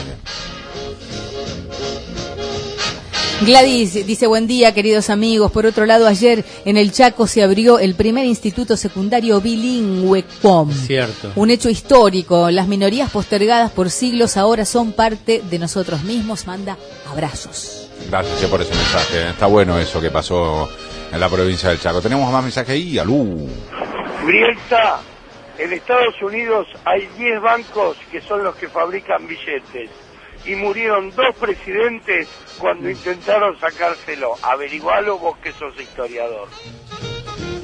Gladys dice, buen día, queridos amigos. Por otro lado, ayer en el Chaco se abrió el primer instituto secundario bilingüe COM. Cierto. Un hecho histórico. Las minorías postergadas por siglos ahora son parte de nosotros mismos. Manda abrazos. Gracias por ese mensaje. Está bueno eso que pasó en la provincia del Chaco. Tenemos más mensajes ahí. Alú. Brielta, en Estados Unidos hay 10 bancos que son los que fabrican billetes. Y murieron 2 presidentes cuando intentaron sacárselo. Averigualo vos que sos historiador.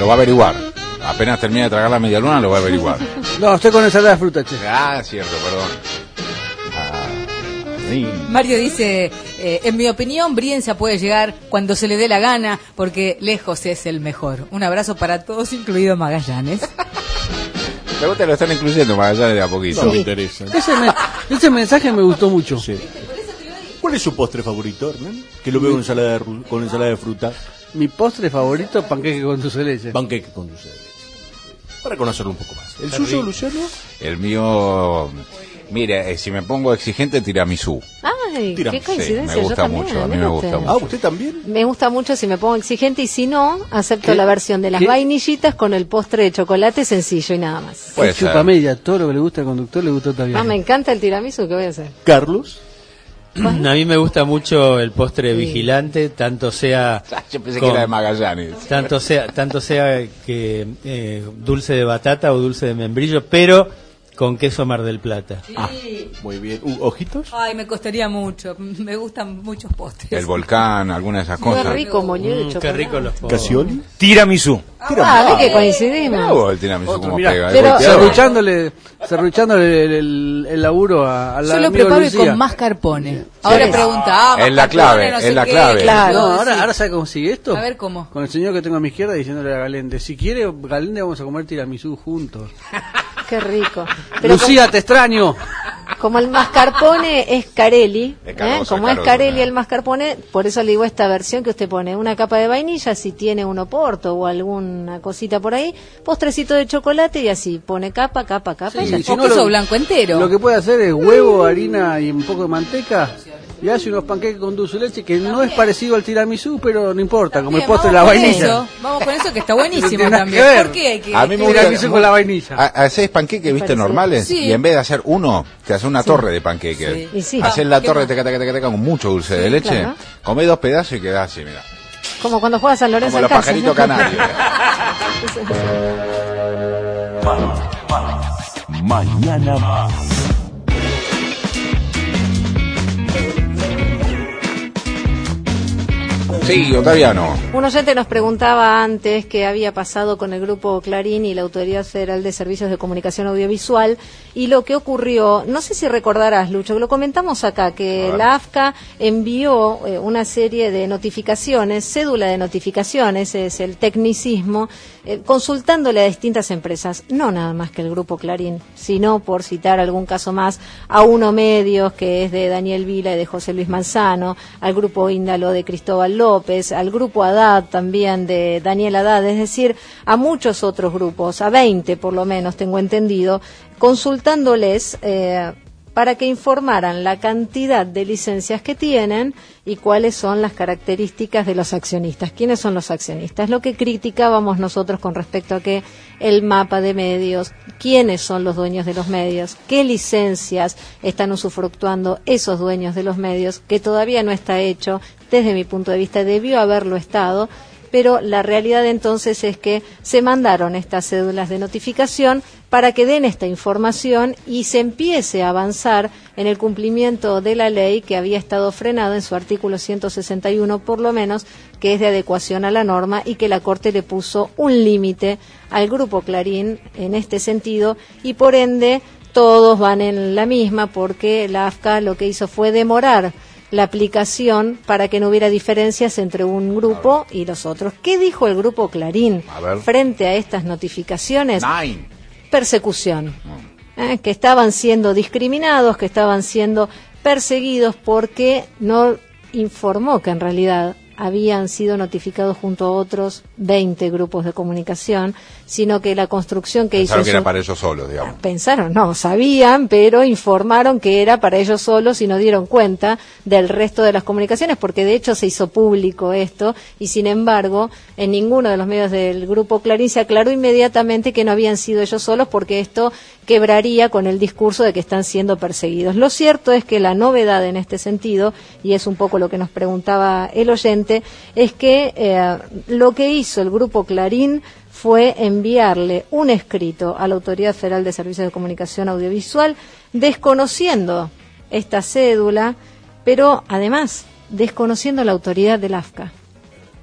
Lo va a averiguar. Apenas termina de tragar la media luna, lo va a averiguar. No, estoy con ensalada de fruta, che. Ah, cierto, perdón. Mario dice, en mi opinión, Brienza puede llegar cuando se le dé la gana, porque lejos es el mejor. Un abrazo para todos, incluido Magallanes. Pero te lo están incluyendo, Magallanes, de a poquito. No me interesa. Ese mensaje me gustó mucho. Sí. ¿Cuál es su postre favorito, Hernán? Que lo veo con ensalada de fruta. Mi postre favorito, panqueque con dulce de leche. Panqueque con dulce de leche. Para conocerlo un poco más. ¿El suyo, Luciano? El mío... Mire, si me pongo exigente, tiramisú. Ay, qué coincidencia. Sí, me gusta yo mucho, también, a mí me gusta mucho. Ah, ¿usted también? Me gusta mucho si me pongo exigente y si no, acepto ¿Qué? la versión de las ¿Qué? vainillitas con el postre de chocolate sencillo y nada más. Puede ser. Chupamella, todo lo que le gusta al conductor le gustó también. Ah, me encanta el tiramisú, ¿qué voy a hacer? Carlos. A mí me gusta mucho el postre vigilante, tanto sea... Yo pensé que era de Magallanes. Tanto sea que dulce de batata o dulce de membrillo, pero con queso Mar del Plata. Ah, muy bien. ¿Ojitos? Ay, me costaría mucho. Me gustan muchos postres. El volcán, alguna de esas Qué cosas. rico moño de chocolate. Qué rico los postres. ¿Casioli? Tiramisú. Ah, ve que coincidimos. Bravo el tiramisú, como Mirá, pega. pero- Serruchándole el laburo a la Yo lo amiga preparo y Lucía. con mascarpone. Ahora pregunta, Es la mascarpone, clave, no es sé la qué. clave. Claro. No, sí. ahora ¿sabe cómo sigue esto? A ver cómo. Con el señor que tengo a mi izquierda diciéndole a Galende, si quiere Galende vamos a comer tiramisú juntos. Qué rico. Pero Lucía, te extraño. como el mascarpone es Carelli, Es carozo, como es es carozo, Carelli ¿no? el mascarpone, por eso le digo esta versión que usted pone una capa de vainilla, si tiene un oporto o alguna cosita por ahí, postrecito de chocolate y así, pone capa, capa, capa. Sí, y ya si está. O no, queso lo- blanco entero. Lo que puede hacer es huevo, harina y un poco de manteca y hace unos panqueques con dulce de leche que no es parecido al tiramisú, pero no importa, como el Bien, postre de la vamos con vainilla. eso. Vamos con eso que está No buenísimo tiene nada también. que ver. ¿Por qué hay que...? A mí me gusta Tiramisú con la vainilla. Hacés panqueques, viste, parecido. normales, Sí. y en vez de hacer uno, te haces una torre de panqueques. Sí. Y sí. Hacés la ¿Qué torre más? teca, con mucho dulce de leche, claro. comés 2 pedazos y quedás así, mira. Como cuando juega San Lorenzo Como en los casa, pajaritos ¿no? canarios. Mañana más. Sí, Otaviano. Un oyente nos preguntaba antes qué había pasado con el grupo Clarín y la Autoridad Federal de Servicios de Comunicación Audiovisual y lo que ocurrió, no sé si recordarás, Lucho, que lo comentamos acá, que la AFCA envió una serie de notificaciones, cédula de notificaciones, es el tecnicismo, consultándole a distintas empresas, no nada más que el grupo Clarín, sino, por citar algún caso más, a Uno Medios, que es de Daniel Vila y de José Luis Manzano, al grupo Índalo de Cristóbal López, al grupo Haddad también de Daniel Haddad, es decir, a muchos otros grupos, a 20 por lo menos, tengo entendido, consultándoles para que informaran la cantidad de licencias que tienen y cuáles son las características de los accionistas. ¿Quiénes son los accionistas? Lo que criticábamos nosotros con respecto a que el mapa de medios, quiénes son los dueños de los medios, qué licencias están usufructuando esos dueños de los medios, que todavía no está hecho, desde mi punto de vista debió haberlo estado, pero la realidad entonces es que se mandaron estas cédulas de notificación para que den esta información y se empiece a avanzar en el cumplimiento de la ley que había estado frenado en su artículo 161 por lo menos, que es de adecuación a la norma y que la Corte le puso un límite al Grupo Clarín en este sentido y por ende todos van en la misma porque la AFCA lo que hizo fue demorar la aplicación para que no hubiera diferencias entre un grupo y los otros. ¿Qué dijo el Grupo Clarín frente a estas notificaciones? Persecución. Que estaban siendo discriminados, que estaban siendo perseguidos porque no informó que en realidad habían sido notificados junto a otros 20 grupos de comunicación, sino que la construcción que Pensaron hizo... que era para ellos solos, digamos. Pensaron, no, sabían, pero informaron que era para ellos solos y no dieron cuenta del resto de las comunicaciones, porque de hecho se hizo público esto y sin embargo en ninguno de los medios del Grupo Clarín se aclaró inmediatamente que no habían sido ellos solos porque esto quebraría con el discurso de que están siendo perseguidos. Lo cierto es que la novedad en este sentido, y es un poco lo que nos preguntaba el oyente, es que lo que hizo el Grupo Clarín fue enviarle un escrito a la Autoridad Federal de Servicios de Comunicación Audiovisual desconociendo esta cédula, pero además desconociendo la autoridad del AFCA.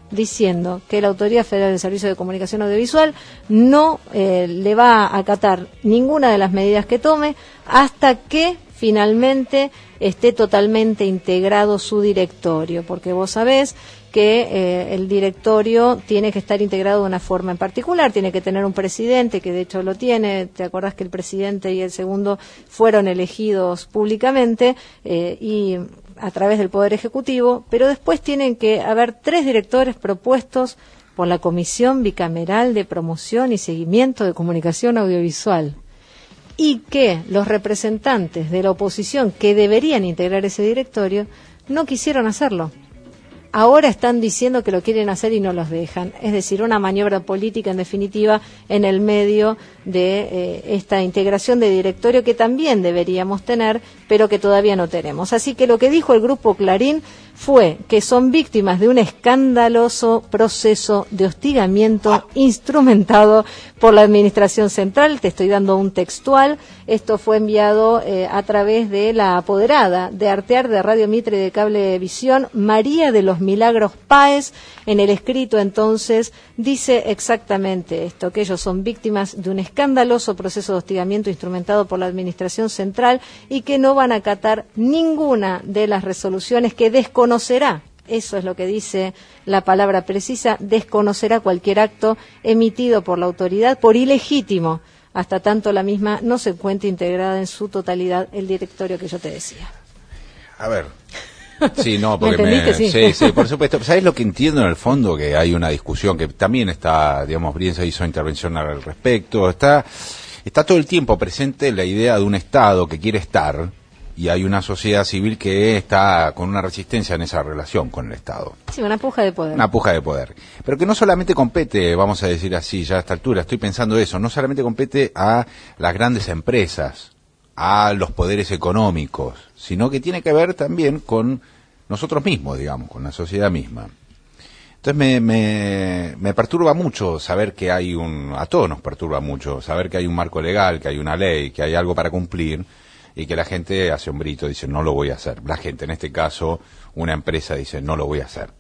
diciendo que la Autoridad Federal del Servicio de Comunicación Audiovisual no le va a acatar ninguna de las medidas que tome hasta que finalmente esté totalmente integrado su directorio, porque vos sabés que el directorio tiene que estar integrado de una forma en particular, tiene que tener un presidente, que de hecho lo tiene. Te acordás que el presidente y el segundo fueron elegidos públicamente y a través del Poder Ejecutivo, pero después tienen que haber 3 directores propuestos por la Comisión Bicameral de Promoción y Seguimiento de Comunicación Audiovisual, y que los representantes de la oposición que deberían integrar ese directorio no quisieron hacerlo. Ahora están diciendo que lo quieren hacer y no los dejan. Es decir, una maniobra política, en definitiva, en el medio de esta integración de directorio que también deberíamos tener, pero que todavía no tenemos. Así que lo que dijo el Grupo Clarín fue que son víctimas de un escandaloso proceso de hostigamiento instrumentado por la Administración Central. Te estoy dando un textual. Esto fue enviado a través de la apoderada de Artear de Radio Mitre y de Cablevisión, María de los Milagros Páez. En el escrito, entonces, dice exactamente esto, que ellos son víctimas de un escandaloso proceso de hostigamiento instrumentado por la Administración Central y que no van a acatar ninguna de las resoluciones, que desconocerá, eso es lo que dice la palabra precisa, desconocerá cualquier acto emitido por la autoridad por ilegítimo, hasta tanto la misma no se encuentre integrada en su totalidad el directorio que yo te decía. A ver. Sí, no, porque ¿Me entendiste? sí, por supuesto. ¿Sabes lo que entiendo en el fondo? Que hay una discusión que también está, digamos, Brienza hizo intervención al respecto. Está todo el tiempo presente la idea de un Estado que quiere estar, y hay una sociedad civil que está con una resistencia en esa relación con el Estado. Sí, una puja de poder. Una puja de poder. Pero que no solamente compete, vamos a decir así, ya a esta altura, estoy pensando eso, no solamente compete a las grandes empresas, a los poderes económicos, sino que tiene que ver también con nosotros mismos, digamos, con la sociedad misma. Entonces me perturba mucho saber que hay a todos nos perturba mucho saber que hay un marco legal, que hay una ley, que hay algo para cumplir, y que la gente hace un grito, dice no lo voy a hacer. La gente, en este caso, una empresa dice no lo voy a hacer.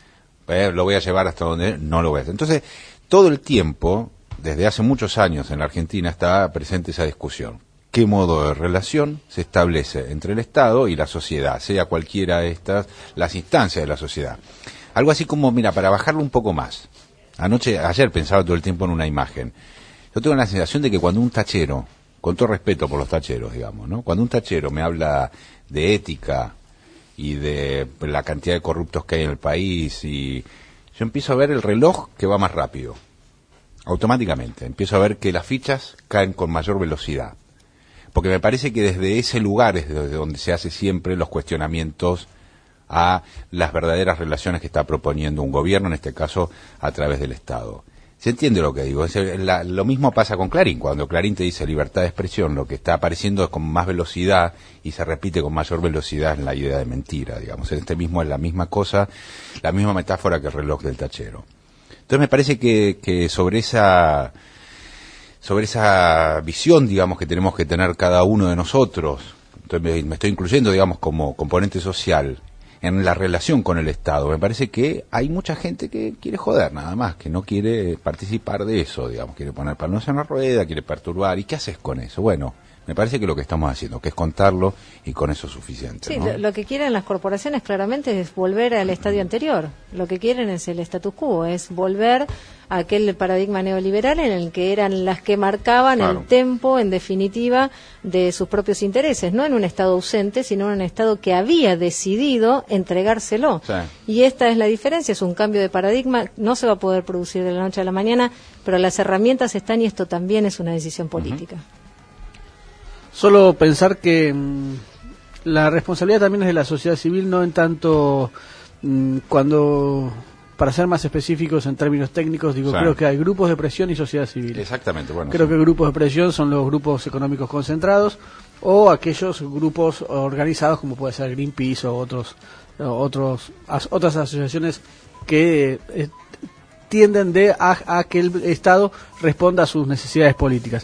Lo voy a llevar hasta donde no lo voy a hacer. Entonces, todo el tiempo, desde hace muchos años en la Argentina, está presente esa discusión. ¿Qué modo de relación se establece entre el Estado y la sociedad, sea cualquiera de las instancias de la sociedad? Algo así como, mira, para bajarlo un poco más. Ayer pensaba todo el tiempo en una imagen. Yo tengo la sensación de que cuando un tachero, con todo respeto por los tacheros, digamos, ¿no? Cuando un tachero me habla de ética y de la cantidad de corruptos que hay en el país, y yo empiezo a ver el reloj que va más rápido. Automáticamente. Empiezo a ver que las fichas caen con mayor velocidad. Porque me parece que desde ese lugar es desde donde se hace siempre los cuestionamientos a las verdaderas relaciones que está proponiendo un gobierno, en este caso a través del Estado. ¿Se entiende lo que digo? Lo mismo pasa con Clarín. Cuando Clarín te dice libertad de expresión, lo que está apareciendo es con más velocidad y se repite con mayor velocidad en la idea de mentira, digamos. En este mismo es la misma cosa, la misma metáfora que el reloj del tachero. Entonces me parece que sobre esa visión, digamos, que tenemos que tener cada uno de nosotros, entonces me estoy incluyendo, digamos, como componente social en la relación con el Estado. Me parece que hay mucha gente que quiere joder, nada más, que no quiere participar de eso, digamos, quiere poner palos en la rueda, quiere perturbar. ¿Y qué haces con eso? Bueno, me parece que lo que estamos haciendo, que es contarlo, y con eso es suficiente. Sí, ¿no? lo que quieren las corporaciones claramente es volver al estadio anterior. Lo que quieren es el status quo, es volver a aquel paradigma neoliberal en el que eran las que marcaban el tempo, en definitiva, de sus propios intereses. No en un Estado ausente, sino en un Estado que había decidido entregárselo. Sí. Y esta es la diferencia, es un cambio de paradigma. No se va a poder producir de la noche a la mañana, pero las herramientas están, y esto también es una decisión política. Solo pensar que la responsabilidad también es de la sociedad civil, no en tanto cuando, para ser más específicos en términos técnicos, digo, creo que hay grupos de presión y sociedad civil. Exactamente, bueno. Creo que grupos de presión son los grupos económicos concentrados o aquellos grupos organizados como puede ser Greenpeace o otras asociaciones que tienden a que el Estado responda a sus necesidades políticas.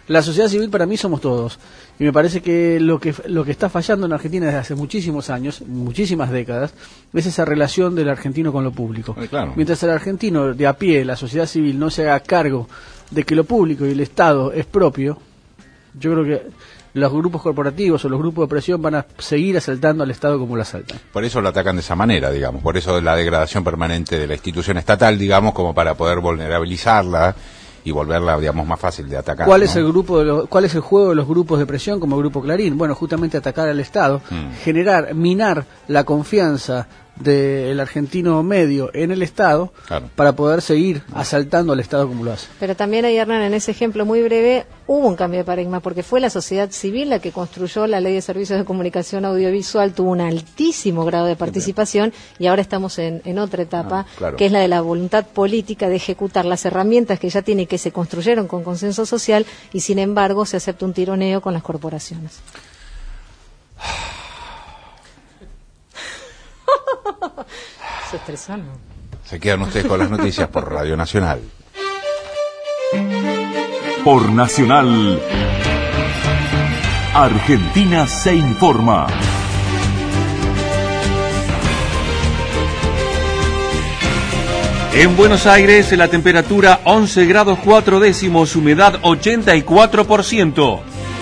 La sociedad civil para mí somos todos. Y me parece que lo que está fallando en Argentina desde hace muchísimos años, muchísimas décadas, es esa relación del argentino con lo público. Claro. Mientras el argentino de a pie, la sociedad civil, no se haga cargo de que lo público y el Estado es propio, yo creo que los grupos corporativos o los grupos de presión van a seguir asaltando al Estado como lo asaltan. Por eso lo atacan de esa manera, digamos. Por eso la degradación permanente de la institución estatal, digamos, como para poder vulnerabilizarla y volverla, digamos, más fácil de atacar. ¿Cuál ¿no? es el cuál es el juego de los grupos de presión como Grupo Clarín? Bueno, justamente atacar al Estado, minar la confianza del argentino medio en el Estado, claro, para poder seguir asaltando al Estado como lo hace. Pero también ahí, Hernán, en ese ejemplo muy breve, hubo un cambio de paradigma, porque fue la sociedad civil la que construyó la Ley de Servicios de Comunicación Audiovisual, tuvo un altísimo grado de participación, y ahora estamos en otra etapa, claro, que es la de la voluntad política de ejecutar las herramientas que ya tiene y que se construyeron con consenso social, y sin embargo se acepta un tironeo con las corporaciones. Se estresó, ¿no? Se quedan ustedes con las noticias por Radio Nacional. Por Nacional, Argentina se informa. En Buenos Aires la temperatura 11 grados 4 décimos, humedad 84%.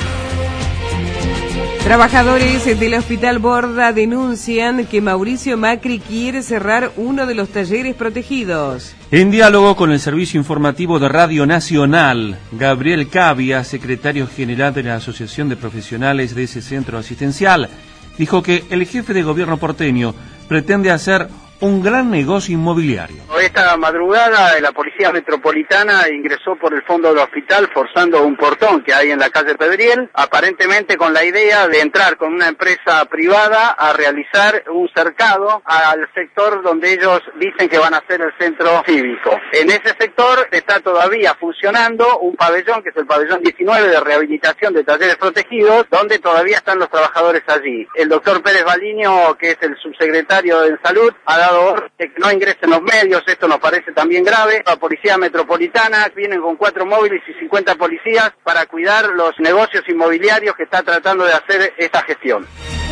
Trabajadores del Hospital Borda denuncian que Mauricio Macri quiere cerrar uno de los talleres protegidos. En diálogo con el Servicio Informativo de Radio Nacional, Gabriel Cavia, secretario general de la Asociación de Profesionales de ese centro asistencial, dijo que el jefe de gobierno porteño pretende hacer un gran negocio inmobiliario. Esta madrugada la Policía Metropolitana ingresó por el fondo del hospital forzando un portón que hay en la calle Pedriel, aparentemente con la idea de entrar con una empresa privada a realizar un cercado al sector donde ellos dicen que van a hacer el centro cívico. En ese sector está todavía funcionando un pabellón, que es el pabellón 19 de rehabilitación de talleres protegidos, donde todavía están los trabajadores allí. El doctor Pérez Baliño, que es el subsecretario de Salud, ha dado orden de que no ingresen los medios. Esto nos parece también grave. La Policía Metropolitana vienen con 4 móviles y 50 policías para cuidar los negocios inmobiliarios que está tratando de hacer esta gestión.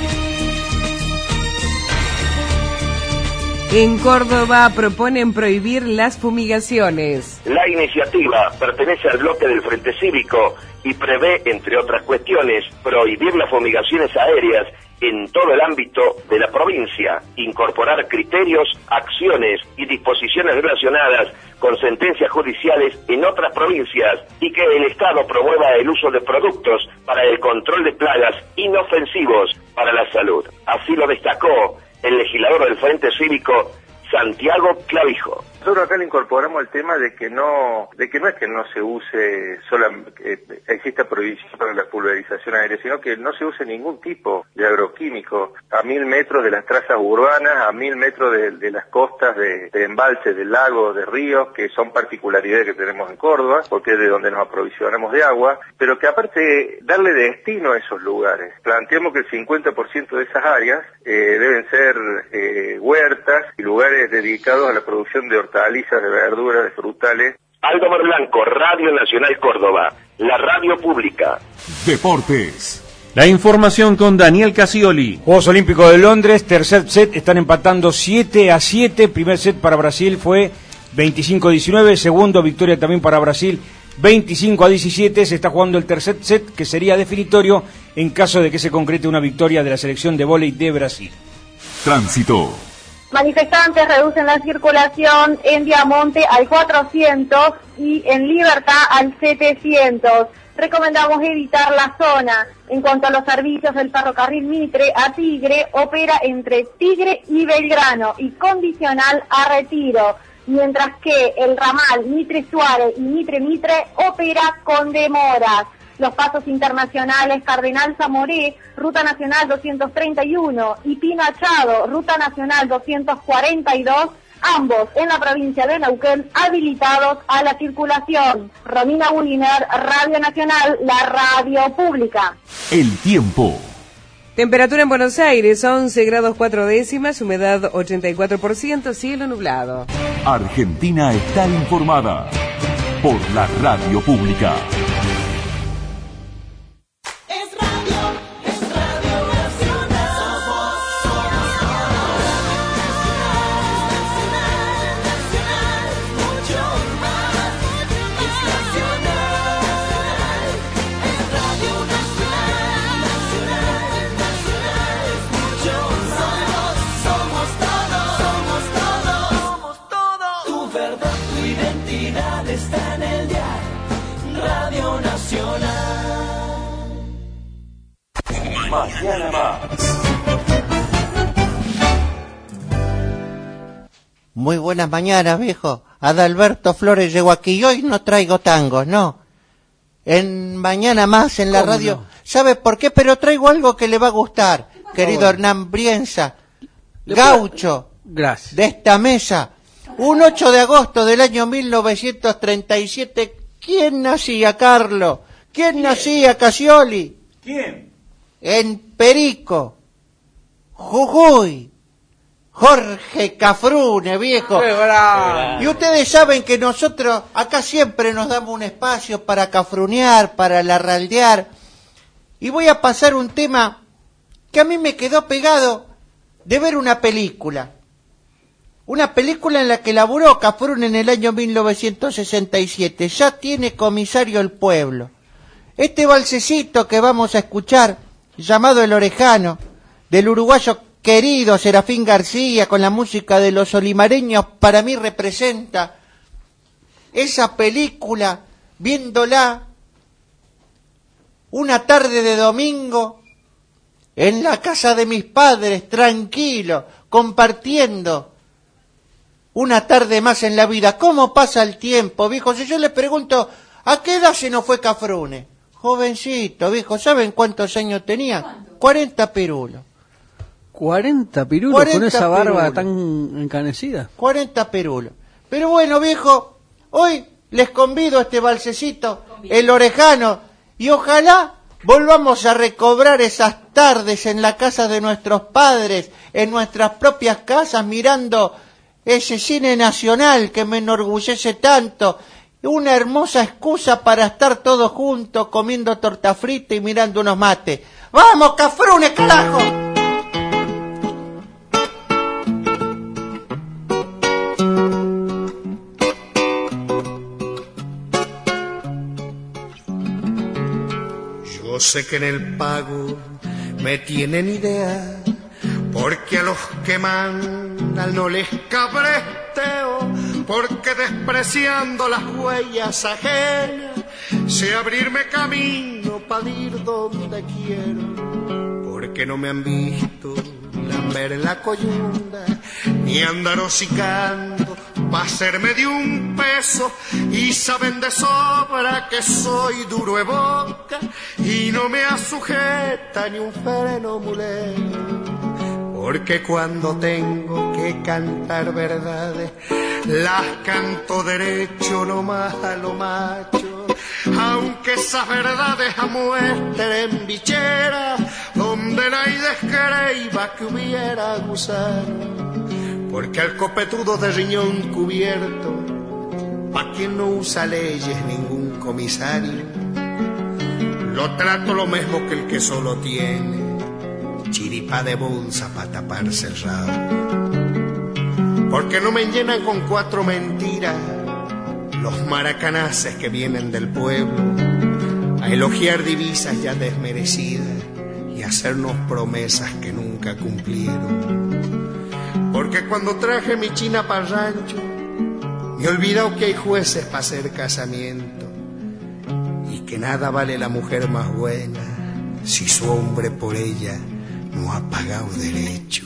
En Córdoba proponen prohibir las fumigaciones. La iniciativa pertenece al bloque del Frente Cívico y prevé, entre otras cuestiones, prohibir las fumigaciones aéreas en todo el ámbito de la provincia, incorporar criterios, acciones y disposiciones relacionadas con sentencias judiciales en otras provincias y que el Estado promueva el uso de productos para el control de plagas inofensivos para la salud. Así lo destacó el legislador del Frente Cívico, Santiago Clavijo. Nosotros acá le incorporamos el tema de que no es que no se use exista prohibición para la pulverización aérea, sino que no se use ningún tipo de agroquímico a 1000 metros de las trazas urbanas, a 1000 metros de las costas de embalses, de lagos, de ríos, que son particularidades que tenemos en Córdoba, porque es de donde nos aprovisionamos de agua, pero que aparte darle destino a esos lugares. Planteamos que el 50% de esas áreas deben ser huertas y lugares dedicados a la producción de hortalizas, de verduras, de frutales. Aldo Blanco, Radio Nacional Córdoba, la radio pública. Deportes. La información con Daniel Casioli. Juegos Olímpicos de Londres, tercer set, están empatando 7-7. Primer set para Brasil fue 25-19. Segundo, victoria también para Brasil, 25-17. Se está jugando el tercer set, que sería definitorio en caso de que se concrete una victoria de la selección de vóley de Brasil. Tránsito. Manifestantes reducen la circulación en Diamonte al 400 y en Libertad al 700. Recomendamos evitar la zona. En cuanto a los servicios, el ferrocarril Mitre a Tigre opera entre Tigre y Belgrano y condicional a Retiro, mientras que el ramal Mitre Suárez y Mitre opera con demoras. Los pasos internacionales Cardenal Zamoré, Ruta Nacional 231, y Pino Achado, Ruta Nacional 242, ambos en la provincia de Neuquén, habilitados a la circulación. Romina Wiener, Radio Nacional, la radio pública. El tiempo. Temperatura en Buenos Aires, 11 grados 4 décimas, humedad 84%, cielo nublado. Argentina está informada por la radio pública. verdad, tu identidad está en el dial. Radio Nacional. Mañana más. Muy buenas mañanas, viejo. Adalberto Flores llegó aquí y hoy no traigo tangos, no. En Mañana Más, en la radio. No? ¿Sabe por qué? Pero traigo algo que le va a gustar, querido Hernán Brienza, gaucho, gracias, de esta mesa. Un 8 de agosto del año 1937, ¿quién nacía, Carlos? ¿Quién nacía, Casioli? ¿Quién? En Perico, Jujuy, Jorge Cafrune, viejo. Y ustedes saben que nosotros acá siempre nos damos un espacio para cafrunear, para larraldear. Y voy a pasar un tema que a mí me quedó pegado de ver una película. Una película en la que laburó Cafrune en el año 1967. Ya tiene comisario el pueblo. Este valsecito que vamos a escuchar, llamado El Orejano, del uruguayo querido Serafín García, con la música de los olimareños, para mí representa esa película, viéndola una tarde de domingo en la casa de mis padres, tranquilo, compartiendo una tarde más en la vida. ¿Cómo pasa el tiempo, viejo? Si yo le pregunto, ¿a qué edad se nos fue Cafrune? Jovencito, viejo. ¿Saben cuántos años tenía? ¿Cuánto? 40 pirulos. 40 pirulos con esa barba tan encanecida. 40 pirulos. Pero bueno, viejo, hoy les convido a este valsecito, El Orejano, y ojalá volvamos a recobrar esas tardes en la casa de nuestros padres, en nuestras propias casas, mirando ese cine nacional que me enorgullece tanto. Una hermosa excusa para estar todos juntos comiendo torta frita y mirando unos mates. ¡Vamos, Cafrune, carajo! Yo sé que en el pago me tienen idea, porque a los que mandan no les cabresteo, porque despreciando las huellas ajenas sé abrirme camino para ir donde quiero, porque no me han visto lamber la coyunda ni andar hocicando pa' hacerme de un peso, y saben de sobra que soy duro de boca y no me asujeta ni un freno mulero, porque cuando tengo que cantar verdades las canto derecho, no más a lo macho, aunque esas verdades amuestren bicheras donde nadie descreiba que hubiera gusano, porque al copetudo de riñón cubierto, pa' quien no usa leyes ningún comisario, lo trato lo mismo que el que solo tiene chiripa de bolsa pa' taparse el rabo, porque no me llenan con 4 mentiras los maracanaces que vienen del pueblo a elogiar divisas ya desmerecidas y hacernos promesas que nunca cumplieron. Porque cuando traje mi china para el rancho, me he olvidado que hay jueces para hacer casamiento y que nada vale la mujer más buena si su hombre por ella no ha pagado derecho.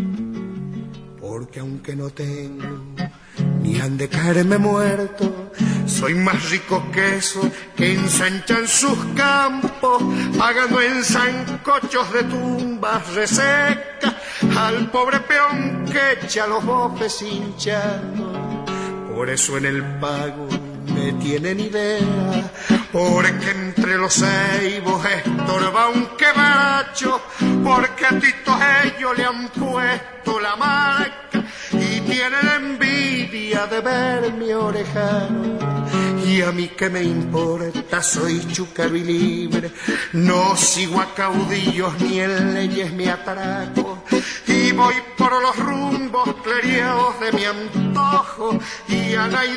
Porque aunque no tengo ni han de caerme muerto, soy más rico que eso que ensanchan sus campos, pagando en sancochos de tumbas resecas al pobre peón que echa los bofes hinchando. Por eso en el pago me tienen idea, porque entre los ceibos estorba un quebracho, porque a Tito ellos le han puesto la marca y tienen envidia de ver mi orejano. Y a mí que me importa, soy chúcaro y libre, no sigo a caudillos ni en leyes me atraco, y voy por los rumbos clerieos de mi antojo y a nadie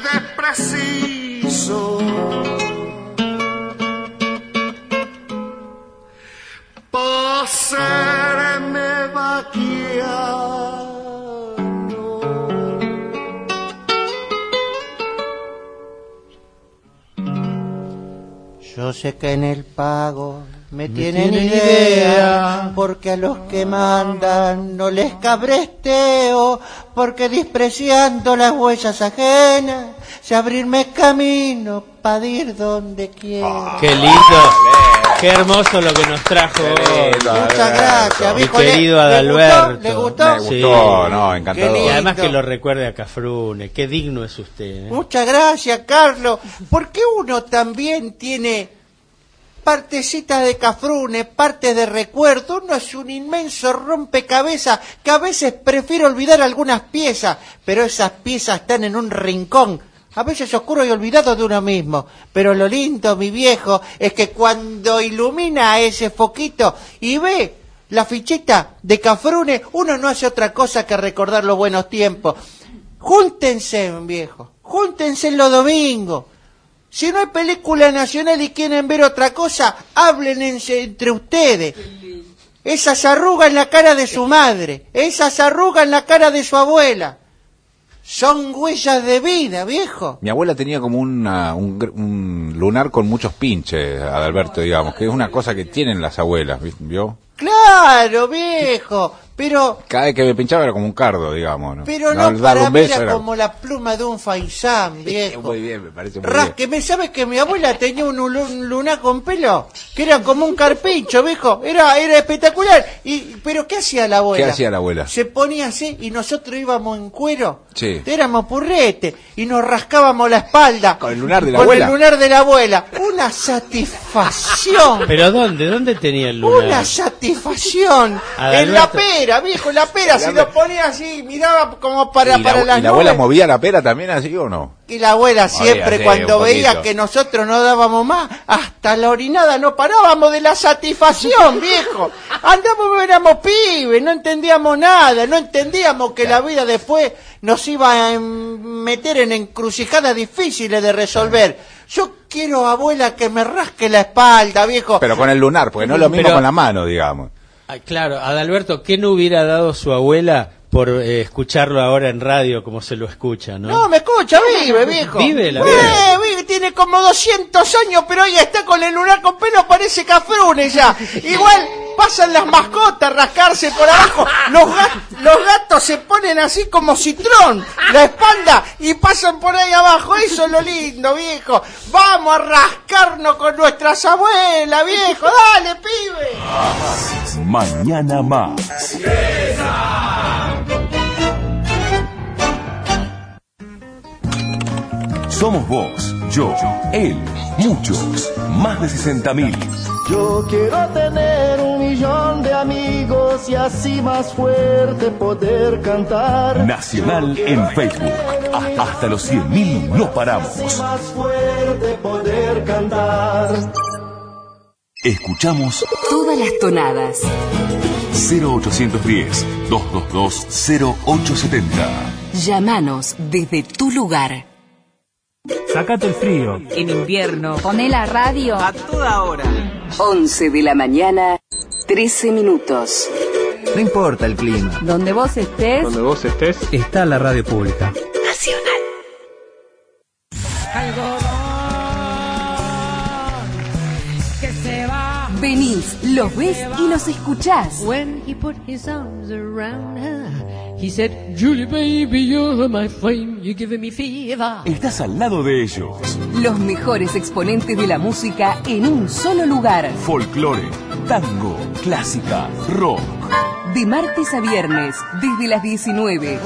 preciso. Pa' serme vaquiano. Yo sé que en el pago me tienen idea, porque a los que mandan no les cabresteo, porque despreciando las huellas ajenas, sé abrirme camino para ir donde quiera. ¡Qué lindo! ¡Qué hermoso lo que nos trajo! Muchas gracias, mi viejo. querido Adalberto. ¿Le gustó? Me gustó, no, encantador. Y además que lo recuerde a Cafrune, qué digno es usted. Muchas gracias, Carlos. Porque uno también tiene partecitas de Cafrune, partes de recuerdo. Uno es un inmenso rompecabezas que a veces prefiero olvidar algunas piezas, pero esas piezas están en un rincón, a veces oscuro y olvidado de uno mismo. Pero lo lindo, mi viejo, es que cuando ilumina ese foquito y ve la fichita de Cafrune, uno no hace otra cosa que recordar los buenos tiempos. Júntense, viejo, júntense los domingos. Si no hay película nacional y quieren ver otra cosa, hablen entre ustedes. Esas arrugas en la cara de su madre, esas arrugas en la cara de su abuela, son huellas de vida, viejo. Mi abuela tenía como un lunar con muchos pinches, Adalberto, digamos, que es una cosa que tienen las abuelas, ¿vio? Claro, viejo, pero... Cada vez que me pinchaba era como un cardo, digamos, ¿no? Pero no, para mí era como la pluma de un faisán, viejo. Muy bien, me parece muy bien. Rasqueme, ¿sabes que mi abuela tenía un lunar con pelo? Que era como un carpincho, viejo. Era espectacular. ¿Pero qué hacía la abuela? ¿Qué hacía la abuela? Se ponía así y nosotros íbamos en cuero. Sí. Éramos purrete y nos rascábamos la espalda. ¿Con el lunar de la abuela? Con el lunar de la abuela. Una satisfacción. ¿Pero dónde? ¿Dónde tenía el lunar? Una satisfacción. En la pera, viejo, en la pera. Se lo ponía así, miraba como para las nubes. ¿Y la abuela movía la pera también así o no? Y la abuela siempre, cuando veía que nosotros no dábamos más, hasta la orinada no parábamos de la satisfacción, viejo. Andábamos, éramos pibes, no entendíamos nada, no entendíamos que la vida después nos iba a meter en encrucijadas difíciles de resolver. Yo quiero, abuela, que me rasque la espalda, viejo. Pero con el lunar, porque no es lo mismo con la mano, digamos. Claro, Adalberto, ¿qué no hubiera dado su abuela por escucharlo ahora en radio como se lo escucha, no? No, me escucha, vive, viejo. Vive la vida. Vive, tiene como 200 años, pero ella está con el lunar con pelo, parece Cafrune ya. Igual pasan las mascotas a rascarse por abajo. Los gatos se ponen así como citrón, la espalda, y pasan por ahí abajo. Eso es lo lindo, viejo. Vamos a rascarnos con nuestras abuelas, viejo. Dale, pibe. Mañana más. Somos vos, yo, él, muchos, más de 60.000. Yo quiero tener 1.000.000 de amigos y así más fuerte poder cantar. Nacional en Facebook. Hasta los 100.000 no paramos. Así más fuerte poder cantar. Escuchamos todas las tonadas. 0810-222-0870. Llámanos desde tu lugar. Sácate el frío. En invierno. Poné la radio a toda hora. 11 de la mañana, 13 minutos. No importa el clima. Donde vos estés. Donde vos estés. Está la radio pública. Nacional. Venís, los ves y los escuchás. When he put his arms around her, he said, Julie baby, you're my flame, you're giving me fever. Estás al lado de ellos. Los mejores exponentes de la música en un solo lugar. Folclore, tango, clásica, rock. De martes a viernes, desde las 19.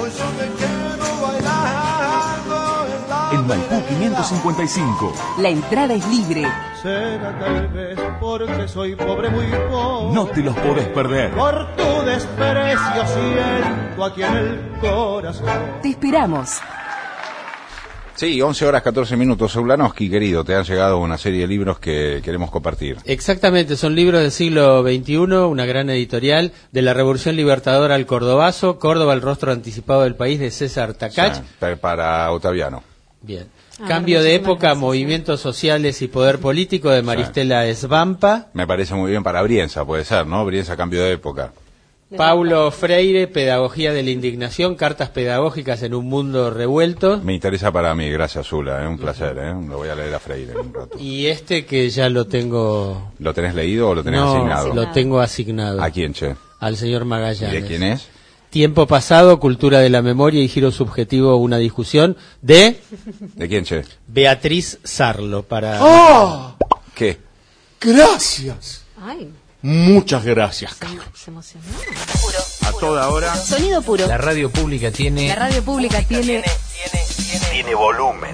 En Maipú 555. La entrada es libre. Será tal vez porque soy pobre, muy pobre. No te los podés perder. Por tu desprecio siento aquí en el corazón. Te esperamos. Sí, 11 horas 14 minutos. Ulanowski, querido, te han llegado una serie de libros que queremos compartir. Exactamente, son libros del siglo XXI, una gran editorial, de la Revolución Libertadora al Cordobazo, Córdoba, el rostro anticipado del país, de César Tacach. Sí, para Otaviano. Bien. Cambio de época, movimientos sociales y poder político, de Maristela Svampa. Me parece muy bien para Brienza, puede ser, ¿no? Brienza, Cambio de época. Paulo Freire, Pedagogía de la Indignación, Cartas Pedagógicas en un Mundo Revuelto. Me interesa para mí, gracias Zula, un placer, lo voy a leer a Freire en un rato. Y este que ya lo tengo... ¿Lo tenés leído o lo tenés asignado? Lo tengo asignado. ¿A quién, che? Al señor Magallanes. ¿Y de quién es? Tiempo pasado, cultura de la memoria y giro subjetivo, una discusión de... ¿De quién, che? Beatriz Sarlo, para... ¡Oh! ¿Qué? ¡Gracias! Ay. Muchas gracias, Carlos. Se emocionó. A toda hora. Sonido puro. La radio pública tiene... La radio pública tiene volumen.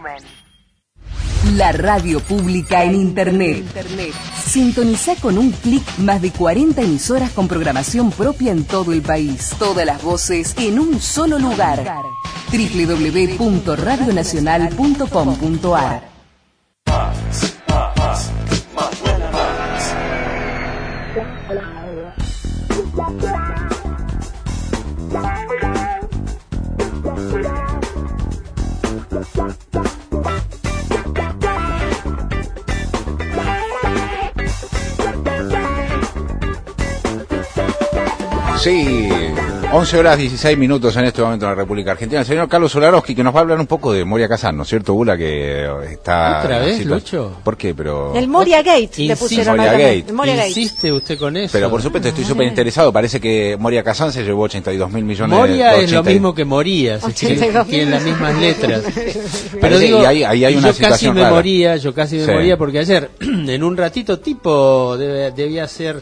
La radio pública en Internet. Sintoniza con un clic más de 40 emisoras con programación propia en todo el país. Todas las voces en un solo lugar. www.radionacional.com.ar. Sí, 11 horas 16 minutos en este momento en la República Argentina. El señor Carlos Solarowski, que nos va a hablar un poco de Moria Kazan, ¿no es cierto, Bula? Que está... ¿Otra vez, Lucho? ¿Por qué? Pero... El Moria Gate le pusieron Moria Gate. El Moria Gate. ¿Insiste usted con eso? Pero por supuesto estoy súper interesado. Parece que Moria Kazan se llevó 82.000 millones Moria de... es lo mismo que Moría, tienen las mismas letras. Pero parece, digo, y ahí hay una situación rara. Yo casi me moría porque ayer, en un ratito tipo, debía ser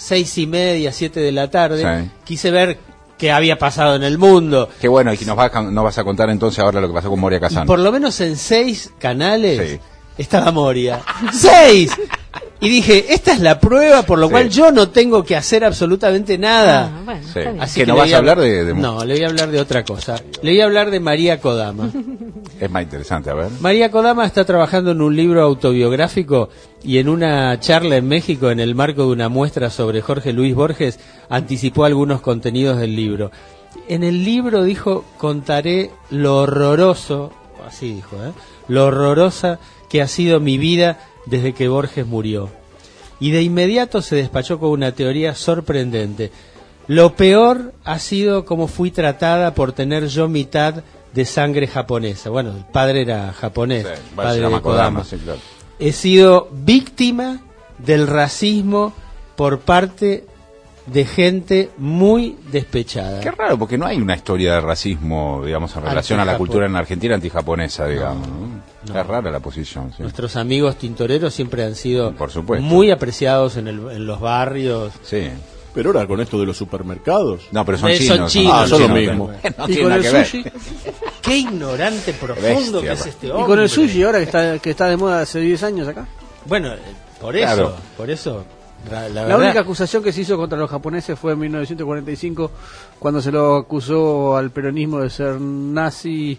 6:30, 7 de la tarde, quise ver qué había pasado en el mundo. Qué bueno, y nos vas a contar entonces ahora lo que pasó con Moria Kazan. Por lo menos en 6 canales estaba Moria. ¡6! Y dije, esta es la prueba por lo cual yo no tengo que hacer absolutamente nada. Así que no vas a hablar de... No, le voy a hablar de otra cosa. Le voy a hablar de María Kodama. Es más interesante, a ver. María Kodama está trabajando en un libro autobiográfico y en una charla en México, en el marco de una muestra sobre Jorge Luis Borges, anticipó algunos contenidos del libro. En el libro dijo, contaré lo horroroso, así dijo, lo horrorosa que ha sido mi vida desde que Borges murió. Y de inmediato se despachó con una teoría sorprendente. Lo peor ha sido cómo fui tratada por tener yo mitad de sangre japonesa. Bueno, el padre era japonés, padre de Kodama. Sí, claro. He sido víctima del racismo por parte de gente muy despechada. Qué raro, porque no hay una historia de racismo, digamos, en relación a la cultura en Argentina antijaponesa, digamos. No. Es rara la posición. Sí. Nuestros amigos tintoreros siempre han sido por supuesto muy apreciados en los barrios. Sí. Pero ahora con esto de los supermercados. No, pero son chinos. Son chinos. Son lo mismo. No y tiene con nada el que ver. sushi. Qué ignorante profundo que es este hombre. Y con el sushi ahora que está de moda hace 10 años acá. Bueno, por eso. La única acusación que se hizo contra los japoneses fue en 1945, cuando se lo acusó al peronismo de ser nazi,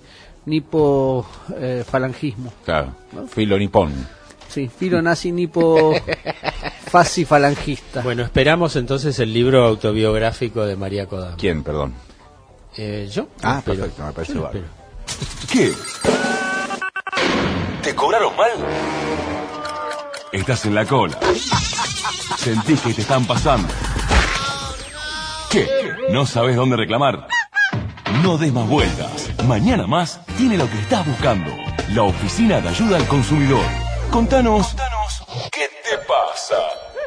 nipo, falangismo. Claro, ¿no? Filo nipón. Sí, filo nazi, nipo, fasi falangista. Bueno, esperamos entonces el libro autobiográfico de María Kodama. ¿Quién, perdón? ¿Yo? Ah, perfecto, me parece bárbaro. ¿Qué? ¿Te cobraron mal? Estás en la cola. Sentís que te están pasando. ¿Qué? ¿No sabes dónde reclamar? No des más vueltas. Mañana Más tiene lo que estás buscando. La Oficina de Ayuda al Consumidor. Contanos, ¿qué te pasa?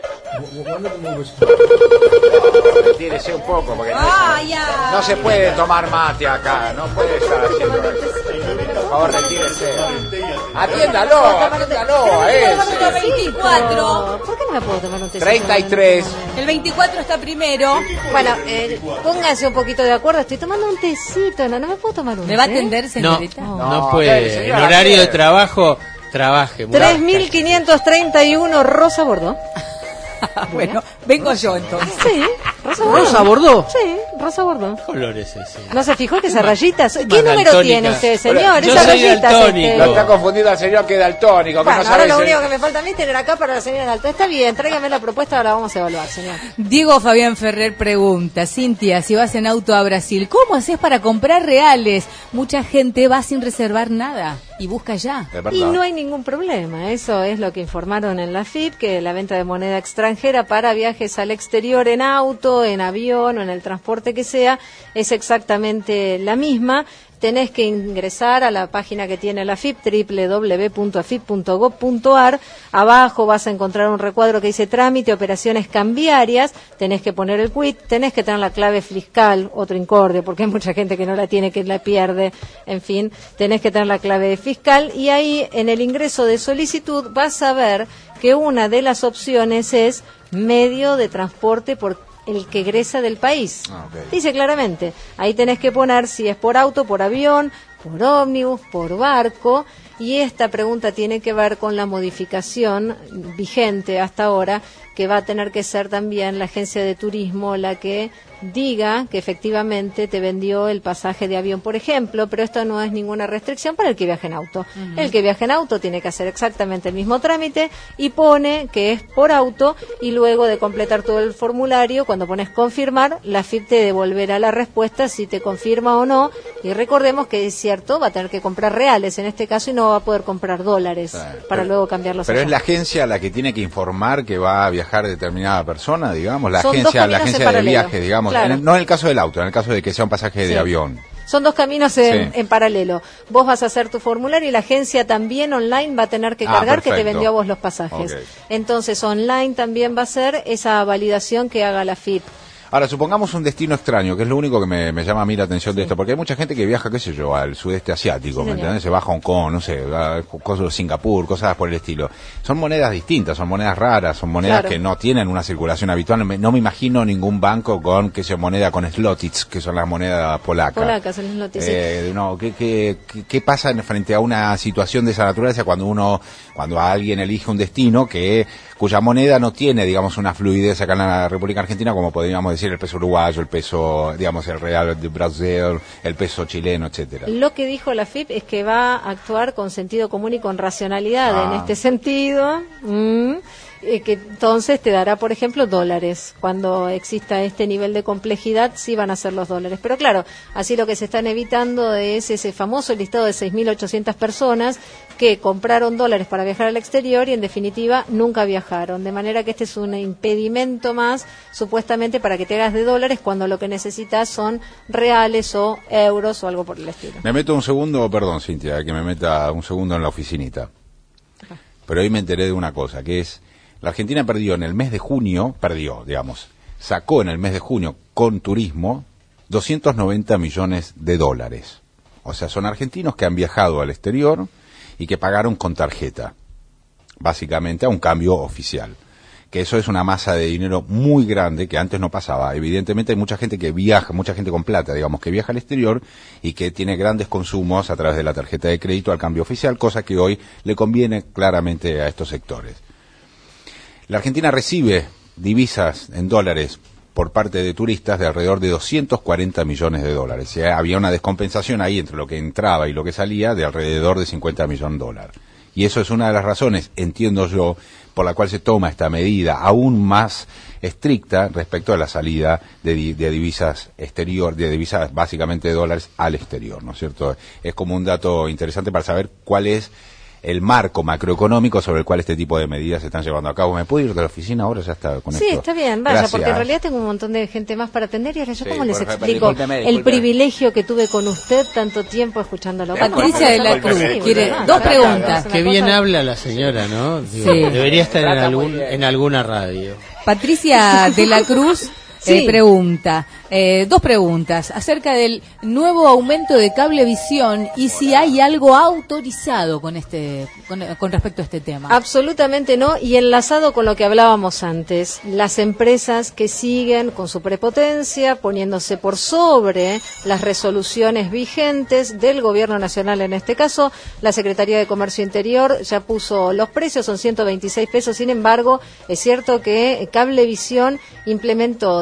Retírese un poco, porque no se puede tomar mate acá. No puede estar haciendo eso. Por favor, retírese. Atiéndalo a ese. 24. ¿Por qué no me puedo tomar un té? 33. El 24 está primero. Bueno, pónganse un poquito de acuerdo. Estoy tomando un tecito, no me puedo tomar un té. ¿Me va a atender, señorita? No puede. En horario de trabajo, trabaje. 3.531 Rosa Bordeaux. Bueno, vengo yo entonces. Sí, Rosa Bordeaux. Sí, Rosa Bordón. Color es ese. ¿No se fijó que esa rayita? ¿Qué Más número daltónica. tiene usted, señor? Yo Esa soy rayita. daltónico. Lo está confundido al señor que es daltónico, que Bueno, no ahora sabe lo si- único que me falta a mí es tener acá para la señora Dalton. Está bien, tráigame la propuesta, ahora vamos a evaluar, señor. Diego Fabián Ferrer pregunta, Cintia, si vas en auto a Brasil, ¿cómo haces para comprar reales? Mucha gente va sin reservar nada y busca ya. Y no hay ningún problema, eso es lo que informaron en la FIP, que la venta de moneda extranjera para viajes al exterior en auto, en avión o en el transporte que sea, es exactamente la misma. Tenés que ingresar a la página que tiene la FIP, www.afip.gov.ar. Abajo vas a encontrar un recuadro que dice trámite, operaciones cambiarias. Tenés que poner el quit, tenés que tener la clave fiscal, otro incordio, porque hay mucha gente que no la tiene, que la pierde. En fin, tenés que tener la clave fiscal y ahí en el ingreso de solicitud vas a ver que una de las opciones es medio de transporte por el que egresa del país. Dice claramente, ahí tenés que poner si es por auto, por avión, por ómnibus, por barco, y esta pregunta tiene que ver con la modificación vigente hasta ahora, que va a tener que ser también la agencia de turismo la que diga que efectivamente te vendió el pasaje de avión, por ejemplo, pero esto no es ninguna restricción para el que viaje en auto. El que viaje en auto tiene que hacer exactamente el mismo trámite y pone que es por auto, y luego de completar todo el formulario, cuando pones confirmar, la FIP te devolverá la respuesta si te confirma o no, y recordemos que es cierto, va a tener que comprar reales en este caso y no va a poder comprar dólares para luego cambiarlos. Pero allá. es la agencia la que tiene que informar que va a viajar determinada persona, digamos, la Son dos agencia, caminos en de paralelo. viaje, digamos, Claro. no en el caso del auto, en el caso de que sea un pasaje Sí. de avión. Son dos caminos Sí. en paralelo. Vos vas a hacer tu formulario y la agencia también online va a tener que cargar que te perfecto. vendió a vos los pasajes. Ok. Entonces online también va a ser esa validación que haga la FIP. Ahora, supongamos un destino extraño, que es lo único que me llama a mí la atención de esto, porque hay mucha gente que viaja, qué sé yo, al sudeste asiático, ¿me señor. entiendes? Se va a Hong Kong, no sé, a cosas de Singapur, cosas por el estilo. Son monedas distintas, son monedas raras, son monedas Claro. que no tienen una circulación habitual. No me imagino ningún banco con, qué sé yo, moneda con zlotys, que son las monedas polacas. Polacas, en las noticias. No, ¿qué pasa frente a una situación de esa naturaleza cuando alguien elige un destino cuya moneda no tiene, digamos, una fluidez acá en la República Argentina, como podríamos decir el peso uruguayo, el peso, digamos, el real de Brasil, el peso chileno, etcétera? Lo que dijo la FIP es que va a actuar con sentido común y con racionalidad en este sentido. Que entonces te dará, por ejemplo, dólares. Cuando exista este nivel de complejidad, sí van a ser los dólares. Pero claro, así lo que se están evitando es ese famoso listado de 6.800 personas que compraron dólares para viajar al exterior y, en definitiva, nunca viajaron. De manera que este es un impedimento más, supuestamente, para que te hagas de dólares cuando lo que necesitas son reales o euros o algo por el estilo. Me meto un segundo, perdón, Cintia, que me meta un segundo en la oficinita. Pero hoy me enteré de una cosa, que es... La Argentina perdió en el mes de junio, sacó en el mes de junio con turismo 290 millones de dólares. O sea, son argentinos que han viajado al exterior y que pagaron con tarjeta, básicamente a un cambio oficial. Que eso es una masa de dinero muy grande que antes no pasaba. Evidentemente hay mucha gente que viaja, mucha gente con plata, digamos, que viaja al exterior y que tiene grandes consumos a través de la tarjeta de crédito al cambio oficial, cosa que hoy le conviene claramente a estos sectores. La Argentina recibe divisas en dólares por parte de turistas de alrededor de 240 millones de dólares. O sea, había una descompensación ahí entre lo que entraba y lo que salía de alrededor de 50 millones de dólares. Y eso es una de las razones, entiendo yo, por la cual se toma esta medida aún más estricta respecto a la salida de divisas exterior, de divisas básicamente de dólares al exterior, ¿no es cierto? Es como un dato interesante para saber cuál es el marco macroeconómico sobre el cual este tipo de medidas se están llevando a cabo. ¿Me puedo ir de la oficina ahora? Ya está con Sí, esto. está bien, vaya, Gracias. porque en realidad tengo un montón de gente más para atender y ahora yo Sí, cómo les por favor, explico discúlpeme. el privilegio que tuve con usted tanto tiempo escuchándolo. Patricia de la Cruz quiere dos preguntas. Qué bien habla la señora, ¿no? Digo, Sí. Debería estar en alguna radio. Patricia de la Cruz Sí. pregunta, dos preguntas acerca del nuevo aumento de Cablevisión y si hay algo autorizado con respecto a este tema. Absolutamente no, y enlazado con lo que hablábamos antes, las empresas que siguen con su prepotencia, poniéndose por sobre las resoluciones vigentes del Gobierno Nacional, en este caso, la Secretaría de Comercio Interior ya puso los precios, son 126 pesos, sin embargo, es cierto que Cablevisión implementó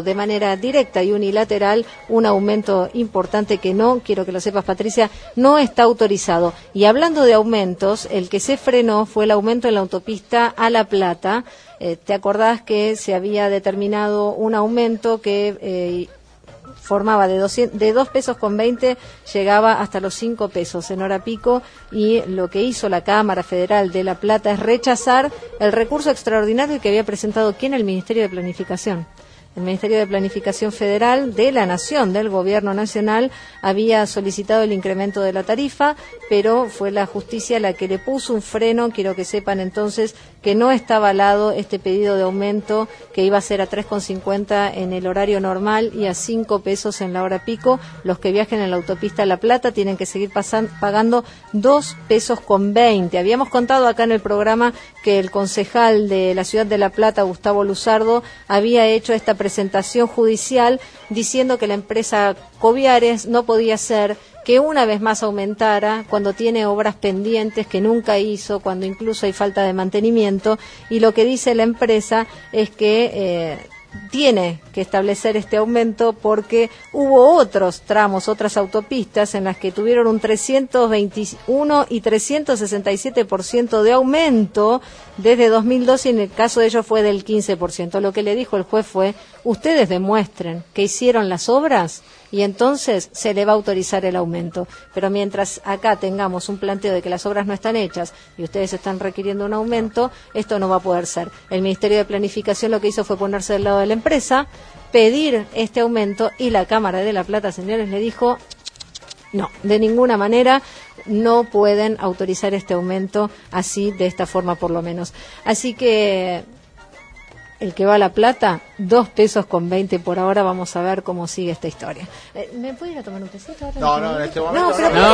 de manera directa y unilateral un aumento importante que no, quiero que lo sepas Patricia, no está autorizado. Y hablando de aumentos, el que se frenó fue el aumento en la autopista a La Plata. ¿Te acordás que se había determinado un aumento que formaba de 2 pesos con 20, llegaba hasta los 5 pesos en hora pico, y lo que hizo la Cámara Federal de La Plata es rechazar el recurso extraordinario que había presentado ¿quién? El Ministerio de Planificación. El Ministerio de Planificación Federal de la Nación, del Gobierno Nacional, había solicitado el incremento de la tarifa, pero fue la justicia la que le puso un freno. Quiero que sepan entonces que no está avalado este pedido de aumento, que iba a ser a 3,50 en el horario normal y a 5 pesos en la hora pico. Los que viajen en la autopista La Plata tienen que seguir pagando 2 pesos con 20. Habíamos contado acá en el programa que el concejal de la ciudad de La Plata, Gustavo Luzardo, había hecho esta presentación judicial diciendo que la empresa Coviares no podía ser que una vez más aumentara cuando tiene obras pendientes que nunca hizo, cuando incluso hay falta de mantenimiento, y lo que dice la empresa es que tiene que establecer este aumento porque hubo otros tramos, otras autopistas en las que tuvieron un 321 y 367% de aumento desde 2002, y en el caso de ellos fue del 15%. Lo que le dijo el juez fue: ustedes demuestren que hicieron las obras y entonces se le va a autorizar el aumento. Pero mientras acá tengamos un planteo de que las obras no están hechas y ustedes están requiriendo un aumento, esto no va a poder ser. El Ministerio de Planificación lo que hizo fue ponerse del lado de la empresa, pedir este aumento, y la Cámara de La Plata, señores, le dijo: no, de ninguna manera no pueden autorizar este aumento así, de esta forma por lo menos. Así que el que va a La Plata, 2 pesos con 20 por ahora. Vamos a ver cómo sigue esta historia. ¿Me puedo ir a tomar un tecito ahora? No, en este momento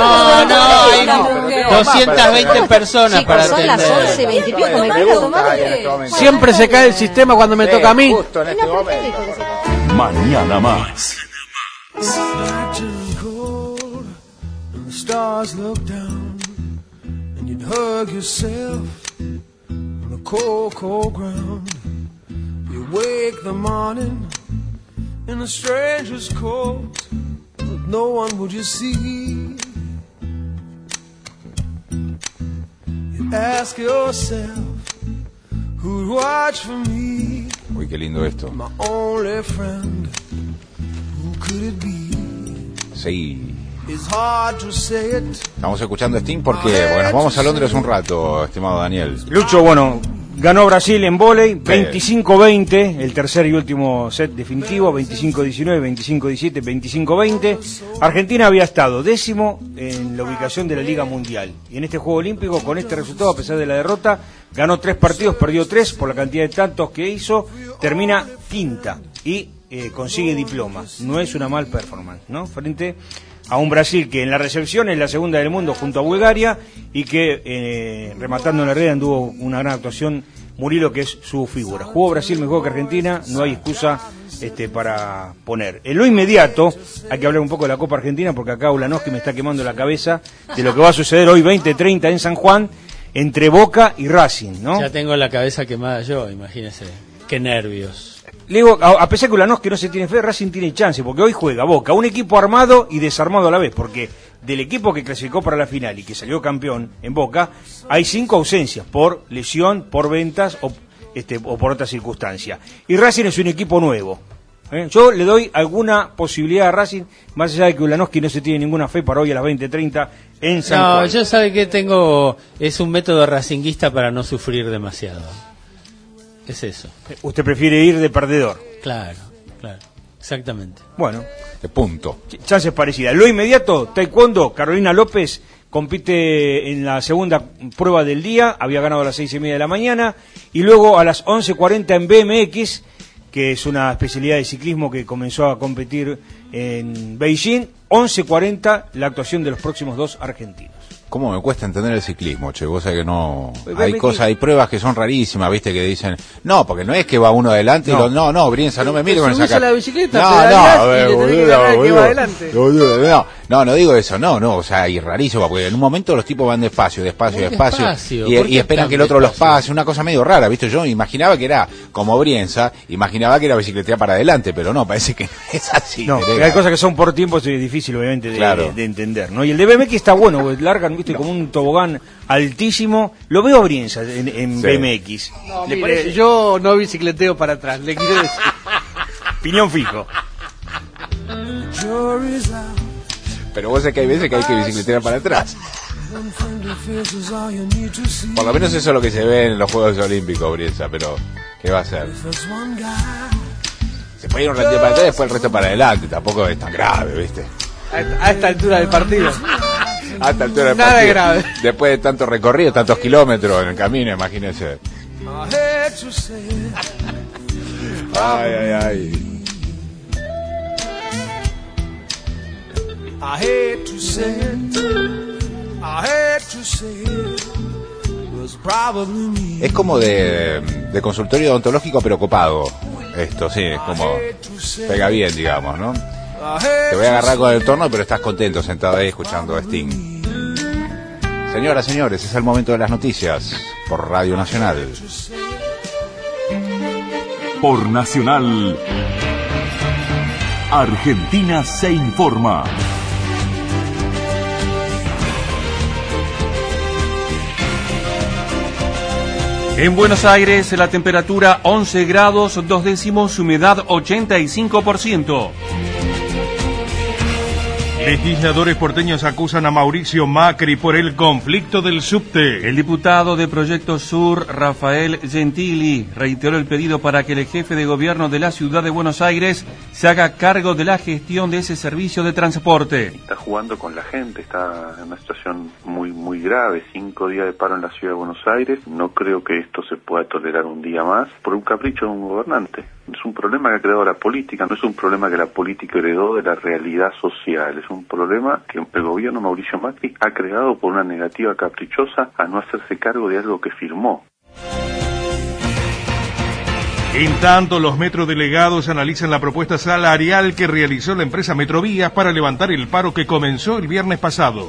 no. 220 personas chicos, para son atender. las 11:20 y pico. ¿Me puedo ir a tomar? Siempre se cae el sistema cuando me toca a mí. Justo en este momento. Mañana más. Stars look down and you'd hug yourself on the cold, cold ground. You wake the morning in a stranger's coat, but no one would you see. You ask yourself, who'd watch for me? Uy, qué lindo esto. My only friend, who could it be? Sí. It's hard to say it. Estamos escuchando Sting porque, bueno, nos vamos a Londres un rato, estimado Daniel. Lucho, bueno, ganó Brasil en vóley, 25-20, el tercer y último set definitivo, 25-19, 25-17, 25-20. Argentina había estado 10º en la ubicación de la Liga Mundial. Y en este Juego Olímpico, con este resultado, a pesar de la derrota, ganó 3 partidos, perdió 3 por la cantidad de tantos que hizo, termina quinta y consigue diploma. No es una mal performance, ¿no? Frente a un Brasil que en la recepción es la segunda del mundo junto a Bulgaria, y que rematando en la red anduvo una gran actuación Murilo, que es su figura. Jugó Brasil mejor que Argentina, no hay excusa para poner. En lo inmediato hay que hablar un poco de la Copa Argentina, porque acá Ulanowski me está quemando la cabeza de lo que va a suceder hoy 20:30 en San Juan entre Boca y Racing, ¿no? Ya tengo la cabeza quemada yo, imagínese. Qué nervios. Le digo, a pesar que Ulanowski no se tiene fe, Racing tiene chance, porque hoy juega Boca, un equipo armado y desarmado a la vez, porque del equipo que clasificó para la final y que salió campeón en Boca, hay 5 ausencias, por lesión, por ventas o por otra circunstancia. Y Racing es un equipo nuevo. Yo le doy alguna posibilidad a Racing, más allá de que Ulanowski no se tiene ninguna fe para hoy a las 20:30 en San Juan. No, yo sabe que es un método racinguista para no sufrir demasiado. Es eso. Usted prefiere ir de perdedor. Claro, exactamente. Bueno, de punto. Chances parecidas. Lo inmediato, taekwondo, Carolina López compite en la segunda prueba del día, había ganado a las 6:30 de la mañana, y luego a las 11:40 en BMX, que es una especialidad de ciclismo que comenzó a competir en Beijing, 11:40 la actuación de los próximos 2 argentinos. ¿Cómo me cuesta entender el ciclismo, che? Vos sabés que no... Hay pruebas que son rarísimas, ¿viste? Que dicen, no, porque no es que va uno adelante y Brienza, no me mire con esa cara. La bicicleta, no, No digo eso, no, o sea, y rarísimo, porque en un momento los tipos van despacio, y esperan que el otro los pase, una cosa medio rara, ¿viste? Yo imaginaba que era como Brienza, imaginaba que era bicicletear para adelante, pero no, parece que es así. No, hay cosas que son por tiempos y es difícil, obviamente, de entender, ¿no? Y el de BMX está bueno, porque largan, ¿viste? Como un tobogán altísimo. Lo veo a Brienza en BMX. No, mire, yo no bicicleteo para atrás, le quiero decir. Piñón fijo. Pero vos sabés que hay veces que hay que bicicletear para atrás. Por lo menos eso es lo que se ve en los Juegos Olímpicos, Brienza, pero ¿qué va a hacer? Se puede ir un ratito para atrás y después el resto para adelante, tampoco es tan grave, ¿viste? A esta altura del partido. A esta altura del Nada partido. de grave. Después de tanto recorrido, tantos kilómetros en el camino, imagínense. Ay. Es como de consultorio odontológico pero copado. Esto, sí, es como pega bien, digamos, ¿no? Te voy a agarrar con el torno, pero estás contento sentado ahí escuchando a Sting. Señoras, señores, es el momento de las noticias por Radio Nacional. Por Nacional, Argentina se informa. En Buenos Aires, la temperatura 11 grados 2 décimos, humedad 85%. Legisladores porteños acusan a Mauricio Macri por el conflicto del subte. El diputado de Proyecto Sur, Rafael Gentili, reiteró el pedido para que el jefe de gobierno de la ciudad de Buenos Aires se haga cargo de la gestión de ese servicio de transporte. Está jugando con la gente, está en una situación muy grave, 5 días de paro en la ciudad de Buenos Aires. No creo que esto se pueda tolerar un día más por un capricho de un gobernante. Es un problema que ha creado la política, no es un problema que la política heredó de la realidad social, es un problema que el gobierno Mauricio Macri ha creado por una negativa caprichosa a no hacerse cargo de algo que firmó. En tanto, los metrodelegados analizan la propuesta salarial que realizó la empresa Metrovías para levantar el paro que comenzó el viernes pasado.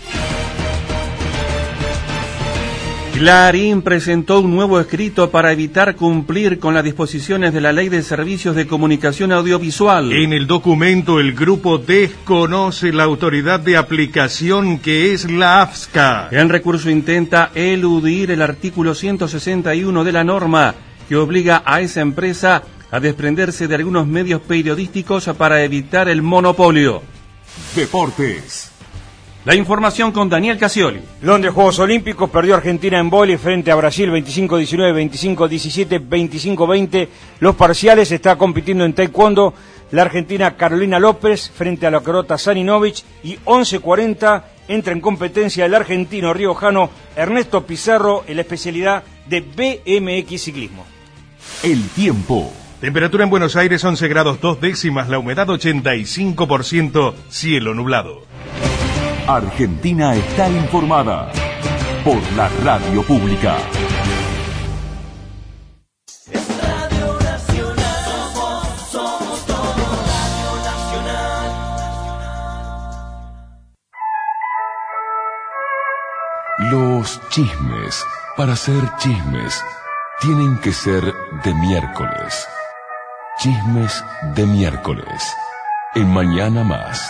Clarín presentó un nuevo escrito para evitar cumplir con las disposiciones de la Ley de Servicios de Comunicación Audiovisual. En el documento, el grupo desconoce la autoridad de aplicación que es la AFSCA. El recurso intenta eludir el artículo 161 de la norma que obliga a esa empresa a desprenderse de algunos medios periodísticos para evitar el monopolio. Deportes. La información con Daniel Casioli. Londres Juegos Olímpicos, perdió Argentina en vóley frente a Brasil 25-19, 25-17, 25-20. Los parciales, está compitiendo en taekwondo la argentina Carolina López frente a la croata Saninovic, y 11:40 entra en competencia el argentino riojano Ernesto Pizarro en la especialidad de BMX ciclismo. El tiempo. Temperatura en Buenos Aires 11 grados 2 décimas, la humedad 85%, cielo nublado. Argentina está informada por la radio pública. Radio Nacional, somos todo Radio Nacional. Los chismes, para ser chismes, tienen que ser de miércoles. Chismes de miércoles, en Mañana Más.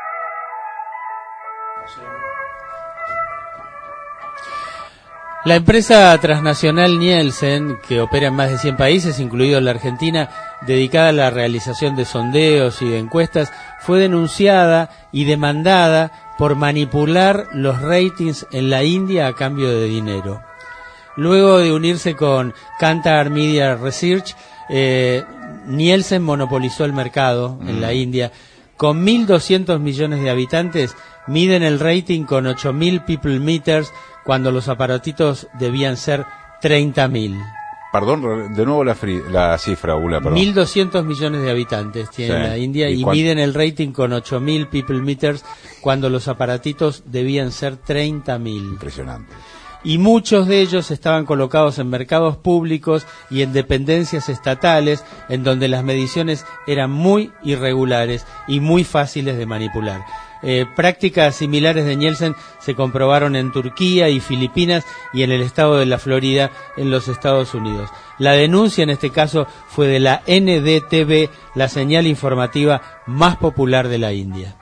La empresa transnacional Nielsen, que opera en más de 100 países, incluido la Argentina, dedicada a la realización de sondeos y de encuestas, fue denunciada y demandada por manipular los ratings en la India a cambio de dinero. Luego de unirse con Kantar Media Research, Nielsen monopolizó el mercado en la India. Con 1.200 millones de habitantes, miden el rating con 8.000 people meters, cuando los aparatitos debían ser 30.000. Perdón, de nuevo la cifra, Ula, perdón. 1.200 millones de habitantes tiene la India y miden el rating con 8.000 people meters, cuando los aparatitos debían ser 30.000. Impresionante. Y muchos de ellos estaban colocados en mercados públicos y en dependencias estatales, en donde las mediciones eran muy irregulares y muy fáciles de manipular. Prácticas similares de Nielsen se comprobaron en Turquía y Filipinas y en el estado de la Florida en los Estados Unidos. La denuncia en este caso fue de la NDTV, la señal informativa más popular de la India.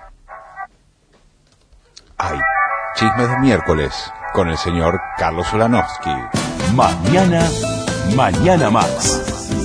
Hay chismes de miércoles con el señor Carlos Ulanovsky. Mañana más.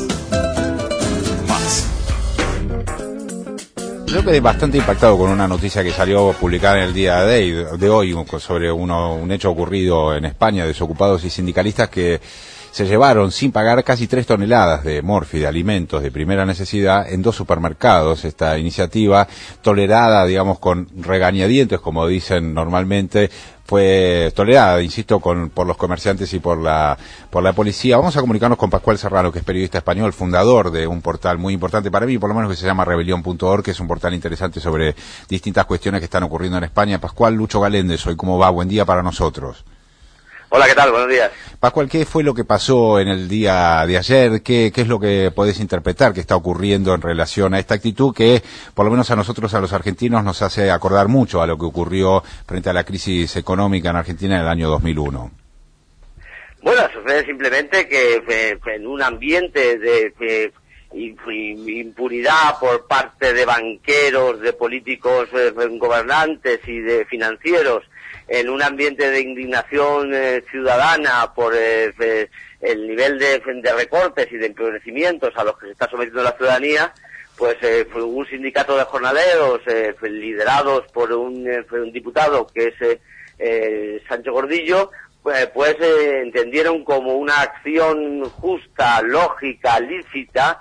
Yo quedé bastante impactado con una noticia que salió publicada en el día de hoy sobre un hecho ocurrido en España, desocupados y sindicalistas que se llevaron sin pagar casi 3 toneladas de morfi, de alimentos de primera necesidad, en 2 supermercados. Esta iniciativa, tolerada, digamos, con regañadientes, como dicen normalmente, fue tolerada, insisto, por los comerciantes y por la policía. Vamos a comunicarnos con Pascual Serrano, que es periodista español, fundador de un portal muy importante para mí, por lo menos, que se llama Rebelión.org, que es un portal interesante sobre distintas cuestiones que están ocurriendo en España. Pascual, Lucho Galéndez, hoy, ¿cómo va? Buen día para nosotros. Hola, ¿qué tal? Buenos días. Pascual, ¿qué fue lo que pasó en el día de ayer? ¿Qué es lo que podés interpretar que está ocurriendo en relación a esta actitud que, por lo menos a nosotros, a los argentinos, nos hace acordar mucho a lo que ocurrió frente a la crisis económica en Argentina en el año 2001? Bueno, sucede simplemente que en un ambiente de impunidad por parte de banqueros, de políticos gobernantes y de financieros, en un ambiente de indignación ciudadana por el nivel de recortes y de empobrecimientos a los que se está sometiendo la ciudadanía, pues un sindicato de jornaleros liderados por un diputado que es Sancho Gordillo, pues entendieron como una acción justa, lógica, lícita,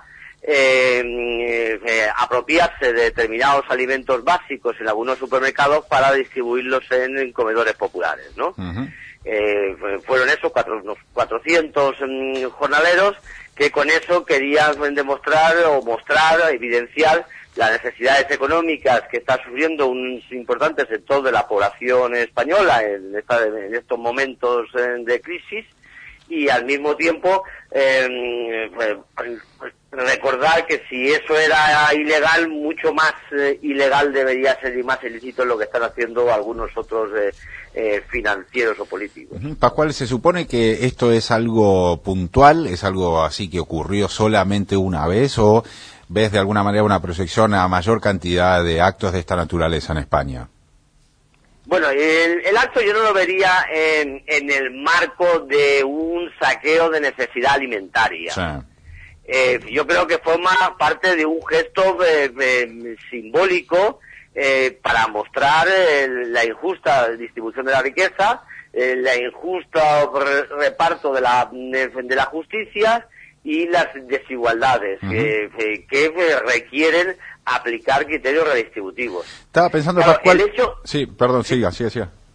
apropiarse de determinados alimentos básicos en algunos supermercados para distribuirlos en comedores populares, ¿no? Fueron esos unos 400 jornaleros que con eso querían demostrar o mostrar, evidenciar las necesidades económicas que está sufriendo un importante sector de la población española en estos momentos de crisis, y al mismo tiempo recordar que si eso era ilegal, mucho más ilegal debería ser y más ilícito lo que están haciendo algunos otros financieros o políticos. Pascual, ¿se supone que esto es algo puntual, es algo así que ocurrió solamente una vez, o ves de alguna manera una proyección a mayor cantidad de actos de esta naturaleza en España? Bueno, el acto yo no lo vería en el marco de un saqueo de necesidad alimentaria. Sí. Yo creo que forma parte de un gesto simbólico para mostrar la injusta distribución de la riqueza, la injusta reparto de la justicia y las desigualdades que requieren aplicar criterios redistributivos. Estaba pensando, claro, Pascual... Sí, perdón, siga. Sí,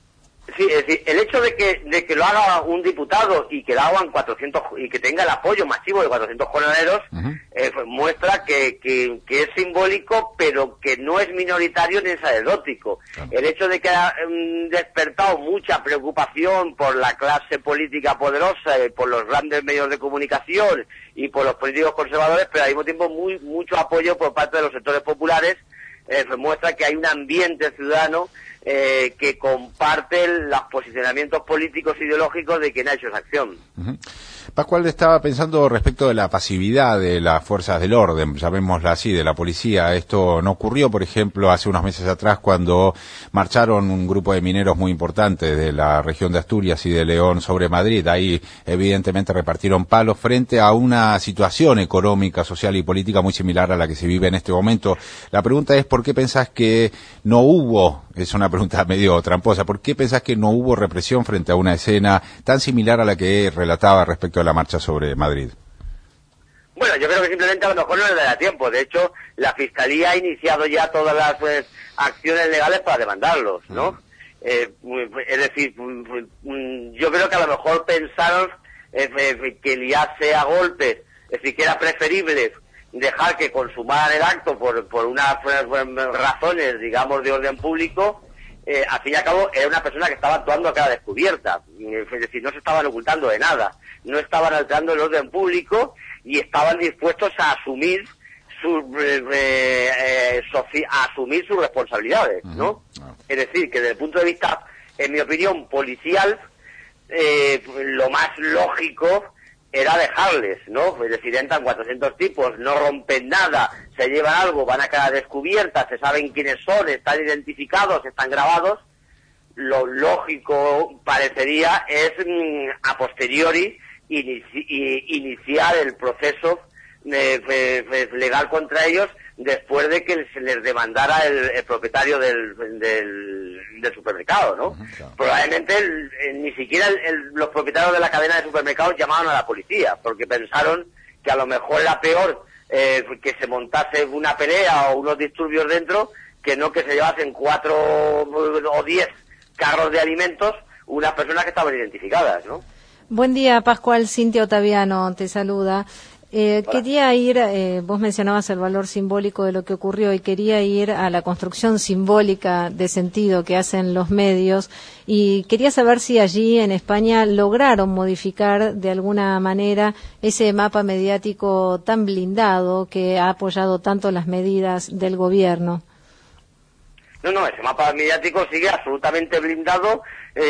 es decir, el hecho de que lo haga un diputado y que lo hagan 400 y que tenga el apoyo masivo de 400 jornaleros muestra que es simbólico, pero que no es minoritario ni es anecdótico. El hecho de que ha despertado mucha preocupación por la clase política poderosa, por los grandes medios de comunicación y por los políticos conservadores, pero al mismo tiempo mucho apoyo por parte de los sectores populares, muestra que hay un ambiente ciudadano que comparte los posicionamientos políticos e ideológicos de quien ha hecho esa acción. Pascual, estaba pensando respecto de la pasividad de las fuerzas del orden, llamémosla así, de la policía. Esto no ocurrió, por ejemplo, hace unos meses atrás cuando marcharon un grupo de mineros muy importantes de la región de Asturias y de León sobre Madrid. Ahí evidentemente repartieron palos frente a una situación económica, social y política muy similar a la que se vive en este momento. La pregunta es, ¿por qué pensás que no hubo, es una pregunta medio tramposa, ¿por qué pensás que no hubo represión frente a una escena tan similar a la que relataba respecto a la marcha sobre Madrid? Bueno, yo creo que simplemente a lo mejor no le da tiempo. De hecho, la Fiscalía ha iniciado ya todas las acciones legales para demandarlos, ¿no? Es decir, yo creo que a lo mejor pensaron que liarse a golpes, es decir, que era preferible dejar que consumaran el acto por unas razones, digamos, de orden público. Al fin y al cabo era una persona que estaba actuando a cara descubierta, es decir, no se estaban ocultando de nada, no estaban alterando el orden público y estaban dispuestos a asumir sus responsabilidades, ¿no? Es decir, que desde el punto de vista, en mi opinión, policial, lo más lógico era dejarles, ¿no? Es decir, entran 400 tipos, no rompen nada, se llevan algo, van a quedar descubiertas, se saben quiénes son, están identificados, están grabados. Lo lógico parecería es a posteriori iniciar el proceso legal contra ellos después de que se les demandara el propietario del supermercado, ¿no? Claro. Probablemente ni siquiera los propietarios de la cadena de supermercados llamaron a la policía, porque pensaron que a lo mejor era peor que se montase una pelea o unos disturbios dentro, que no que se llevasen 4 o 10 carros de alimentos unas personas que estaban identificadas, ¿no? Buen día, Pascual. Cintia Otaviano te saluda. Quería ir, vos mencionabas el valor simbólico de lo que ocurrió y quería ir a la construcción simbólica de sentido que hacen los medios y quería saber si allí en España lograron modificar de alguna manera ese mapa mediático tan blindado que ha apoyado tanto las medidas del gobierno. No, ese mapa mediático sigue absolutamente blindado,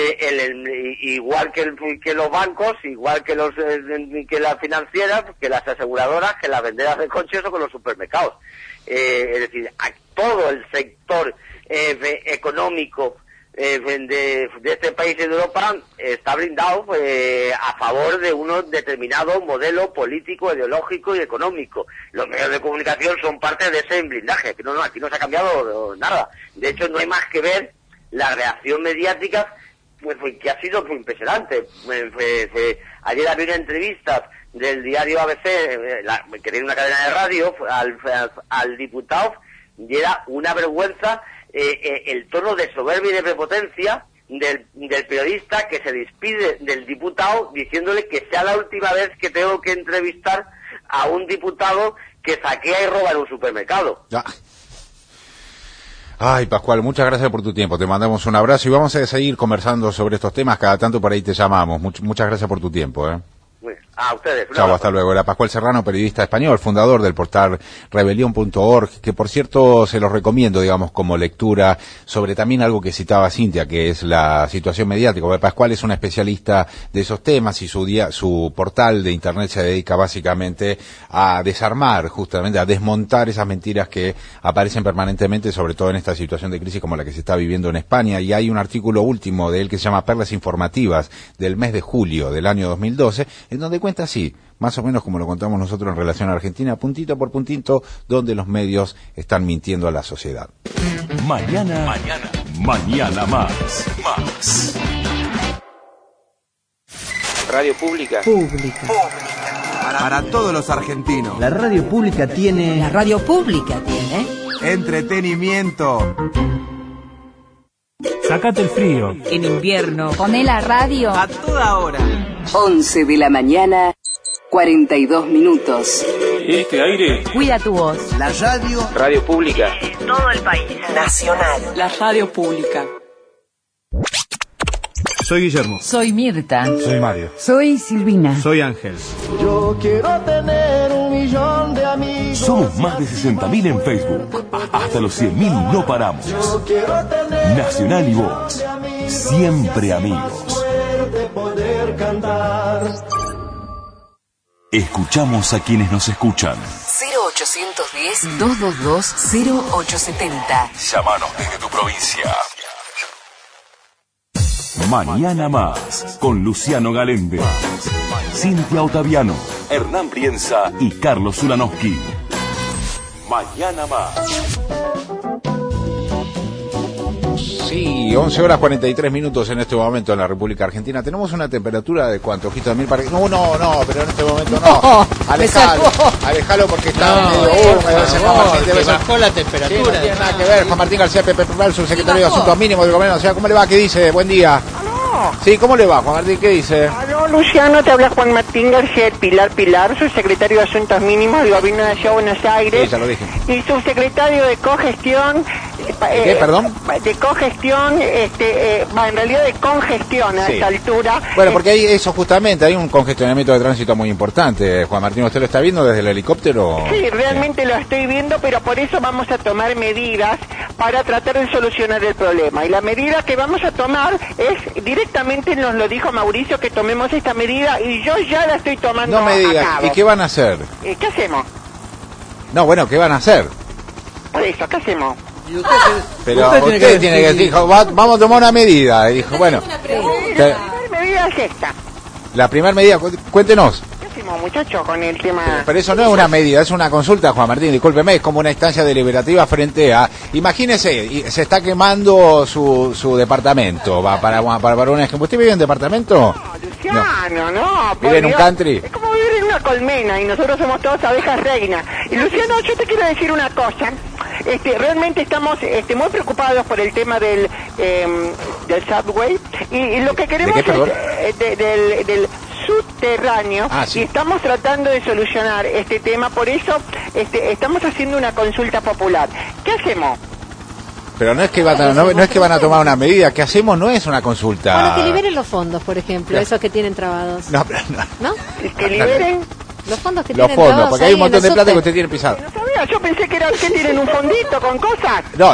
igual que los bancos, igual que las financieras, que las aseguradoras, que las vendedoras de coches o con los supermercados. Es decir, a todo el sector económico de este país y de Europa está blindado a favor de un determinado modelo político, ideológico y económico. Los medios de comunicación son parte de ese blindaje. Aquí no se ha cambiado nada. De hecho, no hay más que ver la reacción mediática, que ha sido impresionante. Ayer había una entrevista del diario ABC, que tiene una cadena de radio, al diputado, y era una vergüenza el tono de soberbia y de prepotencia del periodista que se despide del diputado diciéndole que sea la última vez que tengo que entrevistar a un diputado que saquea y roba en un supermercado. Ya. Ay, Pascual, muchas gracias por tu tiempo. Te mandamos un abrazo y vamos a seguir conversando sobre estos temas. Cada tanto por ahí te llamamos. Muchas gracias por tu tiempo. A ustedes. Chao, hasta luego. Era Pascual Serrano, periodista español, fundador del portal rebelión.org, que por cierto se los recomiendo, digamos, como lectura sobre también algo que citaba Cintia, que es la situación mediática. Porque Pascual es una especialista de esos temas y su portal de internet se dedica básicamente a desarmar, justamente a desmontar esas mentiras que aparecen permanentemente, sobre todo en esta situación de crisis como la que se está viviendo en España. Y hay un artículo último de él que se llama Perlas Informativas del mes de julio del año 2012, en donde cuenta así, más o menos como lo contamos nosotros en relación a Argentina, puntito por puntito, donde los medios están mintiendo a la sociedad. Mañana más. Radio Pública. Para todos los argentinos. La radio pública tiene... entretenimiento. Sácate el frío. En invierno, poné la radio A toda hora. 11 de la mañana, 42 minutos. Este aire. Cuida tu voz. La radio. Radio Pública. En todo el país. Nacional. La radio pública. Soy Guillermo. Soy Mirta. Soy Mario. Soy Silvina. Soy Ángel. Yo quiero tener 1 millón de amigos. Somos más de 60.000 en Facebook. Hasta los 100.000 no paramos. Yo quiero tener Nacional y vos. Siempre amigos. suerte poder cantar. Escuchamos a quienes nos escuchan. 0810-222-0870. Llámanos desde tu provincia. Mañana más, con Luciano Galende, Cintia Otaviano, Hernán Brienza y Carlos Zulanowski. Mañana más. Sí, 11 horas 43 minutos en este momento en la República Argentina. Tenemos una temperatura de ¿cuánto? Ojito de mil para que... No, pero en este momento no. Alejalo porque está medio húmedo. Bajó la temperatura. Sí, no tiene nada que ver. Juan Martín García Pepe, subsecretario de Asuntos Mínimos del Gobierno Nacional. ¿Cómo le va? ¿Qué dice? Buen día. Sí, ¿cómo le va, Juan Martín? ¿Qué dice? Aló, Luciano, te habla Juan Martín García Pilar, subsecretario de Asuntos Mínimos del Gobierno de la Ciudad de Buenos Aires. Sí, ya lo dije. Y subsecretario de Cogestión. ¿Qué, perdón? De cogestión, en realidad de congestión a Sí. esta altura. Bueno, porque hay eso justamente, hay un congestionamiento de tránsito muy importante. Juan Martín, ¿usted lo está viendo desde el helicóptero? Sí, realmente lo estoy viendo, pero por eso vamos a tomar medidas para tratar de solucionar el problema. Y la medida que vamos a tomar es, directamente nos lo dijo Mauricio, que tomemos esta medida y yo ya la estoy tomando. No me digas, a cabo. ¿y qué van a hacer? ¿Qué hacemos? No, bueno, ¿qué van a hacer? Por eso, ¿qué hacemos? Pero usted tiene que decir, vamos a tomar una medida. Y dijo, bueno, La primera medida es esta. la primera medida, cuéntenos. ¿Qué hacemos, muchachos, con el tema? Pero eso no es una medida, es una consulta, Juan Martín, discúlpeme, es como una instancia deliberativa frente a... Imagínese, se está quemando su departamento, va para un ejemplo. ¿Usted vive en departamento? Luciano, no. ¿Vive en un country? Es como vivir en una colmena y nosotros somos todos abejas reinas. Y Luciano, yo te quiero decir una cosa. Realmente estamos muy preocupados por el tema del subway y lo que queremos ¿De qué, perdón? es del subterráneo. Sí. Y estamos tratando de solucionar este tema, por eso estamos haciendo una consulta popular. ¿Qué hacemos? Pero no es que no es que van a tomar una medida, que hacemos no es una consulta. Bueno, que liberen los fondos, por ejemplo, esos que tienen trabados. No, pero no. ¿No? Que liberen los fondos que los tienen fondos, trabados porque hay un montón de plata que usted tiene pisado. No sabía, yo pensé que era que tienen un fondito con cosas. No,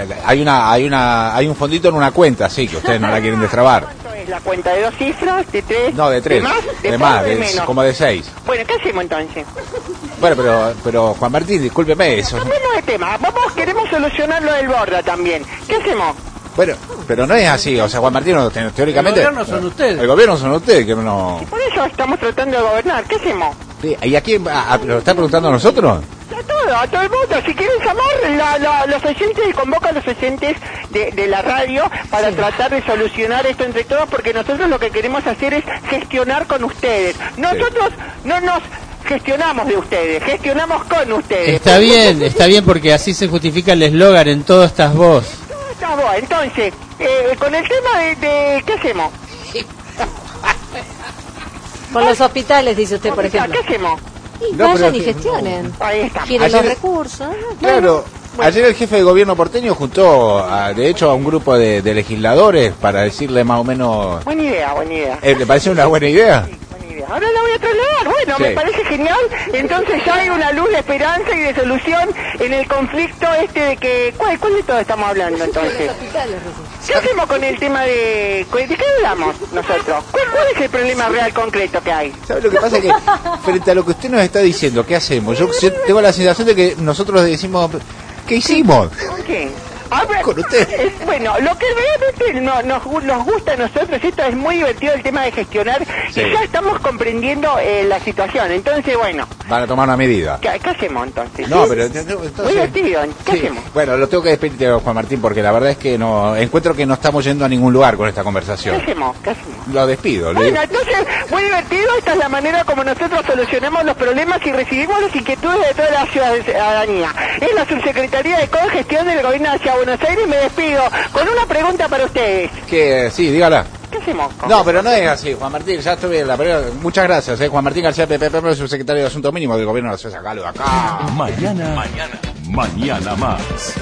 hay un fondito en una cuenta, sí, que ustedes no la quieren destrabar. ¿Cuánto es la cuenta? ¿De 2 cifras? ¿De 3? No, de 3. ¿De más? ¿De menos? Como de 6. Bueno, ¿qué hacemos entonces? Bueno, pero Juan Martín, discúlpeme eso. Cambiemos de tema. Queremos solucionar lo del Borda también. ¿Qué hacemos? Bueno, pero no es así, o sea, Juan Martín, teóricamente... El gobierno son ustedes. El gobierno son ustedes, que no... Y por eso estamos tratando de gobernar. ¿Qué hacemos? Sí, ¿y a quién? ¿Lo está preguntando a nosotros? A todo el mundo. Si quieren llamar, los oyentes, convoca a los oyentes de la radio para tratar de solucionar esto entre todos, porque nosotros lo que queremos hacer es gestionar con ustedes. Nosotros no nos gestionamos de ustedes, gestionamos con ustedes. Está bien, porque así se justifica el eslogan en todas estas voces. Entonces, con el tema de ¿qué hacemos? Con los hospitales, dice usted, por ejemplo. ¿Qué hacemos? Y vayan y gestionen. Ahí está. Quieren los recursos. Claro. Bueno. Ayer el jefe de gobierno porteño juntó, de hecho, a un grupo de legisladores para decirle más o menos... Buena idea. ¿Le parece una buena idea? Ahora la voy a trasladar. Bueno, Sí. Me parece genial. Entonces ya hay una luz de esperanza y de solución en el conflicto de que... ¿Cuál de todo estamos hablando entonces? ¿Qué hacemos con el tema de qué hablamos nosotros? ¿Cuál es el problema real concreto que hay? ¿Sabe lo que pasa? Que frente a lo que usted nos está diciendo, ¿qué hacemos? Yo tengo la sensación de que nosotros decimos... ¿Qué hicimos? ¿Con quién? A ver, con usted. Bueno, lo que realmente nos gusta a nosotros, esto es muy divertido el tema de gestionar, Sí. y ya estamos comprendiendo la situación. Entonces, bueno, Van a tomar una medida. ¿qué hacemos entonces? No, pero... Muy divertido, ¿qué Sí. hacemos? Bueno, lo tengo que despedir, Juan Martín, porque la verdad es que no encuentro que no estamos yendo a ningún lugar con esta ¿Qué conversación. hacemos? Lo despido. le Bueno, digo. entonces, muy divertido, esta es la manera como nosotros solucionamos los problemas y recibimos las inquietudes de toda la ciudadanía. Es la Subsecretaría de Cogestión del Gobierno de la Ciudad de Buenos Aires y me despido con una pregunta para ustedes. Que sí, dígala. ¿Qué hacemos? No, pero no es así, Juan Martín, ya estuve en la primera. Muchas gracias, Juan Martín García PPP, subsecretario de Asuntos Mínimos del Gobierno de la Ciudad. Sacalo de acá. Mañana más.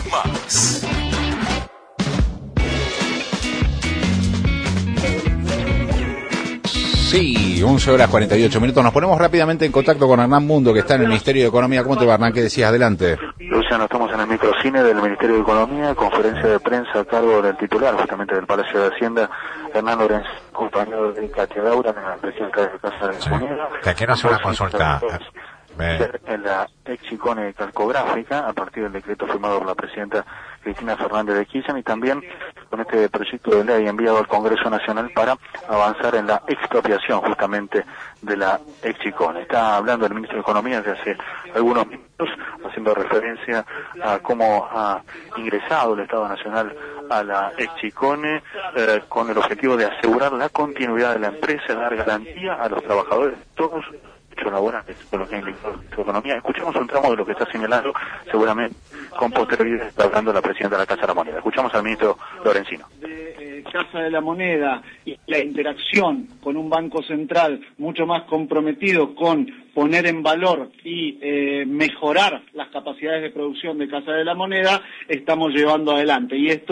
Sí, 11 horas 48 minutos. Nos ponemos rápidamente en contacto con Hernán Mundo, que está en el Ministerio de Economía. ¿Cómo te va, Hernán? ¿Qué decías? Adelante. Luciano, estamos en el microcine del Ministerio de Economía, conferencia de prensa a cargo del titular, justamente del Palacio de Hacienda, Hernán Lorenz, compañero de Katia Laura, en la presidenta de Casa de Moneda. Te quiero hacer una consulta. En la ex icone calcográfica, a partir del decreto firmado por la presidenta Cristina Fernández de Kirchner, y también con este proyecto de ley enviado al Congreso Nacional para avanzar en la expropiación justamente de la ex icone. Está hablando el ministro de Economía desde hace algunos minutos, haciendo referencia a cómo ha ingresado el Estado Nacional a la ex icone con el objetivo de asegurar la continuidad de la empresa, dar garantía a los trabajadores, todos laborales, con lo que indica su economía. Escuchemos un tramo de lo que está señalando, seguramente con posterioridad está hablando la presidenta de la Casa de la Moneda. Escuchamos al ministro Lorenzino. Casa de la Moneda y la interacción con un banco central mucho más comprometido con poner en valor y mejorar las capacidades de producción de Casa de la Moneda, estamos llevando adelante. Y esto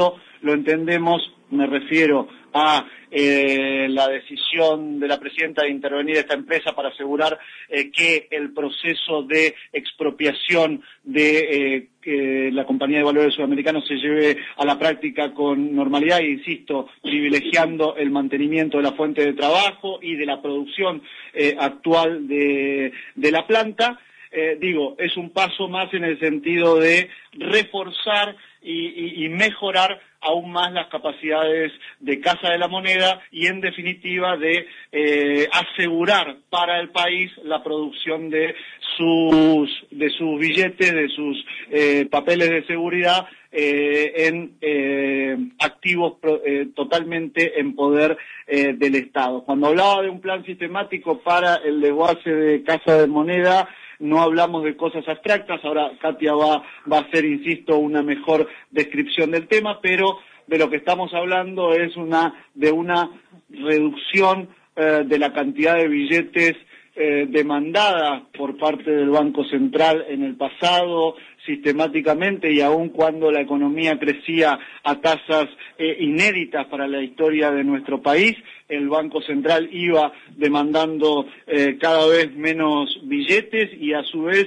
lo entendemos, me refiero a la decisión de la presidenta de intervenir esta empresa para asegurar que el proceso de expropiación de la compañía de valores sudamericanos se lleve a la práctica con normalidad e, insisto, privilegiando el mantenimiento de la fuente de trabajo y de la producción actual de la planta. Es un paso más en el sentido de reforzar y mejorar aún más las capacidades de Casa de la Moneda y, en definitiva, de asegurar para el país la producción de sus billetes, de sus papeles de seguridad en activos totalmente en poder del Estado. Cuando hablaba de un plan sistemático para el desguace de Casa de Moneda, no hablamos de cosas abstractas. Ahora Katia va a hacer, insisto, una mejor descripción del tema, pero de lo que estamos hablando es de una reducción de la cantidad de billetes demandada por parte del Banco Central en el pasado sistemáticamente, y aun cuando la economía crecía a tasas inéditas para la historia de nuestro país, el Banco Central iba demandando cada vez menos billetes y a su vez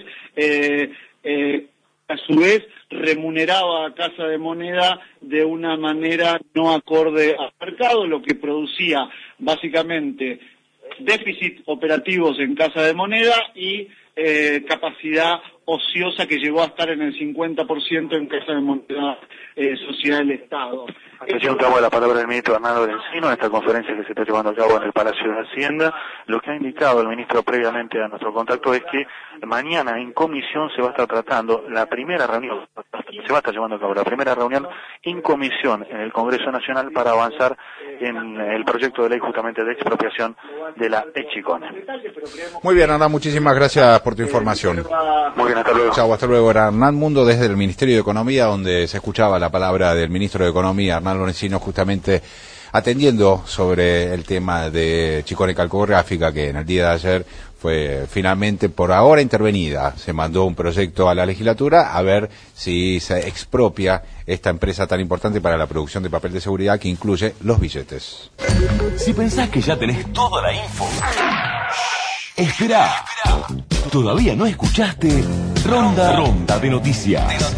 remuneraba a Casa de Moneda de una manera no acorde al mercado, lo que producía básicamente déficit operativos en Casa de Moneda y capacidad ociosa que llegó a estar en el 50% en Casa de Moneda Sociedad del Estado. Atención, tomo la palabra del ministro Hernán Lorenzino en esta conferencia que se está llevando a cabo en el Palacio de Hacienda. Lo que ha indicado el ministro previamente a nuestro contacto es que mañana en comisión se va a estar tratando la primera reunión, se va a estar llevando a cabo la primera reunión en comisión en el Congreso Nacional para avanzar en el proyecto de ley justamente de expropiación de la Echicone. Muy bien, Hernán, muchísimas gracias por tu información. Muy bien, hasta luego. Chau, hasta luego. Era Hernán Mundo desde el Ministerio de Economía, donde se escuchaba la palabra del ministro de Economía, Hernán Lorenzino, justamente atendiendo sobre el tema de Chicone Calcográfica, que en el día de ayer fue finalmente por ahora intervenida. Se mandó un proyecto a la legislatura a ver si se expropia esta empresa tan importante para la producción de papel de seguridad que incluye los billetes. Si pensás que ya tenés toda la info, espera. ¿Todavía no escuchaste Ronda de Noticias?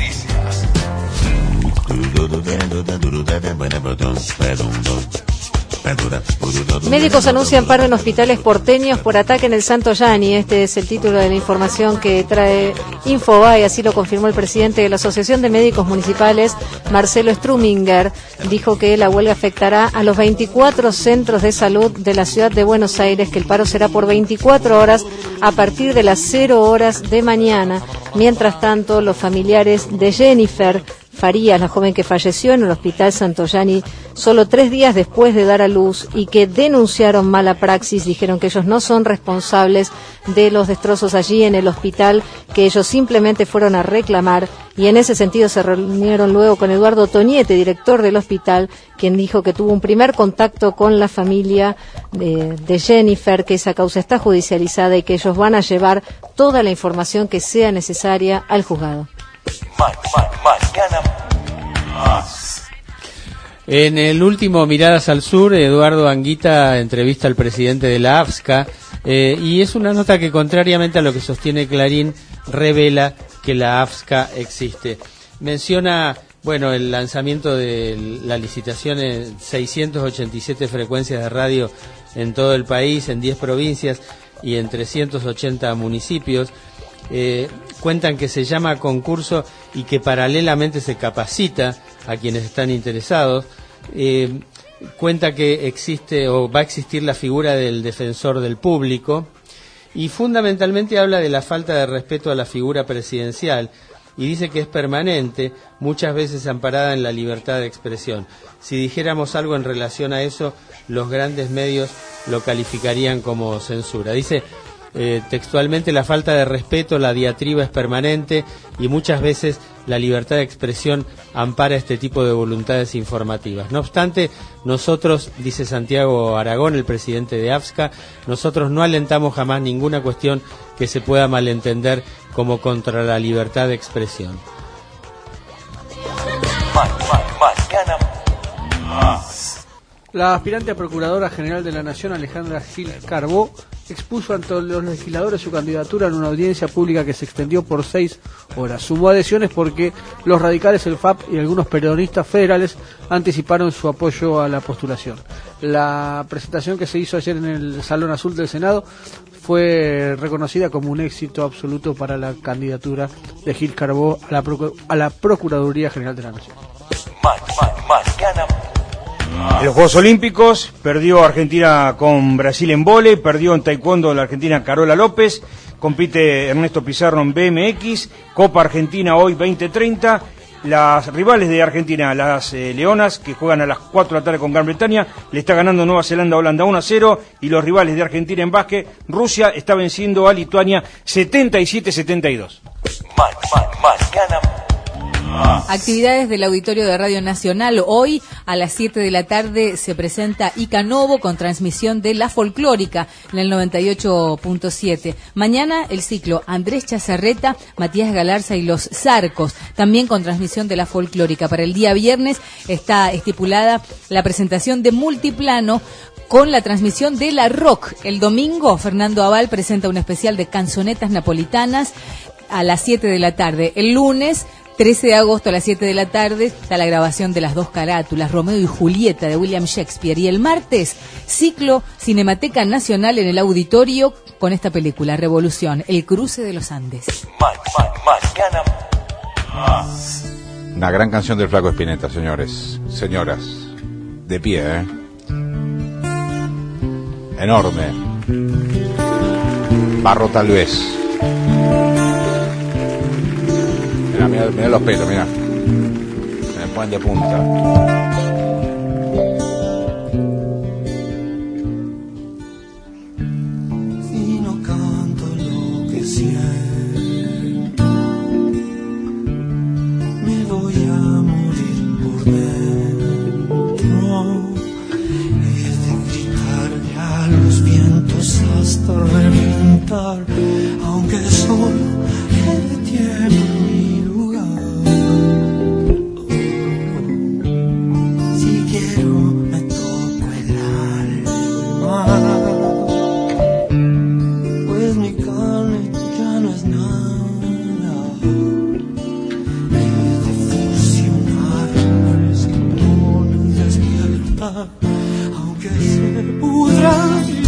Médicos anuncian paro en hospitales porteños por ataque en el Santoyani. Este es el título de la información que trae Infobae, así lo confirmó el presidente de la Asociación de Médicos Municipales, Marcelo Struminger. Dijo que la huelga afectará a los 24 centros de salud de la ciudad de Buenos Aires, que el paro será por 24 horas a partir de las 0 horas de mañana. Mientras tanto, los familiares de Jennifer Farías, la joven que falleció en el Hospital Santoyani solo 3 días después de dar a luz y que denunciaron mala praxis, dijeron que ellos no son responsables de los destrozos allí en el hospital, que ellos simplemente fueron a reclamar, y en ese sentido se reunieron luego con Eduardo Toñete, director del hospital, quien dijo que tuvo un primer contacto con la familia de Jennifer, que esa causa está judicializada y que ellos van a llevar toda la información que sea necesaria al juzgado. Mañana más. En el último Miradas al Sur, Eduardo Anguita entrevista al presidente de la AFSCA y es una nota que, contrariamente a lo que sostiene Clarín, revela que la AFSCA existe. Menciona, el lanzamiento de la licitación en 687 frecuencias de radio en todo el país, en 10 provincias y en 380 municipios. Cuentan que se llama concurso y que paralelamente se capacita a quienes están interesados. Cuenta que existe o va a existir la figura del defensor del público, y fundamentalmente habla de la falta de respeto a la figura presidencial y dice que es permanente, muchas veces amparada en la libertad de expresión. Si dijéramos algo en relación a eso, los grandes medios lo calificarían como censura. Dice textualmente: la falta de respeto, la diatriba es permanente y muchas veces la libertad de expresión ampara este tipo de voluntades informativas. No obstante, nosotros, dice Santiago Aragón, el presidente de AFSCA, nosotros no alentamos jamás ninguna cuestión que se pueda malentender como contra la libertad de expresión. Mañana La aspirante a Procuradora General de la Nación, Alejandra Gil Carbó, expuso ante los legisladores su candidatura en una audiencia pública que se extendió por 6 horas. Sumó adhesiones porque los radicales, el FAP y algunos peronistas federales anticiparon su apoyo a la postulación. La presentación que se hizo ayer en el Salón Azul del Senado fue reconocida como un éxito absoluto para la candidatura de Gil Carbó a la Procuraduría General de la Nación. En los Juegos Olímpicos perdió Argentina con Brasil en vóley, perdió en taekwondo la argentina Carola López, compite Ernesto Pizarro en BMX, Copa Argentina hoy 2030, las rivales de Argentina, las Leonas, que juegan a las 4 de la tarde con Gran Bretaña, le está ganando Nueva Zelanda a Holanda 1-0, y los rivales de Argentina en básquet, Rusia está venciendo a Lituania 77-72. Actividades del auditorio de Radio Nacional. Hoy a las 7 de la tarde se presenta Ica Novo con transmisión de La Folclórica en el 98.7. Mañana el ciclo Andrés Chazarreta, Matías Galarza y Los Zarcos, también con transmisión de La Folclórica. Para el día viernes está estipulada la presentación de Multiplano con la transmisión de La Rock. El domingo Fernando Aval presenta un especial de canzonetas napolitanas a las 7 de la tarde. El lunes 13 de agosto a las 7 de la tarde está la grabación de las 2 carátulas, Romeo y Julieta, de William Shakespeare. Y el martes, ciclo Cinemateca Nacional en el auditorio con esta película, Revolución, El cruce de los Andes. Una gran canción del Flaco Spinetta, señores, señoras. De pie, enorme. Barro tal vez. Mirá los pelos, mirá. Se me ponen de punta. Si no canto lo que siento, me voy a morir por dentro. He de gritarle a los vientos hasta reventar, aunque solo quede tiempo. Pues mi carne ya no es nada, he de fusionar con el despertar, aunque se pudra.